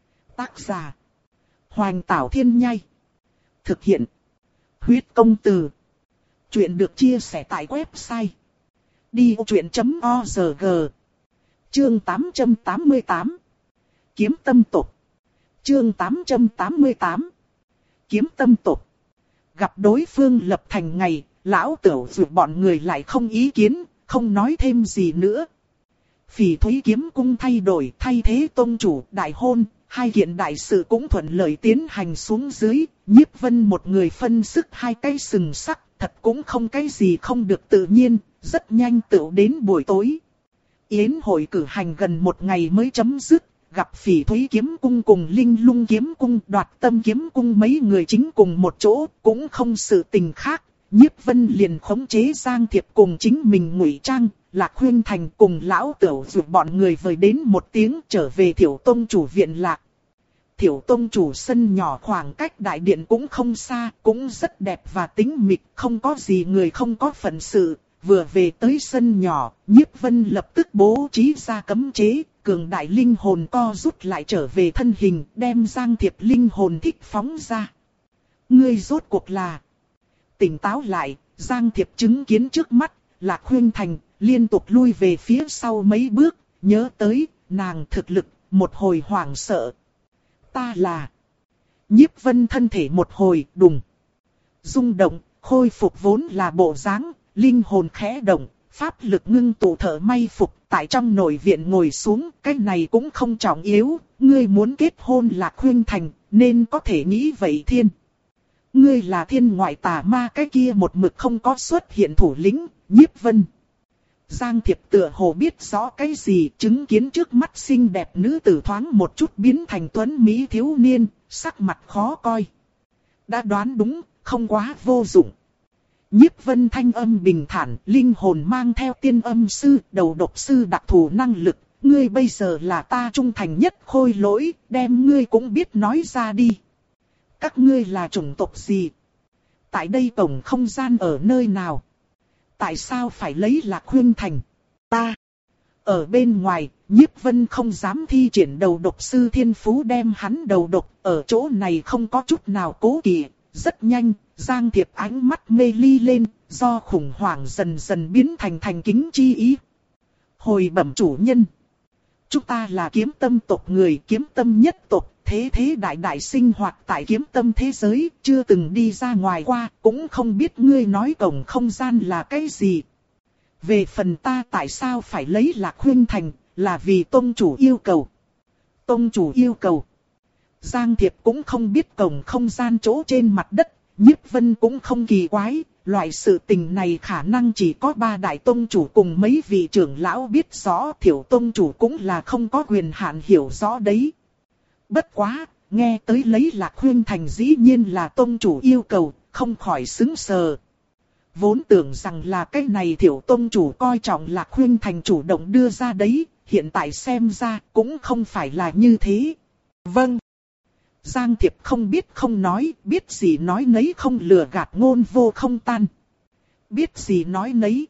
Tác giả. Hoành Tảo Thiên Nhai. Thực hiện. Huyết Công Từ. Chuyện được chia sẻ tại website. đi vô chuyện chấm org. Chương tám trăm tám mươi tám. Kiếm tâm tộc. Chương tám trăm tám mươi tám. Kiếm tâm tộc. Gặp đối phương lập thành ngày, lão Tửu dù bọn người lại không ý kiến, không nói thêm gì nữa. Phỉ Thúy Kiếm Cung thay đổi, thay thế tông chủ, đại hôn, hai kiện đại sự cũng thuận lợi tiến hành xuống dưới. Nhiếp Vân một người phân sức hai cái sừng sắc, thật cũng không cái gì không được tự nhiên, rất nhanh tựu đến buổi tối. Yến hội cử hành gần một ngày mới chấm dứt, gặp Phỉ Thúy Kiếm Cung cùng Linh Lung Kiếm Cung, Đoạt Tâm Kiếm Cung mấy người chính cùng một chỗ, cũng không sự tình khác. Nhiếp Vân liền khống chế Giang Thiệp cùng chính mình ngụy trang, Lạc Huyên Thành cùng lão Tửu dù bọn người vời đến một tiếng trở về Thiểu Tông chủ viện lạc. Thiểu Tông chủ sân nhỏ khoảng cách đại điện cũng không xa, cũng rất đẹp và tĩnh mịch, không có gì người không có phận sự. Vừa về tới sân nhỏ, Nhiếp Vân lập tức bố trí ra cấm chế, cường đại linh hồn co rút lại trở về thân hình, đem Giang Thiệp linh hồn thích phóng ra. Ngươi rốt cuộc là... Tỉnh táo lại, Giang Thiệp chứng kiến trước mắt, Lạc Huyên Thành, liên tục lui về phía sau mấy bước, nhớ tới, nàng thực lực, một hồi hoảng sợ. Ta là... Nhiếp Vân thân thể một hồi, đùng. Rung động, khôi phục vốn là bộ dáng, linh hồn khẽ động, pháp lực ngưng tụ thở may phục, tại trong nội viện ngồi xuống, cái này cũng không trọng yếu, ngươi muốn kết hôn Lạc Huyên Thành, nên có thể nghĩ vậy thiên. Ngươi là thiên ngoại tà ma, cái kia một mực không có xuất hiện thủ lĩnh, Nhiếp Vân. Giang Thiệp tựa hồ biết rõ cái gì, chứng kiến trước mắt xinh đẹp nữ tử thoáng một chút biến thành tuấn mỹ thiếu niên, sắc mặt khó coi. Đã đoán đúng, không quá vô dụng. Nhiếp Vân thanh âm bình thản, linh hồn mang theo tiên âm sư, đầu độc sư đặc thù năng lực. Ngươi bây giờ là ta trung thành nhất khôi lỗi, đem ngươi cũng biết nói ra đi. Các ngươi là chủng tộc gì? Tại đây cổng không gian ở nơi nào? Tại sao phải lấy Lạc Huyên Thành? Ta. Ở bên ngoài, Nhiếp Vân không dám thi triển đầu độc sư thiên phú đem hắn đầu độc. Ở chỗ này không có chút nào cố kỵ. Rất nhanh, Giang Thiệp ánh mắt mê ly lên, do khủng hoảng dần dần biến thành thành kính chi ý. Hồi bẩm chủ nhân. Chúng ta là kiếm tâm tộc người, kiếm tâm nhất tộc. Thế thế đại đại sinh hoạt tại kiếm tâm thế giới, chưa từng đi ra ngoài qua, cũng không biết ngươi nói cổng không gian là cái gì. Về phần ta tại sao phải lấy Lạc Huyên Thành, là vì tông chủ yêu cầu. Tông chủ yêu cầu. Giang Thiệp cũng không biết cổng không gian chỗ trên mặt đất, Nhiếp Vân cũng không kỳ quái, loại sự tình này khả năng chỉ có ba đại tông chủ cùng mấy vị trưởng lão biết rõ, Thiểu tông chủ cũng là không có quyền hạn hiểu rõ đấy. Bất quá, nghe tới lấy Lạc Huyên Thành dĩ nhiên là tông chủ yêu cầu, không khỏi sững sờ. vốn tưởng rằng là cái này Thiệu tông chủ coi trọng Lạc Huynh Thành chủ động đưa ra đấy, hiện tại xem ra cũng không phải là như thế. Vâng. Giang Thiệp không biết không nói, biết gì nói nấy, không lừa gạt, ngôn vô không tan. Biết gì nói nấy.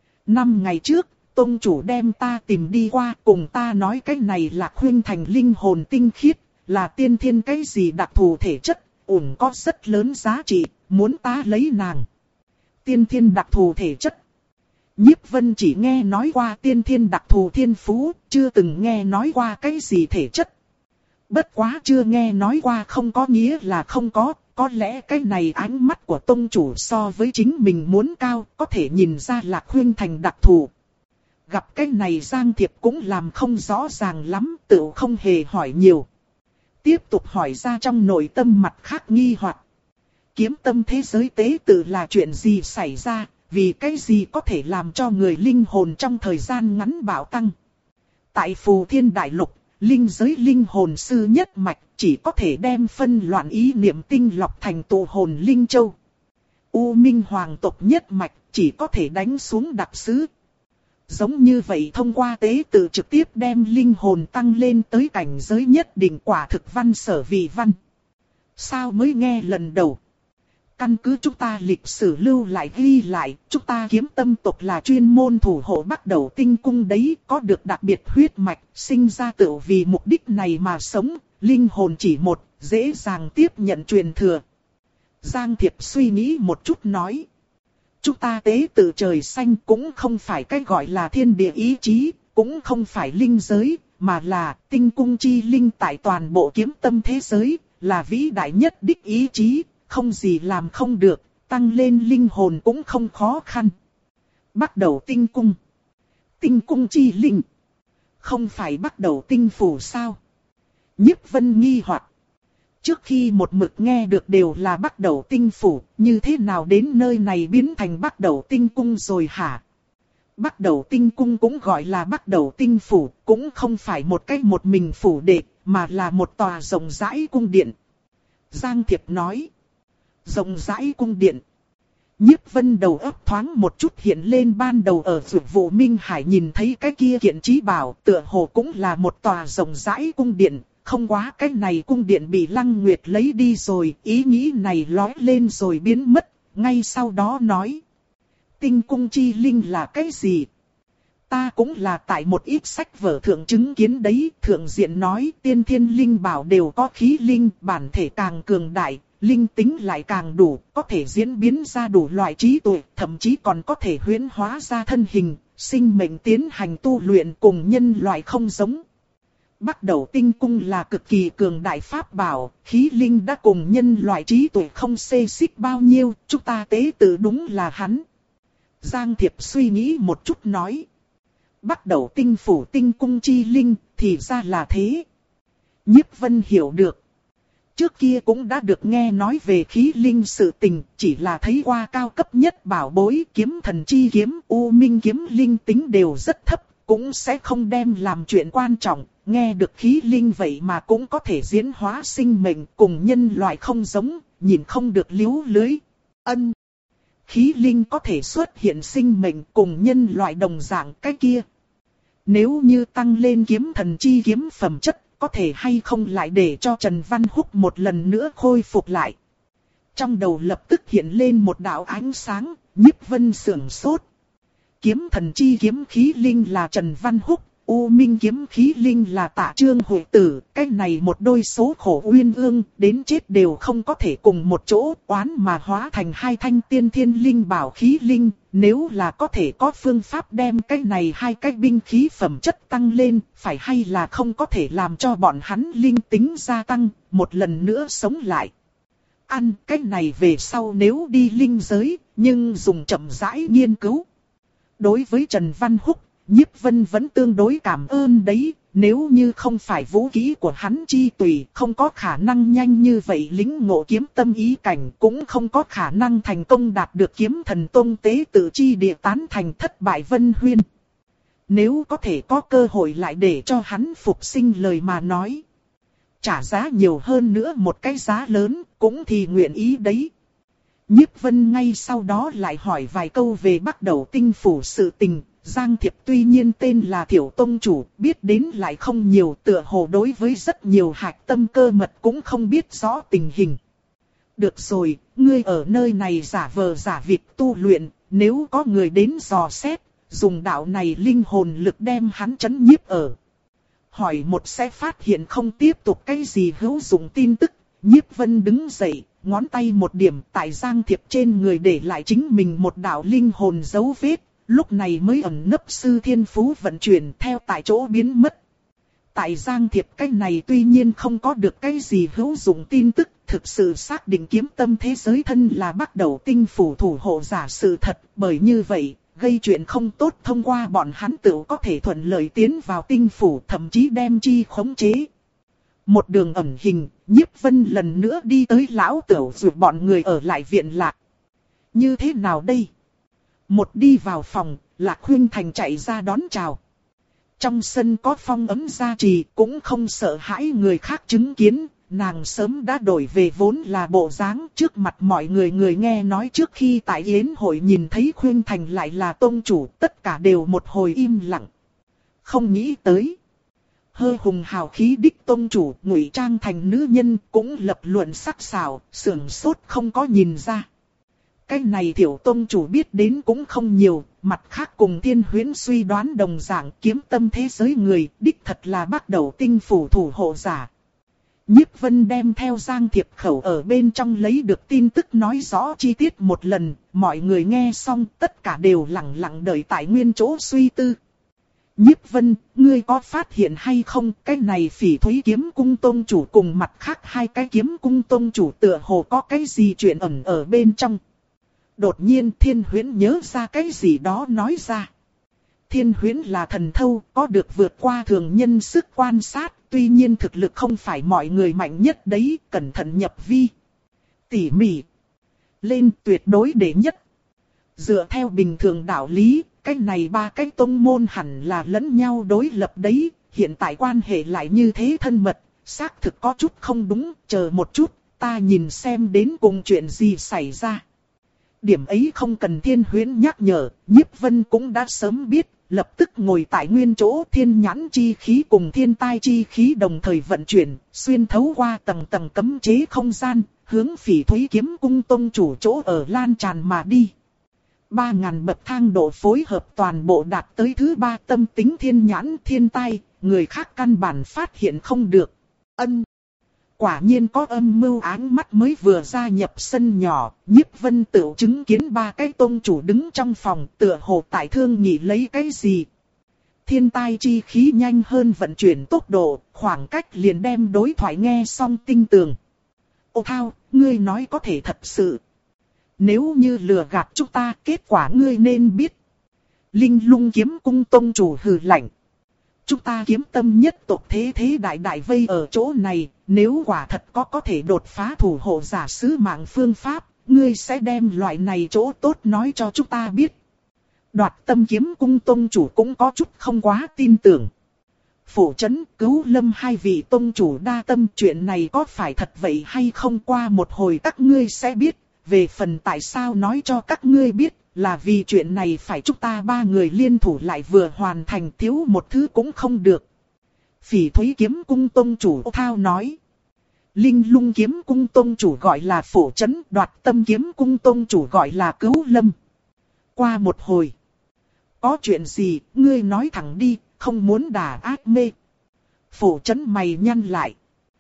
Năm ngày trước, tông chủ đem ta tìm đi qua, cùng ta nói cái này Lạc Huynh Thành linh hồn tinh khiết, là tiên thiên cái gì đặc thù thể chất, ủng có rất lớn giá trị, muốn ta lấy nàng. Tiên thiên đặc thù thể chất. Nhiếp Vân chỉ nghe nói qua tiên thiên đặc thù thiên phú, chưa từng nghe nói qua cái gì thể chất. Bất quá chưa nghe nói qua không có nghĩa là không có, có lẽ cái này ánh mắt của tông chủ so với chính mình muốn cao, có thể nhìn ra Lạc Huynh Thành đặc thù. Gặp cái này Giang Thiệp cũng làm không rõ ràng lắm, tự không hề hỏi nhiều. Tiếp tục hỏi ra trong nội tâm mặt khác nghi hoặc. Kiếm tâm thế giới tế tự là chuyện gì xảy ra, vì cái gì có thể làm cho người linh hồn trong thời gian ngắn bạo tăng. Tại Phù Thiên Đại Lục, linh giới linh hồn sư nhất mạch chỉ có thể đem phân loạn ý niệm tinh lọc thành tụ hồn linh châu. U Minh Hoàng tộc nhất mạch chỉ có thể đánh xuống đặc sứ. Giống như vậy thông qua tế tự trực tiếp đem linh hồn tăng lên tới cảnh giới nhất định, quả thực văn sở vị văn. Sao mới nghe lần đầu? Căn cứ chúng ta lịch sử lưu lại ghi lại, chúng ta kiếm tâm tộc là chuyên môn thủ hộ bắt đầu tinh cung đấy, có được đặc biệt huyết mạch, sinh ra tự vì mục đích này mà sống, linh hồn chỉ một, dễ dàng tiếp nhận truyền thừa. Giang Thiệp suy nghĩ một chút nói. Chúng ta tế tự trời xanh cũng không phải cái gọi là thiên địa ý chí, cũng không phải linh giới, mà là tinh cung chi linh tại toàn bộ kiếm tâm thế giới, là vĩ đại nhất đích ý chí, không gì làm không được, tăng lên linh hồn cũng không khó khăn. Bắt đầu tinh cung. Tinh cung chi linh. Không phải bắt đầu tinh phủ sao? Nhiếp Vân nghi hoặc. Trước khi một mực nghe được đều là bắt đầu tinh phủ, như thế nào đến nơi này biến thành bắt đầu tinh cung rồi hả? Bắt đầu tinh cung cũng gọi là bắt đầu tinh phủ, cũng không phải một cái một mình phủ đệ, mà là một tòa rộng rãi cung điện. Giang Thiệp nói. Rộng rãi cung điện. Nhiếp Vân đầu óc thoáng một chút hiện lên ban đầu ở Dược Vụ Minh Hải nhìn thấy cái kia kiện trí bảo, tựa hồ cũng là một tòa rộng rãi cung điện. Không quá cái này cung điện bị Lăng Nguyệt lấy đi rồi, ý nghĩ này lói lên rồi biến mất, ngay sau đó nói. Tinh cung chi linh là cái gì? Ta cũng là tại một ít sách vở thượng chứng kiến đấy, thượng diện nói tiên thiên linh bảo đều có khí linh, bản thể càng cường đại, linh tính lại càng đủ, có thể diễn biến ra đủ loại trí tuệ, thậm chí còn có thể huyễn hóa ra thân hình, sinh mệnh tiến hành tu luyện cùng nhân loại không giống. Bắt đầu tinh cung là cực kỳ cường đại pháp bảo, khí linh đã cùng nhân loại trí tuệ không xê xích bao nhiêu, chúng ta tế tự đúng là hắn. Giang Thiệp suy nghĩ một chút nói. Bắt đầu tinh phủ tinh cung chi linh, thì ra là thế. Nhiếp Vân hiểu được. Trước kia cũng đã được nghe nói về khí linh sự tình, chỉ là thấy qua cao cấp nhất bảo bối kiếm thần chi kiếm, u minh kiếm linh tính đều rất thấp, cũng sẽ không đem làm chuyện quan trọng. Nghe được khí linh vậy mà cũng có thể diễn hóa sinh mệnh cùng nhân loại không giống, nhìn không được liếu lưới. Ân. Khí linh có thể xuất hiện sinh mệnh cùng nhân loại đồng dạng cái kia. Nếu như tăng lên kiếm thần chi kiếm phẩm chất, có thể hay không lại để cho Trần Văn Húc một lần nữa khôi phục lại. Trong đầu lập tức hiện lên một đạo ánh sáng, Nhiếp Vân sửng sốt. Kiếm thần chi kiếm khí linh là Trần Văn Húc, U Minh kiếm khí linh là Tạ Trương Hội Tử, cái này một đôi số khổ uyên ương, đến chết đều không có thể cùng một chỗ, oán mà hóa thành hai thanh tiên thiên linh bảo khí linh, nếu là có thể có phương pháp đem cái này hai cái binh khí phẩm chất tăng lên, phải hay là không có thể làm cho bọn hắn linh tính gia tăng, một lần nữa sống lại. Ăn cái này về sau nếu đi linh giới, nhưng dùng chậm rãi nghiên cứu. Đối với Trần Văn Húc, Nhiếp Vân vẫn tương đối cảm ơn đấy, nếu như không phải vũ khí của hắn chi tùy, không có khả năng nhanh như vậy lĩnh ngộ kiếm tâm ý cảnh, cũng không có khả năng thành công đạt được kiếm thần tông tế tự chi địa tán thành thất bại Vân Huyên. Nếu có thể có cơ hội lại để cho hắn phục sinh lời mà nói, trả giá nhiều hơn nữa một cái giá lớn, cũng thì nguyện ý đấy. Nhiếp Vân ngay sau đó lại hỏi vài câu về Bắc Đẩu Tinh Phủ sự tình. Giang Thiệp tuy nhiên tên là Thiểu Tông Chủ, biết đến lại không nhiều, tựa hồ đối với rất nhiều hạch tâm cơ mật cũng không biết rõ tình hình. Được rồi, ngươi ở nơi này giả vờ giả việc tu luyện, nếu có người đến dò xét, dùng đạo này linh hồn lực đem hắn trấn nhiếp ở. Hỏi một sẽ phát hiện không tiếp tục cái gì hữu dụng tin tức. Nhiếp Vân đứng dậy, ngón tay một điểm tại Giang Thiệp trên người để lại chính mình một đạo linh hồn dấu vết. Lúc này mới ẩn nấp sư thiên phú vận chuyển theo tại chỗ biến mất. Tại Giang Thiệp cái này tuy nhiên không có được cái gì hữu dụng tin tức, thực sự xác định kiếm tâm thế giới thân là Bắc Đẩu Tinh Phủ thủ hộ giả sự thật, bởi như vậy, gây chuyện không tốt thông qua bọn hắn tự có thể thuận lợi tiến vào tinh phủ, thậm chí đem chi khống chế. Một đường ẩn hình, Nhiếp Vân lần nữa đi tới lão tửu rồi bọn người ở lại viện Lạc. Như thế nào đây? Một đi vào phòng, Lạc Khuynh Thành chạy ra đón chào. Trong sân có phong ấm gia trì, cũng không sợ hãi người khác chứng kiến, nàng sớm đã đổi về vốn là bộ dáng. Trước mặt mọi người người nghe nói trước khi tại yến hội nhìn thấy Khuynh Thành lại là tông chủ, tất cả đều một hồi im lặng. Không nghĩ tới, hơ hùng hào khí đích tông chủ ngụy trang thành nữ nhân cũng lập luận sắc sảo, sưởng sốt không có nhìn ra. Cái này Tiểu tông chủ biết đến cũng không nhiều, mặt khác cùng Thiên Huyễn suy đoán đồng dạng, kiếm tâm thế giới người, đích thật là Bắc Đẩu Tinh Phủ thủ hộ giả. Nhiếp Vân đem theo Giang Thiệp khẩu ở bên trong lấy được tin tức nói rõ chi tiết một lần, mọi người nghe xong tất cả đều lặng lặng đợi tại nguyên chỗ suy tư. Nhiếp Vân, ngươi có phát hiện hay không, cái này Phỉ Thúy kiếm cung tông chủ cùng mặt khác hai cái kiếm cung tông chủ tựa hồ có cái gì chuyện ẩn ở bên trong. Đột nhiên Thiên Huyễn nhớ ra cái gì đó nói ra. Thiên Huyễn là thần thâu, có được vượt qua thường nhân sức quan sát, tuy nhiên thực lực không phải mọi người mạnh nhất đấy, cẩn thận nhập vi. Tỉ mỉ. Lên tuyệt đối đệ nhất. Dựa theo bình thường đạo lý, cái này ba cái tông môn hẳn là lẫn nhau đối lập đấy, hiện tại quan hệ lại như thế thân mật, xác thực có chút không đúng, chờ một chút, ta nhìn xem đến cùng chuyện gì xảy ra. Điểm ấy không cần Thiên Huyễn nhắc nhở, Nhiếp Vân cũng đã sớm biết, lập tức ngồi tại nguyên chỗ, thiên nhãn chi khí cùng thiên tai chi khí đồng thời vận chuyển, xuyên thấu qua tầng tầng cấm chế không gian, hướng Phỉ Thúy kiếm cung tông chủ chỗ ở lan tràn mà đi. Ba ngàn bậc thang độ phối hợp toàn bộ đạt tới thứ ba tâm tính thiên nhãn thiên tai, người khác căn bản phát hiện không được. Ân. Quả nhiên có âm mưu áng mắt mới vừa gia nhập sân nhỏ, Nhiếp Vân tự chứng kiến ba cái tông chủ đứng trong phòng tựa hồ tại thương nghị lấy cái gì. Thiên tai chi khí nhanh hơn vận chuyển tốc độ, khoảng cách liền đem đối thoại nghe xong tinh tường. Ô Thao, ngươi nói có thể thật sự. Nếu như lừa gạt chúng ta, kết quả ngươi nên biết. Linh Lung kiếm cung tông chủ hừ lạnh. Chúng ta kiếm tâm nhất tộc thế thế đại đại vây ở chỗ này, nếu quả thật có có thể đột phá thủ hộ giả sứ mạng phương pháp, ngươi sẽ đem loại này chỗ tốt nói cho chúng ta biết. Đoạt tâm kiếm cung tông chủ cũng có chút không quá tin tưởng. Phủ Trấn, Cứu Lâm hai vị tông chủ đa tâm, chuyện này có phải thật vậy hay không, qua một hồi các ngươi sẽ biết. Về phần tại sao nói cho các ngươi biết, là vì chuyện này phải chúng ta ba người liên thủ lại vừa hoàn thành, thiếu một thứ cũng không được. Phỉ Thúy kiếm cung tông chủ Ô Thao nói. Linh Lung kiếm cung tông chủ gọi là Phủ Trấn, Đoạt tâm kiếm cung tông chủ gọi là Cứu Lâm. Qua một hồi. Có chuyện gì, ngươi nói thẳng đi, không muốn đả ác mê. Phủ Trấn mày nhăn lại.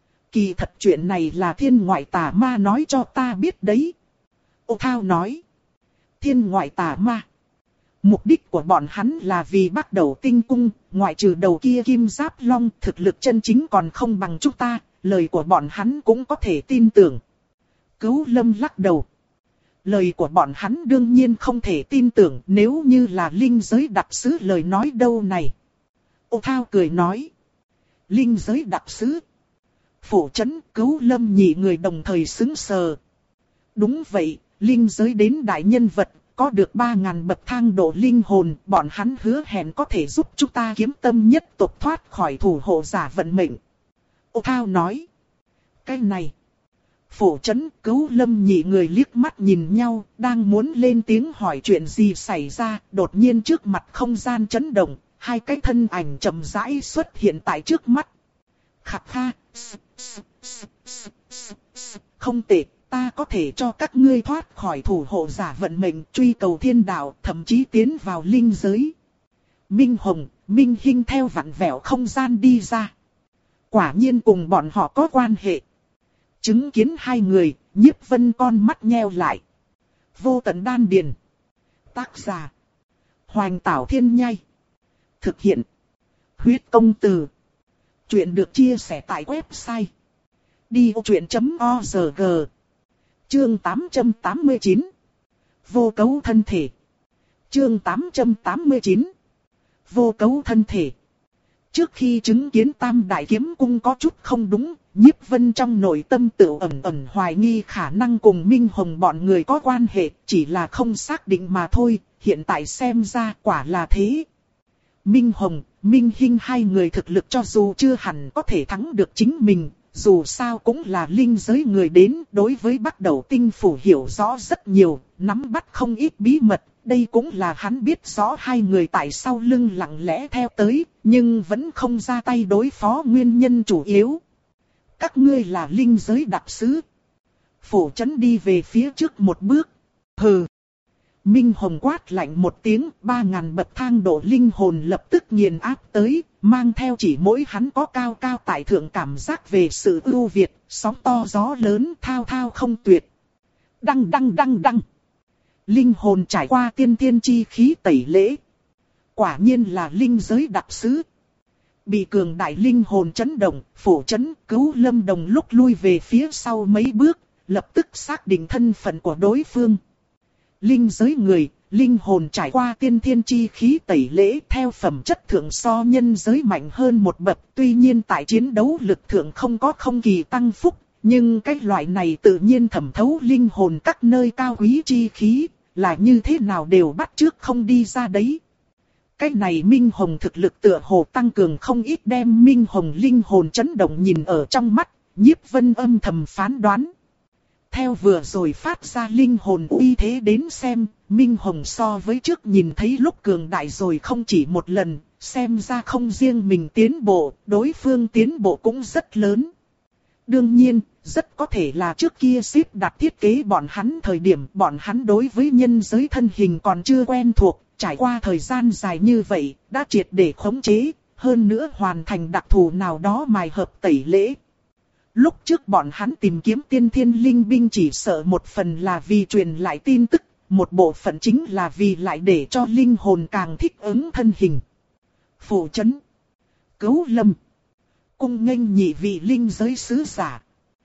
Kỳ thật chuyện này là thiên ngoại tà ma nói cho ta biết đấy. Ô Thao nói. Thiên ngoại tà ma. Mục đích của bọn hắn là vì Bắc Đẩu Tinh Cung, ngoại trừ đầu kia Kim Giáp Long, thực lực chân chính còn không bằng chúng ta, lời của bọn hắn cũng có thể tin tưởng. Cứu Lâm lắc đầu. Lời của bọn hắn đương nhiên không thể tin tưởng, nếu như là linh giới đặc sứ lời nói đâu này. Ô Thao cười nói. Linh giới đặc sứ. Phủ Trấn, Cứu Lâm nhị người đồng thời xứng sờ. Đúng vậy, linh giới đến đại nhân vật, có được ba ngàn bậc thang độ linh hồn, bọn hắn hứa hẹn có thể giúp chúng ta kiếm tâm nhất tộc thoát khỏi thủ hộ giả vận mệnh. Ô Thao nói. Cái này. Phổ Chấn, Cửu Lâm nhị người liếc mắt nhìn nhau, đang muốn lên tiếng hỏi chuyện gì xảy ra, đột nhiên trước mặt không gian chấn động, hai cái thân ảnh chậm rãi xuất hiện tại trước mắt. Khạc kha, không tệ, ta có thể cho các ngươi thoát khỏi thủ hộ giả vận mệnh, truy cầu thiên đạo, thậm chí tiến vào linh giới. Minh Hồng, Minh Hinh theo vặn vẹo không gian đi ra. Quả nhiên cùng bọn họ có quan hệ. Chứng kiến hai người, Nhiếp Vân con mắt nheo lại. Vô Tận Đan Điền. Tác giả: Hoành Tảo Thiên Nhai. Thực hiện: Huyết Công Từ. Chuyện được chia sẻ tại website đi ô chuyện chấm org. Chương tám trăm tám mươi chín. Vô cấu thân thể. Chương tám trăm tám mươi chín. Vô cấu thân thể. Trước khi chứng kiến Tam Đại Kiếm Cung có chút không đúng, Nhiếp Vân trong nội tâm tự ẩn ẩn hoài nghi khả năng cùng Minh Hồng bọn người có quan hệ, chỉ là không xác định mà thôi, hiện tại xem ra quả là thế. Minh Hồng, Minh Hinh hai người thực lực cho dù chưa hẳn có thể thắng được chính mình, dù sao cũng là linh giới người đến, đối với Bắc Đầu Tinh Phủ hiểu rõ rất nhiều, nắm bắt không ít bí mật. Đây cũng là hắn biết rõ hai người tại sau lưng lặng lẽ theo tới, nhưng vẫn không ra tay đối phó nguyên nhân chủ yếu. Các ngươi là linh giới đặc sứ. Phổ Chấn đi về phía trước một bước. Hừ. Minh Hồng quát lạnh một tiếng, ba ngàn bậc thang độ linh hồn lập tức nghiền áp tới, mang theo chỉ mỗi hắn có cao cao tại thượng cảm giác về sự ưu việt, sóng to gió lớn thao thao không tuyệt. Đăng đăng đăng đăng. Linh hồn trải qua tiên tiên chi khí tẩy lễ. Quả nhiên là linh giới đặc sứ. Bị cường đại linh hồn chấn động, Phổ Chấn, Cửu Lâm đồng lúc lui về phía sau mấy bước, lập tức xác định thân phận của đối phương. Linh giới người, linh hồn trải qua tiên thiên chi khí tẩy lễ theo phẩm chất thượng so nhân giới mạnh hơn một bậc. Tuy nhiên tại chiến đấu lực thượng không có không kỳ tăng phúc, nhưng cái loại này tự nhiên thẩm thấu linh hồn các nơi cao quý chi khí, là như thế nào đều bắt trước không đi ra đấy. Cái này Minh Hồng thực lực tựa hồ tăng cường không ít, đem Minh Hồng linh hồn chấn động nhìn ở trong mắt, Nhiếp Vân âm thầm phán đoán. Theo vừa rồi phát ra linh hồn uy thế đến xem, Minh Hồng so với trước nhìn thấy lúc cường đại rồi không chỉ một lần, xem ra không riêng mình tiến bộ, đối phương tiến bộ cũng rất lớn. Đương nhiên, rất có thể là trước kia xếp đặt thiết kế bọn hắn thời điểm bọn hắn đối với nhân giới thân hình còn chưa quen thuộc, trải qua thời gian dài như vậy, đã triệt để khống chế, hơn nữa hoàn thành đặc thù nào đó mài hợp tẩy lễ. Lúc trước bọn hắn tìm kiếm tiên thiên linh binh chỉ sợ một phần là vì truyền lại tin tức, một bộ phận chính là vì lại để cho linh hồn càng thích ứng thân hình. Phổ Chấn, Cửu Lâm, cung nghênh nhị vị linh giới sứ giả.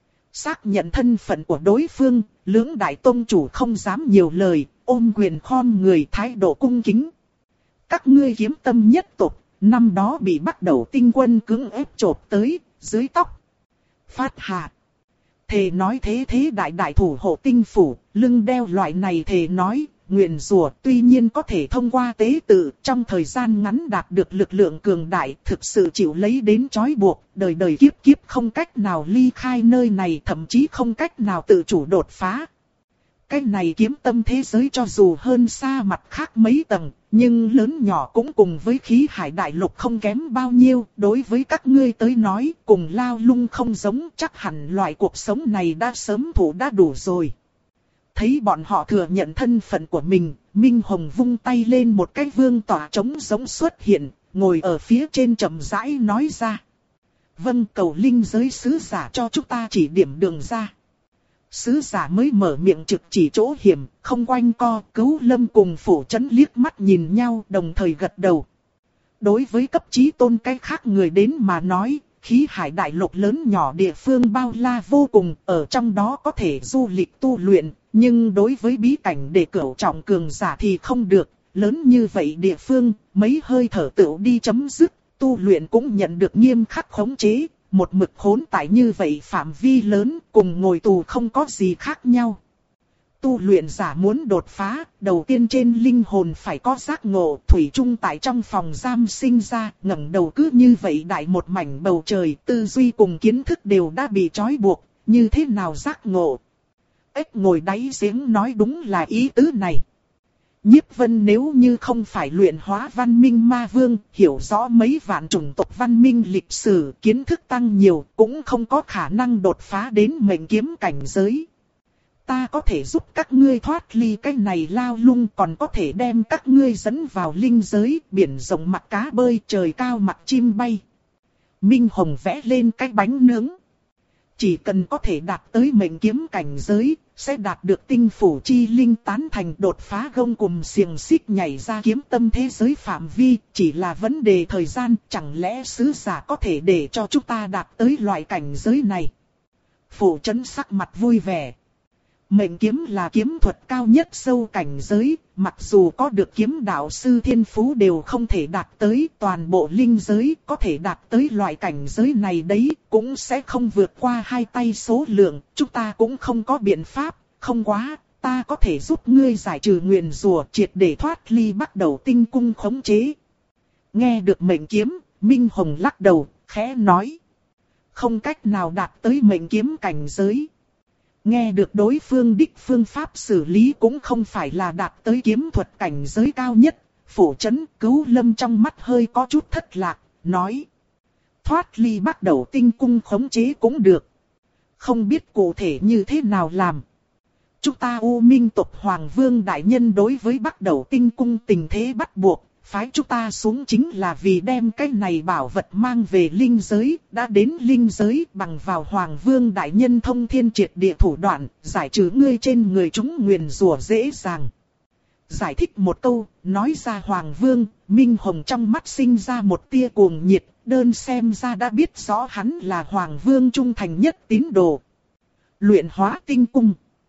Xác nhận thân phận của đối phương, lưỡng đại tông chủ không dám nhiều lời, ôm quyền khom người thái độ cung kính. Các ngươi kiếm tâm nhất tộc, năm đó bị Bắc Đầu Tinh quân cưỡng ép chộp tới, dưới tóc. Phát hạ. Thề nói thế thế đại đại thủ hộ tinh phủ, lưng đeo loại này thề nói, nguyện rủa tuy nhiên có thể thông qua tế tự, trong thời gian ngắn đạt được lực lượng cường đại, thực sự chịu lấy đến trói buộc, đời đời kiếp kiếp không cách nào ly khai nơi này, thậm chí không cách nào tự chủ đột phá. Cái này kiếm tâm thế giới cho dù hơn xa mặt khác mấy tầng, nhưng lớn nhỏ cũng cùng với khí hải đại lục không kém bao nhiêu. Đối với các ngươi tới nói, cùng lao lung không giống, chắc hẳn loại cuộc sống này đã sớm thủ đã đủ rồi. Thấy bọn họ thừa nhận thân phận của mình, Minh Hồng vung tay lên một cái vương tỏa trống giống xuất hiện, ngồi ở phía trên chậm rãi nói ra. Vâng, cầu linh giới sứ giả cho chúng ta chỉ điểm đường ra. Sứ giả mới mở miệng trực chỉ chỗ hiểm, không quanh co. Cửu Lâm cùng Phổ Chấn liếc mắt nhìn nhau, đồng thời gật đầu. Đối với cấp chí tôn cái khác người đến mà nói, khí hải đại lục lớn nhỏ địa phương bao la vô cùng, ở trong đó có thể du lịch tu luyện, nhưng đối với bí cảnh để cửu trọng cường giả thì không được. Lớn như vậy địa phương, mấy hơi thở tựu đi chấm dứt, tu luyện cũng nhận được nghiêm khắc khống chế. Một mực khốn tại như vậy phạm vi lớn, cùng ngồi tù không có gì khác nhau. Tu luyện giả muốn đột phá, đầu tiên trên linh hồn phải có giác ngộ, thủy chung tại trong phòng giam sinh ra, ngẩng đầu cứ như vậy đại một mảnh bầu trời, tư duy cùng kiến thức đều đã bị trói buộc, như thế nào giác ngộ. Ếch ngồi đáy giếng nói đúng là ý tứ này. Nhiếp Vân nếu như không phải luyện hóa văn minh ma vương, hiểu rõ mấy vạn chủng tộc văn minh lịch sử, kiến thức tăng nhiều, cũng không có khả năng đột phá đến mệnh kiếm cảnh giới. Ta có thể giúp các ngươi thoát ly cái này lao lung, còn có thể đem các ngươi dẫn vào linh giới, biển rộng mặc cá bơi, trời cao mặc chim bay. Minh Hồng vẽ lên cái bánh nướng. Chỉ cần có thể đạt tới mệnh kiếm cảnh giới, sẽ đạt được tinh phủ chi linh tán thành, đột phá gông cùm xiềng xích nhảy ra kiếm tâm thế giới phạm vi, chỉ là vấn đề thời gian, chẳng lẽ sứ giả có thể để cho chúng ta đạt tới loại cảnh giới này. Phủ Chấn sắc mặt vui vẻ. Mệnh kiếm là kiếm thuật cao nhất sâu cảnh giới, mặc dù có được kiếm đạo sư thiên phú đều không thể đạt tới, toàn bộ linh giới có thể đạt tới loại cảnh giới này đấy, cũng sẽ không vượt qua hai tay số lượng, chúng ta cũng không có biện pháp, không quá, ta có thể giúp ngươi giải trừ nguyền rủa, triệt để thoát ly bắt đầu tinh cung khống chế. Nghe được mệnh kiếm, Minh Hồng lắc đầu, khẽ nói. Không cách nào đạt tới mệnh kiếm cảnh giới. Nghe được đối phương đích phương pháp xử lý cũng không phải là đạt tới kiếm thuật cảnh giới cao nhất, Phủ Chấn Cứu Lâm trong mắt hơi có chút thất lạc, nói. Thoát ly bắt đầu tinh cung khống chế cũng được. Không biết cụ thể như thế nào làm. Chúng ta U Minh tộc Hoàng Vương Đại Nhân đối với bắt đầu tinh cung tình thế bắt buộc, phái chúng ta xuống chính là vì đem cái này bảo vật mang về linh giới, đã đến linh giới bằng vào Hoàng Vương Đại Nhân thông thiên triệt địa thủ đoạn, giải trừ ngươi trên người chúng nguyền rủa dễ dàng. Giải thích một câu, nói ra Hoàng Vương, Minh Hồng trong mắt sinh ra một tia cuồng nhiệt, đơn xem ra đã biết rõ hắn là Hoàng Vương trung thành nhất tín đồ. Luyện hóa tinh cung.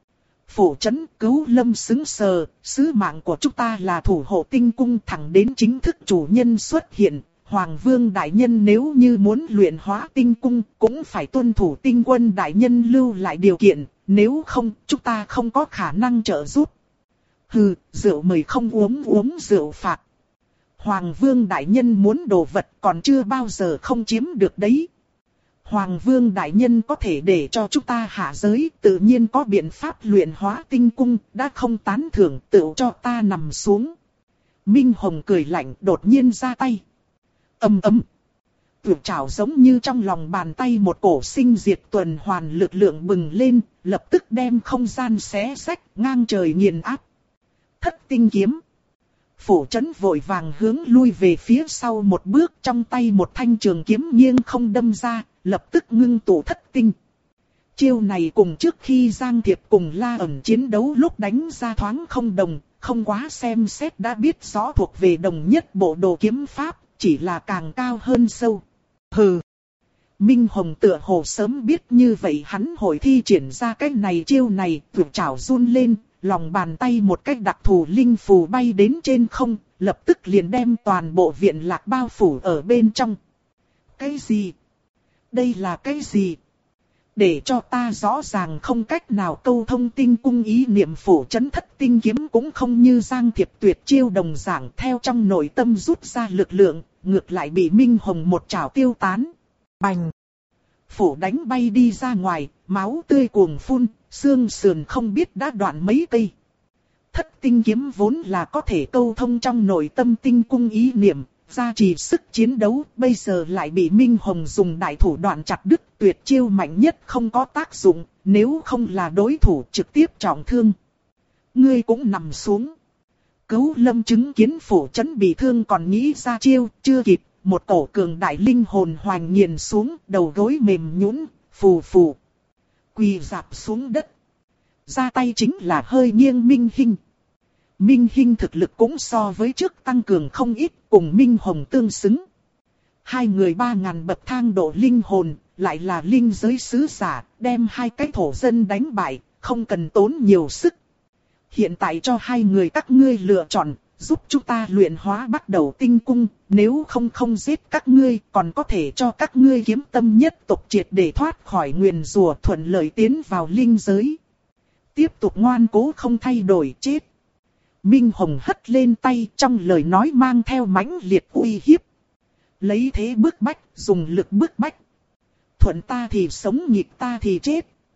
Phủ Chấn Cứu Lâm xứng sờ, sứ mạng của chúng ta là thủ hộ tinh cung, thẳng đến chính thức chủ nhân xuất hiện. Hoàng Vương Đại Nhân nếu như muốn luyện hóa tinh cung, cũng phải tuân thủ tinh quân Đại Nhân lưu lại điều kiện, nếu không, chúng ta không có khả năng trợ giúp. Hừ, rượu mời không uống uống rượu phạt. Hoàng Vương Đại Nhân muốn đồ vật còn chưa bao giờ không chiếm được đấy. Hoàng Vương Đại Nhân có thể để cho chúng ta hạ giới, tự nhiên có biện pháp luyện hóa tinh cung, đã không tán thưởng tự cho ta nằm xuống. Minh Hồng cười lạnh đột nhiên ra tay. Ầm ầm. Tuyệt trảo giống như trong lòng bàn tay một cổ sinh diệt tuần hoàn lực lượng bừng lên, lập tức đem không gian xé rách, ngang trời nghiền áp. Thất tinh kiếm. Phủ Chấn vội vàng hướng lui về phía sau một bước, trong tay một thanh trường kiếm nghiêng không đâm ra, lập tức ngưng tụ thất tinh. Chiêu này cùng trước khi Giang Thiệp cùng La ẩn chiến đấu lúc đánh ra thoáng không đồng, không quá xem xét đã biết rõ thuộc về đồng nhất bộ đồ kiếm pháp, chỉ là càng cao hơn sâu. Hừ. Minh Hồng tựa hồ sớm biết như vậy hắn hội thi triển ra cái này chiêu này, tuyệt trảo run lên, lòng bàn tay một cách đặc thù linh phù bay đến trên không, lập tức liền đem toàn bộ viện lạc bao phủ ở bên trong. Cái gì? Đây là cái gì? Để cho ta rõ ràng không cách nào câu thông tinh cung ý niệm. Phủ Chấn thất tinh kiếm cũng không như Giang Thiệp tuyệt chiêu đồng dạng theo trong nội tâm rút ra lực lượng, ngược lại bị Minh Hồng một chảo tiêu tán. Bành! Phủ đánh bay đi ra ngoài, máu tươi cuồng phun, xương sườn không biết đã đoạn mấy cây. Thất tinh kiếm vốn là có thể câu thông trong nội tâm tinh cung ý niệm, gia trì sức chiến đấu, bây giờ lại bị Minh Hồng dùng đại thủ đoạn chặt đứt, tuyệt chiêu mạnh nhất không có tác dụng, nếu không là đối thủ trực tiếp trọng thương. Ngươi cũng nằm xuống. Cứu Lâm chứng kiến Phủ Chấn bị thương còn nghĩ ra chiêu, chưa kịp, một cổ cường đại linh hồn hoành nghiền xuống, đầu gối mềm nhũn, phù phù. Quỳ rạp xuống đất. Ra tay chính là hơi nghiêng Minh Hinh. Minh Hinh thực lực cũng so với trước tăng cường không ít, cùng Minh Hồng tương xứng. Hai người ba ngàn bậc thang độ linh hồn, lại là linh giới sứ giả, đem hai cái thổ dân đánh bại, không cần tốn nhiều sức. Hiện tại cho hai người các ngươi lựa chọn, giúp chúng ta luyện hóa bắt đầu tinh cung, nếu không không giết các ngươi, còn có thể cho các ngươi kiếm tâm nhất tộc triệt để thoát khỏi nguyền rủa, thuận lợi tiến vào linh giới. Tiếp tục ngoan cố không thay đổi chết. Minh Hồng hất lên tay, trong lời nói mang theo mãnh liệt uy hiếp. Lấy thế bức bách, dùng lực bức bách. Thuận ta thì sống, nghịch ta thì chết.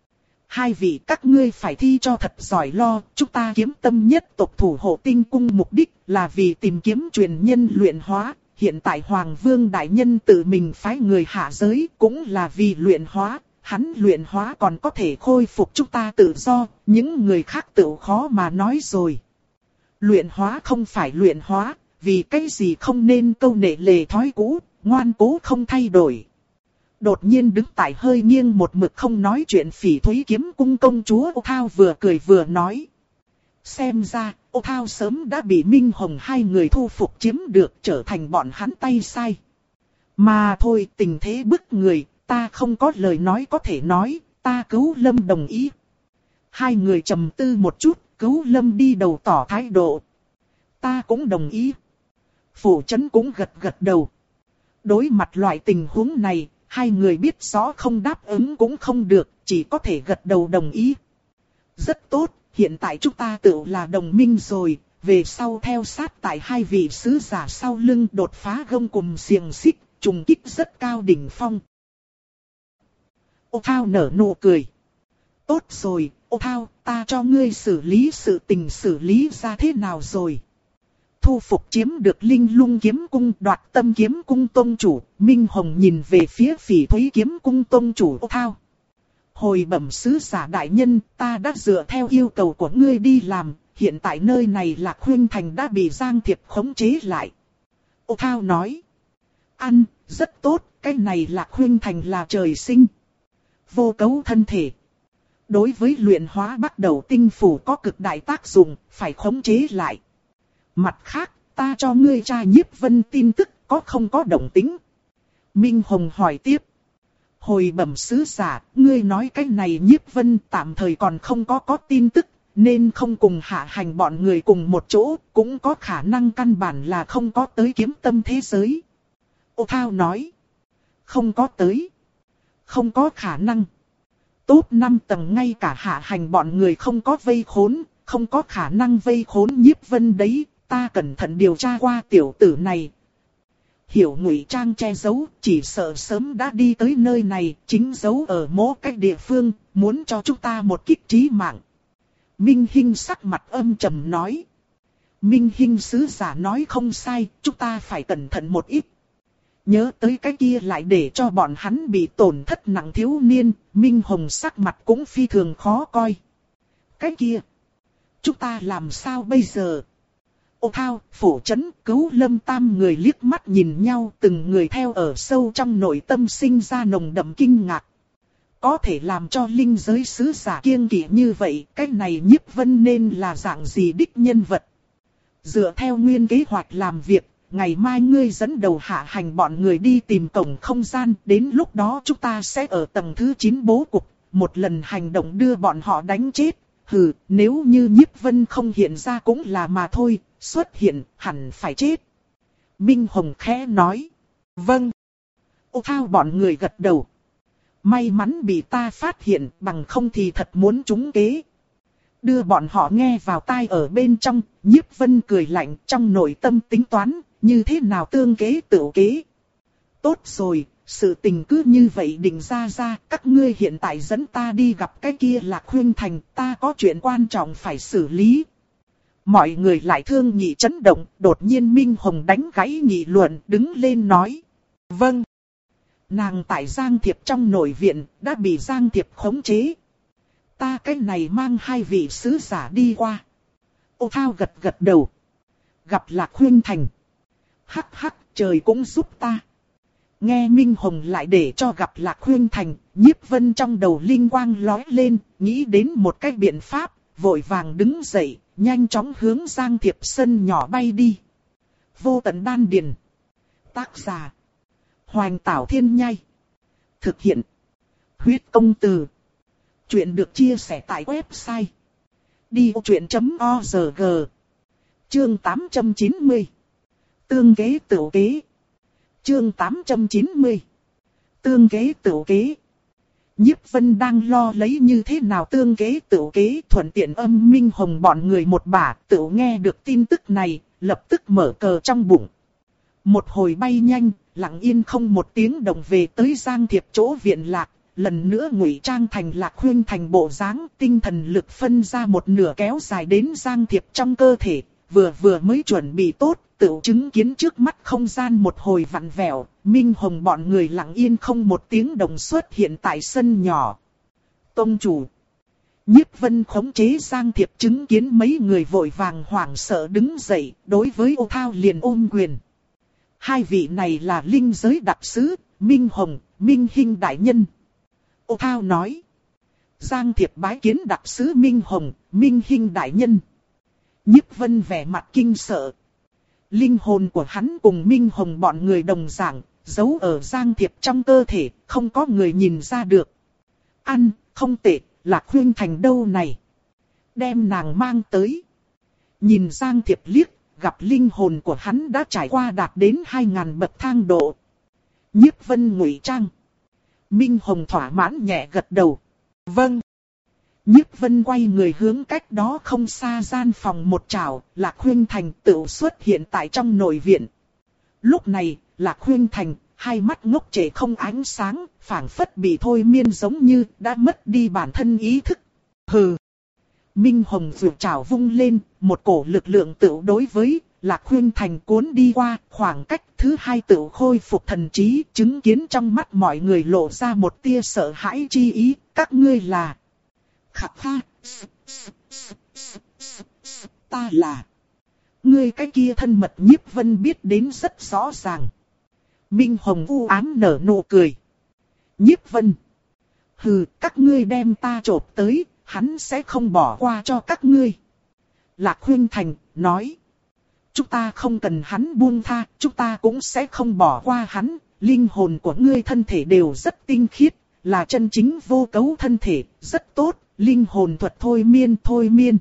hai vị các ngươi phải thi cho thật giỏi lo, chúng ta kiếm tâm nhất tộc thủ hộ tinh cung mục đích là vì tìm kiếm truyền nhân luyện hóa. Hiện tại Hoàng Vương Đại Nhân tự mình phái người hạ giới cũng là vì luyện hóa, hắn luyện hóa còn có thể khôi phục chúng ta tự do, những người khác tự khó mà nói rồi. Luyện hóa không phải luyện hóa, vì cái gì không nên câu nệ lề thói cũ, ngoan cố không thay đổi. Đột nhiên đứng tại hơi nghiêng một mực không nói chuyện Phỉ Thúy Kiếm Cung công chúa Ô Thao vừa cười vừa nói. Xem ra, Ô Thao sớm đã bị Minh Hồng hai người thu phục chiếm được trở thành bọn hắn tay sai. Mà thôi tình thế bức người, ta không có lời nói có thể nói, ta Cửu Lâm đồng ý. Hai người trầm tư một chút, Cửu Lâm đi đầu tỏ thái độ. Ta cũng đồng ý. Phủ Chấn cũng gật gật đầu. Đối mặt loại tình huống này, hai người biết rõ không đáp ứng cũng không được, chỉ có thể gật đầu đồng ý. Rất tốt, hiện tại chúng ta tự là đồng minh rồi, về sau theo sát tại hai vị sứ giả sau lưng đột phá gông cùm xiềng xích, trùng kích rất cao đỉnh phong. Ô Thao nở nụ cười. Tốt rồi, Ô Thao, ta cho ngươi xử lý sự tình xử lý ra thế nào rồi? Thu phục chiếm được Linh Lung Kiếm Cung, đoạt Tâm Kiếm Cung tông chủ, Minh Hồng nhìn về phía Phỉ Thúy Kiếm Cung tông chủ Ô Thao. Hồi bẩm sứ giả đại nhân, ta đã dựa theo yêu cầu của ngươi đi làm, hiện tại nơi này Lạc Huynh Thành đã bị Giang Thiệp khống chế lại. Ô Thao nói. Ăn, rất tốt, cái này Lạc Huynh Thành là trời sinh. Vô cấu thân thể. Đối với luyện hóa bắt đầu tinh phủ có cực đại tác dụng, phải khống chế lại. Mặt khác, ta cho ngươi tra Nhiếp Vân tin tức có không có động tĩnh. Minh Hồng hỏi tiếp. Hồi bẩm sứ giả, ngươi nói cái này Nhiếp Vân tạm thời còn không có có tin tức, nên không cùng hạ hành bọn người cùng một chỗ, cũng có khả năng căn bản là không có tới kiếm tâm thế giới. Ô Thao nói. Không có tới. Không có khả năng. Top năm tầng ngay cả hạ hành bọn người không có vây khốn, không có khả năng vây khốn Nhiếp Vân đấy, ta cẩn thận điều tra qua tiểu tử này. Hiểu ngụy trang che giấu, chỉ sợ sớm đã đi tới nơi này, chính giấu ở mỗ cách địa phương, muốn cho chúng ta một kích trí mạng. Minh Hinh sắc mặt âm trầm nói. Minh Hinh sứ giả nói không sai, chúng ta phải cẩn thận một ít. Nhớ tới cái kia lại để cho bọn hắn bị tổn thất nặng thiếu niên, Minh Hồng sắc mặt cũng phi thường khó coi. Cái kia, chúng ta làm sao bây giờ? Ô Thao, Phủ Chấn, Cửu Lâm tam người liếc mắt nhìn nhau, từng người theo ở sâu trong nội tâm sinh ra nồng đậm kinh ngạc. Có thể làm cho linh giới sứ giả kiêng kỵ như vậy, cái này Nhiếp Vân nên là dạng gì đích nhân vật? Dựa theo nguyên kế hoạch làm việc, ngày mai ngươi dẫn đầu hạ hành bọn người đi tìm cổng không gian, đến lúc đó chúng ta sẽ ở tầng thứ chín bố cục, một lần hành động đưa bọn họ đánh chết. Hừ, nếu như Nhiếp Vân không hiện ra cũng là mà thôi, xuất hiện hẳn phải chết. Minh Hồng khẽ nói. Vâng. Ô Thao bọn người gật đầu. May mắn bị ta phát hiện, bằng không thì thật muốn trúng kế. Đưa bọn họ nghe vào tai ở bên trong, Nhiếp Vân cười lạnh trong nội tâm tính toán, như thế nào tương kế tựu kế. Tốt rồi, sự tình cứ như vậy định ra ra, các ngươi hiện tại dẫn ta đi gặp cái kia Lạc Huynh Thành, ta có chuyện quan trọng phải xử lý. Mọi người lại thương nhị chấn động, đột nhiên Minh Hồng đánh gãy nghị luận, đứng lên nói. Vâng. Nàng tại Giang Thiệp trong nội viện, đã bị Giang Thiệp khống chế. Ta cái này mang hai vị sứ giả đi qua. Ô Thao gật gật đầu. Gặp Lạc Huynh Thành. Hắc hắc, trời cũng giúp ta. Nghe Minh Hồng lại để cho gặp Lạc Huynh Thành, Nhiếp Vân trong đầu linh quang lóe lên, nghĩ đến một cách biện pháp, vội vàng đứng dậy, nhanh chóng hướng Giang Thiệp sân nhỏ bay đi. Vô tận đan điền. Tác giả. Hoành Tảo Thiên Nhai. Thực hiện. Huyết Công Từ. Chuyện được chia sẻ tại website. đi ô chuyện chấm org. Chương tám trăm chín mươi. Tương kế tửu kế. Chương tám trăm chín mươi. Tương kế tửu kế. Nhiếp Vân đang lo lấy như thế nào tương kế tửu kế, thuận tiện âm Minh Hồng bọn người một bả, tửu nghe được tin tức này, lập tức mở cờ trong bụng. Một hồi bay nhanh, lặng yên không một tiếng động về tới Giang Thiệp chỗ viện lạc, lần nữa ngụy trang thành Lạc Khuynh Thành bộ dáng, tinh thần lực phân ra một nửa kéo dài đến Giang Thiệp trong cơ thể, vừa vừa mới chuẩn bị tốt, tự chứng kiến trước mắt không gian một hồi vặn vẹo, Minh Hồng bọn người lặng yên không một tiếng động xuất hiện tại sân nhỏ. Tông chủ. Nhiếp Vân khống chế Giang Thiệp chứng kiến mấy người vội vàng hoảng sợ đứng dậy, đối với Ô Thao liền ôm quyền. Hai vị này là linh giới đặc sứ, Minh Hồng, Minh Hinh đại nhân. Ô Thao nói. Giang Thiệp bái kiến đặc sứ Minh Hồng, Minh Hinh đại nhân. Nhiếp Vân vẻ mặt kinh sợ. Linh hồn của hắn cùng Minh Hồng bọn người đồng dạng, giấu ở Giang Thiệp trong cơ thể, không có người nhìn ra được. Ăn, không tệ, Lạc Khuynh Thành đâu này? Đem nàng mang tới. Nhìn Giang Thiệp liếc, gặp linh hồn của hắn đã trải qua đạt đến hai ngàn bậc thang độ. Nhiếp Vân ngụy trang. Minh Hồng thỏa mãn nhẹ gật đầu. Vâng. Nhiếp Vân quay người hướng cách đó không xa gian phòng một trảo, Lạc Khuynh Thành tự xuất hiện tại trong nội viện. Lúc này, Lạc Khuynh Thành, hai mắt ngốc trệ không ánh sáng, phảng phất bị thôi miên giống như đã mất đi bản thân ý thức. Hừ. Minh Hồng vượt trảo vung lên, một cổ lực lượng tự đối với Lạc Khuynh Thành cuốn đi qua, khoảng cách thứ hai tự khôi phục thần trí, chứng kiến trong mắt mọi người lộ ra một tia sợ hãi chi ý, các ngươi là... Khắc kha, ta là... Ngươi cái kia thân mật Nhiếp Vân biết đến rất rõ ràng. Minh Hồng u ám nở nụ cười. Nhiếp Vân. Hừ, các ngươi đem ta chộp tới, hắn sẽ không bỏ qua cho các ngươi. Lạc Khuynh Thành, nói. Chúng ta không cần hắn buông tha, chúng ta cũng sẽ không bỏ qua hắn. Linh hồn của ngươi thân thể đều rất tinh khiết, là chân chính vô cấu thân thể, rất tốt. Linh hồn thuật thôi miên thôi miên.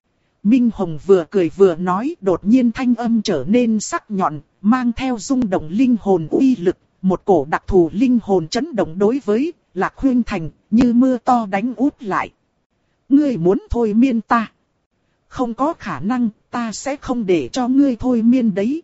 Minh Hồng vừa cười vừa nói, đột nhiên thanh âm trở nên sắc nhọn, mang theo rung động linh hồn uy lực, một cổ đặc thù linh hồn chấn động đối với Lạc Khuynh Thành, như mưa to đánh úp lại. Ngươi muốn thôi miên ta? Không có khả năng, ta sẽ không để cho ngươi thôi miên đấy.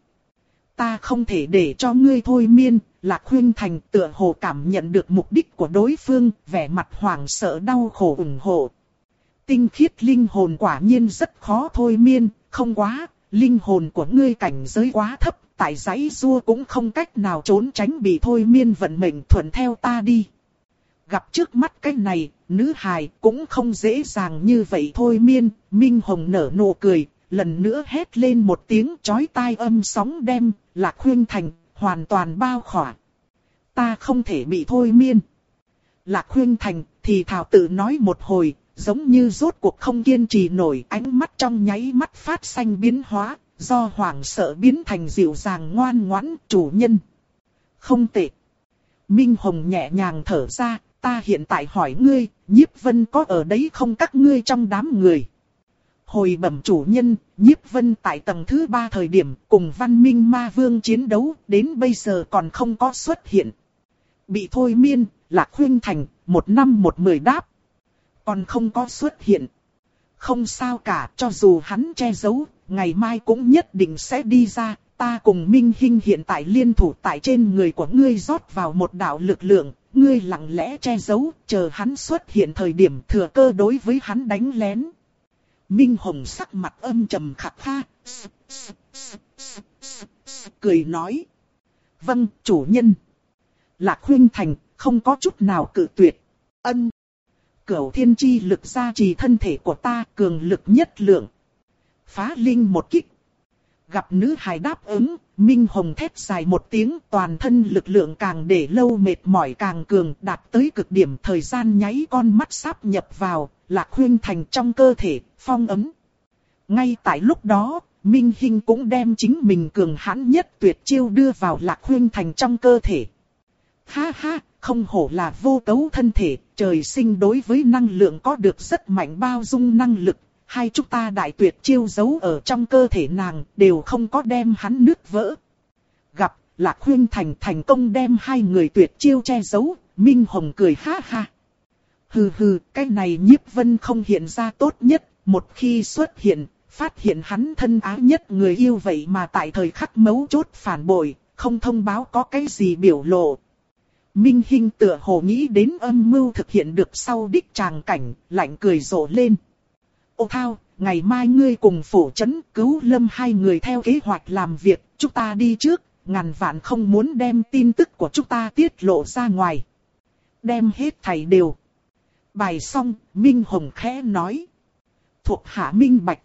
Ta không thể để cho ngươi thôi miên. Lạc Khuynh Thành tựa hồ cảm nhận được mục đích của đối phương, vẻ mặt hoảng sợ đau khổ ủng hộ. Tinh khiết linh hồn quả nhiên rất khó thôi miên, không quá, linh hồn của ngươi cảnh giới quá thấp, tại giấy rua cũng không cách nào trốn tránh bị thôi miên vận mệnh, thuận theo ta đi. Gặp trước mắt cái này, nữ hài cũng không dễ dàng như vậy thôi miên, Minh Hồng nở nụ cười, lần nữa hét lên một tiếng chói tai âm sóng đem Lạc Khuynh Thành hoàn toàn bao khỏa. Ta không thể bị thôi miên. Lạc Khuynh Thành thì thào tự nói một hồi, giống như rốt cuộc không kiên trì nổi, ánh mắt trong nháy mắt phát xanh biến hóa, do hoảng sợ biến thành dịu dàng ngoan ngoãn, chủ nhân. Không tệ. Minh Hồng nhẹ nhàng thở ra, ta hiện tại hỏi ngươi, Nhiếp Vân có ở đấy không các ngươi trong đám người? Hồi bẩm chủ nhân, Nhiếp Vân tại tầng thứ ba thời điểm cùng Văn Minh Ma Vương chiến đấu, đến bây giờ còn không có xuất hiện. Bị thôi miên, Lạc Khuynh Thành, một năm một mười đáp. Còn không có xuất hiện. Không sao cả, cho dù hắn che giấu, ngày mai cũng nhất định sẽ đi ra. Ta cùng Minh Hinh hiện tại liên thủ tại trên người của ngươi rót vào một đạo lực lượng. Ngươi lặng lẽ che giấu, chờ hắn xuất hiện thời điểm thừa cơ đối với hắn đánh lén. Minh Hồng sắc mặt âm trầm khặt kha. Cười nói. Vâng, chủ nhân. Lạc Khuynh Thành không có chút nào cự tuyệt. Ân. Cửu thiên chi lực gia trì thân thể của ta, cường lực nhất lượng. Phá linh một kích. Gặp nữ hài đáp ứng, Minh Hồng thét dài một tiếng, toàn thân lực lượng càng để lâu mệt mỏi càng cường, đạt tới cực điểm, thời gian nháy con mắt sáp nhập vào Lạc Khuynh Thành trong cơ thể, phong ấm. Ngay tại lúc đó, Minh Hinh cũng đem chính mình cường hãn nhất tuyệt chiêu đưa vào Lạc Khuynh Thành trong cơ thể. Ha ha, không hổ là vô cấu thân thể, trời sinh đối với năng lượng có được rất mạnh bao dung năng lực. Hai chúng ta đại tuyệt chiêu giấu ở trong cơ thể nàng, đều không có đem hắn nứt vỡ. Gặp Lạc Khuynh Thành thành công đem hai người tuyệt chiêu che giấu, Minh Hồng cười ha ha. Hừ hừ, cái này Nhiếp Vân không hiện ra tốt nhất, một khi xuất hiện, phát hiện hắn thân ái nhất người yêu vậy mà tại thời khắc mấu chốt phản bội, không thông báo có cái gì biểu lộ. Minh Hinh tựa hồ nghĩ đến âm mưu thực hiện được sau đích tràng cảnh, lạnh cười rộ lên. Ô Thao, ngày mai ngươi cùng Phủ Trấn Cứu Lâm hai người theo kế hoạch làm việc, chúng ta đi trước, ngàn vạn không muốn đem tin tức của chúng ta tiết lộ ra ngoài. Đem hết thảy đều. Bài xong, Minh Hồng khẽ nói. Thuộc hạ minh bạch.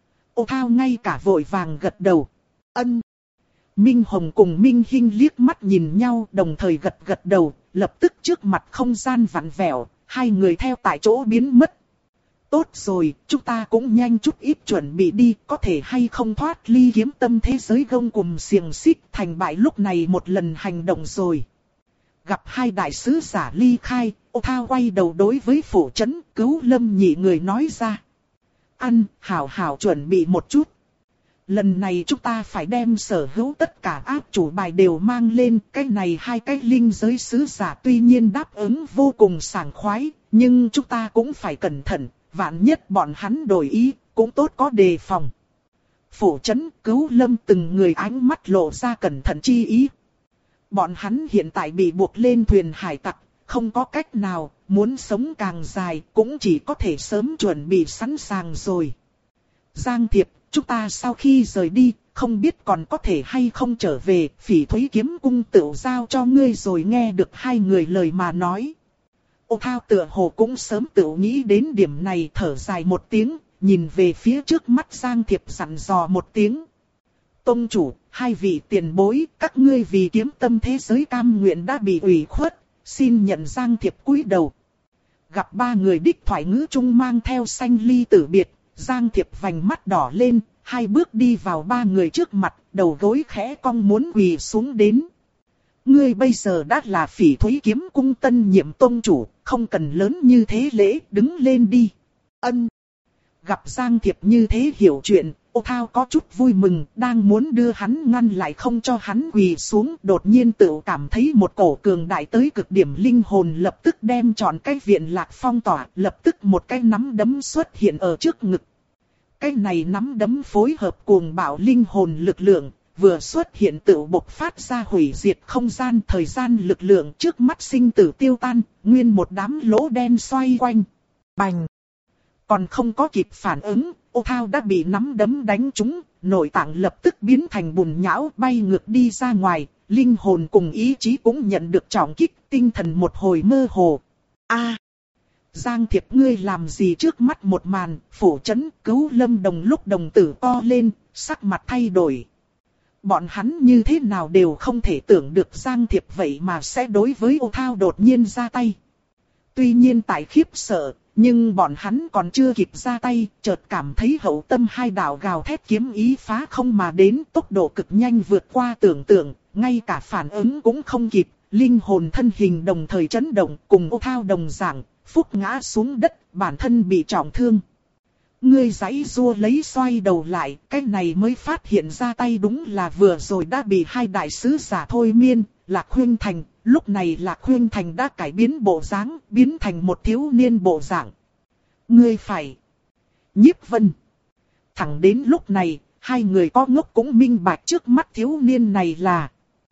Ô Thao ngay cả vội vàng gật đầu. Ân. Minh Hồng cùng Minh Hinh liếc mắt nhìn nhau đồng thời gật gật đầu, lập tức trước mặt không gian vặn vẹo, hai người theo tại chỗ biến mất. Tốt rồi, chúng ta cũng nhanh chút ít chuẩn bị đi, có thể hay không thoát ly kiếm tâm thế giới gông cùm xiềng xích thành bại lúc này một lần hành động rồi. Gặp hai đại sứ giả ly khai, Ô Thao quay đầu đối với Phủ Trấn Cứu Lâm nhị người nói ra. Ăn, hảo hảo chuẩn bị một chút. Lần này chúng ta phải đem sở hữu tất cả áp chủ bài đều mang lên. Cái này hai cái linh giới sứ giả tuy nhiên đáp ứng vô cùng sảng khoái, nhưng chúng ta cũng phải cẩn thận. Vạn nhất bọn hắn đổi ý, cũng tốt có đề phòng. Phủ Trấn Cứu Lâm từng người ánh mắt lộ ra cẩn thận chi ý. Bọn hắn hiện tại bị buộc lên thuyền hải tặc, không có cách nào, muốn sống càng dài cũng chỉ có thể sớm chuẩn bị sẵn sàng rồi. Giang Thiệp, chúng ta sau khi rời đi, không biết còn có thể hay không trở về, Phỉ Thúy kiếm cung tựu giao cho ngươi rồi. Nghe được hai người lời mà nói. Ô Thao tựa hồ cũng sớm tựu nghĩ đến điểm này, thở dài một tiếng, nhìn về phía trước mắt Giang Thiệp dặn dò một tiếng. Tông chủ, hai vị tiền bối, các ngươi vì kiếm tâm thế giới cam nguyện đã bị ủy khuất, xin nhận. Giang Thiệp cúi đầu. Gặp ba người đích thoại ngữ trung mang theo sanh ly tử biệt, Giang Thiệp vành mắt đỏ lên, hai bước đi vào ba người trước mặt, đầu gối khẽ cong muốn quỳ xuống đến. Ngươi bây giờ đã là Phỉ Thúy kiếm cung tân nhiệm tông chủ, không cần lớn như thế lễ, đứng lên đi. Ân. Gặp Giang Thiệp như thế hiểu chuyện, Ô Thao có chút vui mừng, đang muốn đưa hắn ngăn lại không cho hắn quỳ xuống, đột nhiên tự cảm thấy một cổ cường đại tới cực điểm linh hồn lập tức đem trọn cái viện lạc phong tỏa, lập tức một cái nắm đấm xuất hiện ở trước ngực. Cái này nắm đấm phối hợp cuồng bạo linh hồn lực lượng, vừa xuất hiện tự bộc phát ra hủy diệt không gian thời gian lực lượng, trước mắt sinh tử tiêu tan, nguyên một đám lỗ đen xoay quanh. Bành! Còn không có kịp phản ứng, Ô Thao đã bị nắm đấm đánh trúng, nội tạng lập tức biến thành bùn nhão bay ngược đi ra ngoài, linh hồn cùng ý chí cũng nhận được trọng kích, tinh thần một hồi mơ hồ. A, Giang Thiệp ngươi làm gì? Trước mắt một màn, Phủ Trấn Cứu Lâm đồng lúc đồng tử co lên, sắc mặt thay đổi. Bọn hắn như thế nào đều không thể tưởng được Giang Thiệp vậy mà sẽ đối với Ô Thao đột nhiên ra tay. Tuy nhiên tại khiếp sợ, nhưng bọn hắn còn chưa kịp ra tay, chợt cảm thấy hậu tâm hai đạo gào thét kiếm ý phá không mà đến, tốc độ cực nhanh vượt qua tưởng tượng, ngay cả phản ứng cũng không kịp, linh hồn thân hình đồng thời chấn động, cùng Ô Thao đồng dạng, phúc ngã xuống đất, bản thân bị trọng thương. Ngươi giãy giụa lấy xoay đầu lại, cái này mới phát hiện ra tay đúng là vừa rồi đã bị hai đại sứ giả thôi miên, Lạc Huyên Thành. Lúc này Lạc Huyên Thành đã cải biến bộ dáng, biến thành một thiếu niên bộ dạng. Ngươi phải. Nhiếp Vân. Thẳng đến lúc này, hai người có ngốc cũng minh bạch trước mắt thiếu niên này là.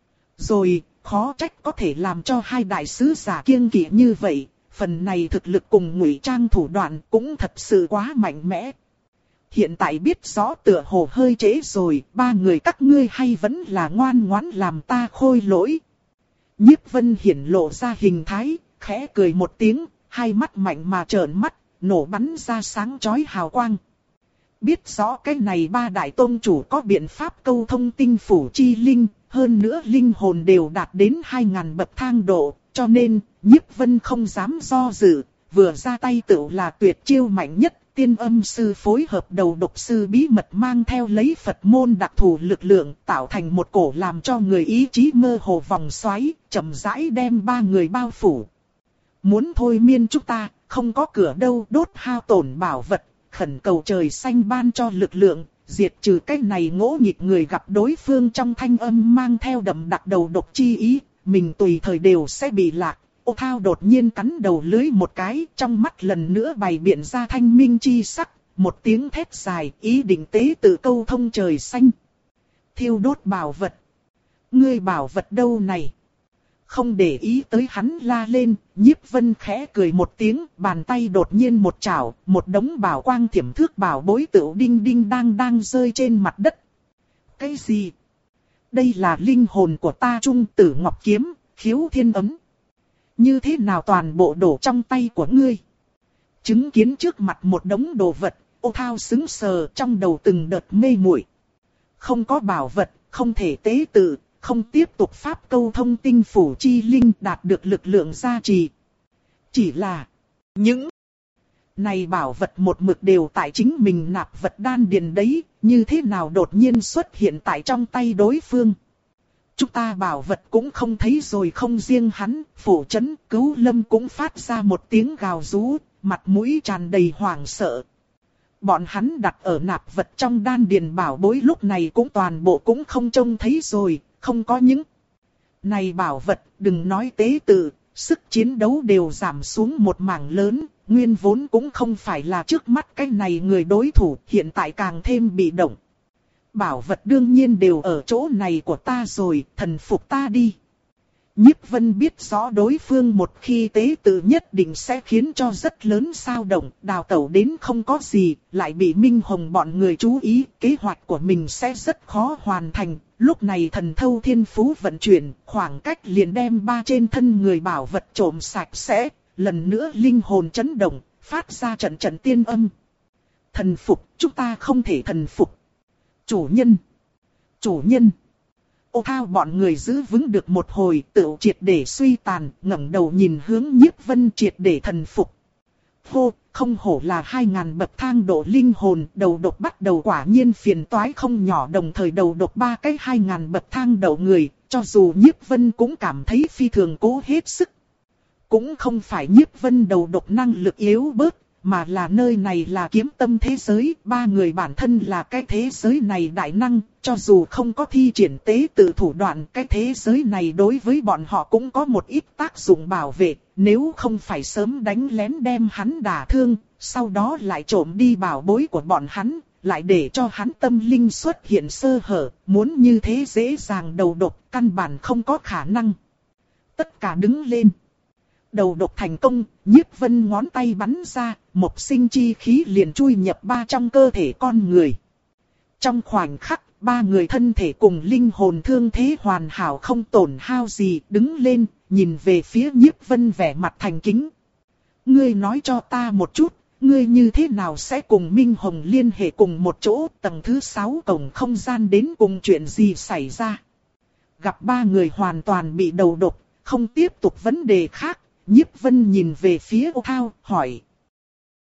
Rồi, khó trách có thể làm cho hai đại sứ giả kiêng kỵ như vậy. Phần này thực lực cùng ngụy trang thủ đoạn cũng thật sự quá mạnh mẽ. Hiện tại biết rõ tựa hồ hơi trễ rồi, ba người các ngươi hay vẫn là ngoan ngoãn làm ta khôi lỗi. Nhiếp Vân hiển lộ ra hình thái, khẽ cười một tiếng, hai mắt mạnh mà trợn mắt, nổ bắn ra sáng chói hào quang. Biết rõ cái này ba đại tôn chủ có biện pháp câu thông tinh phủ chi linh, hơn nữa linh hồn đều đạt đến hai ngàn bậc thang độ, cho nên Nhiếp Vân không dám do dự, vừa ra tay tựu là tuyệt chiêu mạnh nhất. Tiên âm sư phối hợp đầu độc sư bí mật mang theo lấy Phật môn đặc thù lực lượng tạo thành một cổ làm cho người ý chí mơ hồ vòng xoáy, chậm rãi đem ba người bao phủ. Muốn thôi miên chúng ta, không có cửa đâu, đốt hao tổn bảo vật, khẩn cầu trời xanh ban cho lực lượng, diệt trừ cái này ngỗ nghịch người. Gặp đối phương trong thanh âm mang theo đậm đặc đầu độc chi ý, mình tùy thời đều sẽ bị lạc. Ô Thao đột nhiên cắn đầu lưới một cái, trong mắt lần nữa bày biện ra thanh minh chi sắc, một tiếng thét dài, ý định tế tự câu thông trời xanh. Thiêu đốt bảo vật. Ngươi bảo vật đâu này? Không để ý tới hắn la lên, Nhiếp Vân khẽ cười một tiếng, bàn tay đột nhiên một chảo, một đống bảo quang thiểm thước bảo bối tựu đinh đinh đang đang rơi trên mặt đất. Cái gì? Đây là linh hồn của ta Trung Tử Ngọc Kiếm, Khiếu Thiên Ấm. Như thế nào toàn bộ đổ trong tay của ngươi? Chứng kiến trước mặt một đống đồ vật, Ô Thao sững sờ, trong đầu từng đợt mê muội. Không có bảo vật, không thể tế tự, không tiếp tục pháp câu thông tinh phủ chi linh đạt được lực lượng gia trì. Chỉ là những này bảo vật một mực đều tại chính mình nạp vật đan điền đấy, như thế nào đột nhiên xuất hiện tại trong tay đối phương. Chúng ta bảo vật cũng không thấy rồi, không riêng hắn, Phổ Chấn, Cứu Lâm cũng phát ra một tiếng gào rú, mặt mũi tràn đầy hoảng sợ. Bọn hắn đặt ở nạp vật trong đan điền bảo bối lúc này cũng toàn bộ cũng không trông thấy rồi, không có những này bảo vật, đừng nói tế tự, sức chiến đấu đều giảm xuống một mảng lớn, nguyên vốn cũng không phải là trước mắt cái này người đối thủ, hiện tại càng thêm bị động. Bảo vật đương nhiên đều ở chỗ này của ta rồi, thần phục ta đi. Nhiếp Vân biết rõ đối phương một khi tế tự nhất định sẽ khiến cho rất lớn xao động, đào tẩu đến không có gì, lại bị Minh Hồng bọn người chú ý, kế hoạch của mình sẽ rất khó hoàn thành. Lúc này thần thâu thiên phú vận chuyển, khoảng cách liền đem ba trên thân người bảo vật trộm sạch sẽ, lần nữa linh hồn chấn động, phát ra trận trận tiên âm. Thần phục, chúng ta không thể thần phục. Chủ nhân! Chủ nhân! Ô Thao bọn người giữ vững được một hồi, tự triệt để suy tàn, ngẩng đầu nhìn hướng Nhiếp Vân triệt để thần phục. Hô, không hổ là hai ngàn bậc thang độ linh hồn, đầu độc bắt đầu quả nhiên phiền toái không nhỏ, đồng thời đầu độc ba cái hai ngàn bậc thang đầu người, cho dù Nhiếp Vân cũng cảm thấy phi thường cố hết sức. Cũng không phải Nhiếp Vân đầu độc năng lực yếu bớt, mà là nơi này là kiếm tâm thế giới, ba người bản thân là cái thế giới này đại năng, cho dù không có thi triển tế tự thủ đoạn, cái thế giới này đối với bọn họ cũng có một ít tác dụng bảo vệ, nếu không phải sớm đánh lén đem hắn đả thương, sau đó lại trộm đi bảo bối của bọn hắn, lại để cho hắn tâm linh xuất hiện sơ hở, muốn như thế dễ dàng đầu độc, căn bản không có khả năng. Tất cả đứng lên. Đầu độc thành công, Nhiếp Vân ngón tay bắn ra, một sinh chi khí liền chui nhập ba trong cơ thể con người. Trong khoảnh khắc, ba người thân thể cùng linh hồn thương thế hoàn hảo không tổn hao gì, đứng lên, nhìn về phía Nhiếp Vân vẻ mặt thành kính. Ngươi nói cho ta một chút, ngươi như thế nào sẽ cùng Minh Hồng liên hệ cùng một chỗ, tầng thứ sáu cổng không gian đến cùng chuyện gì xảy ra. Gặp ba người hoàn toàn bị đầu độc, không tiếp tục vấn đề khác. Nhiếp Vân nhìn về phía Ô Thao, hỏi.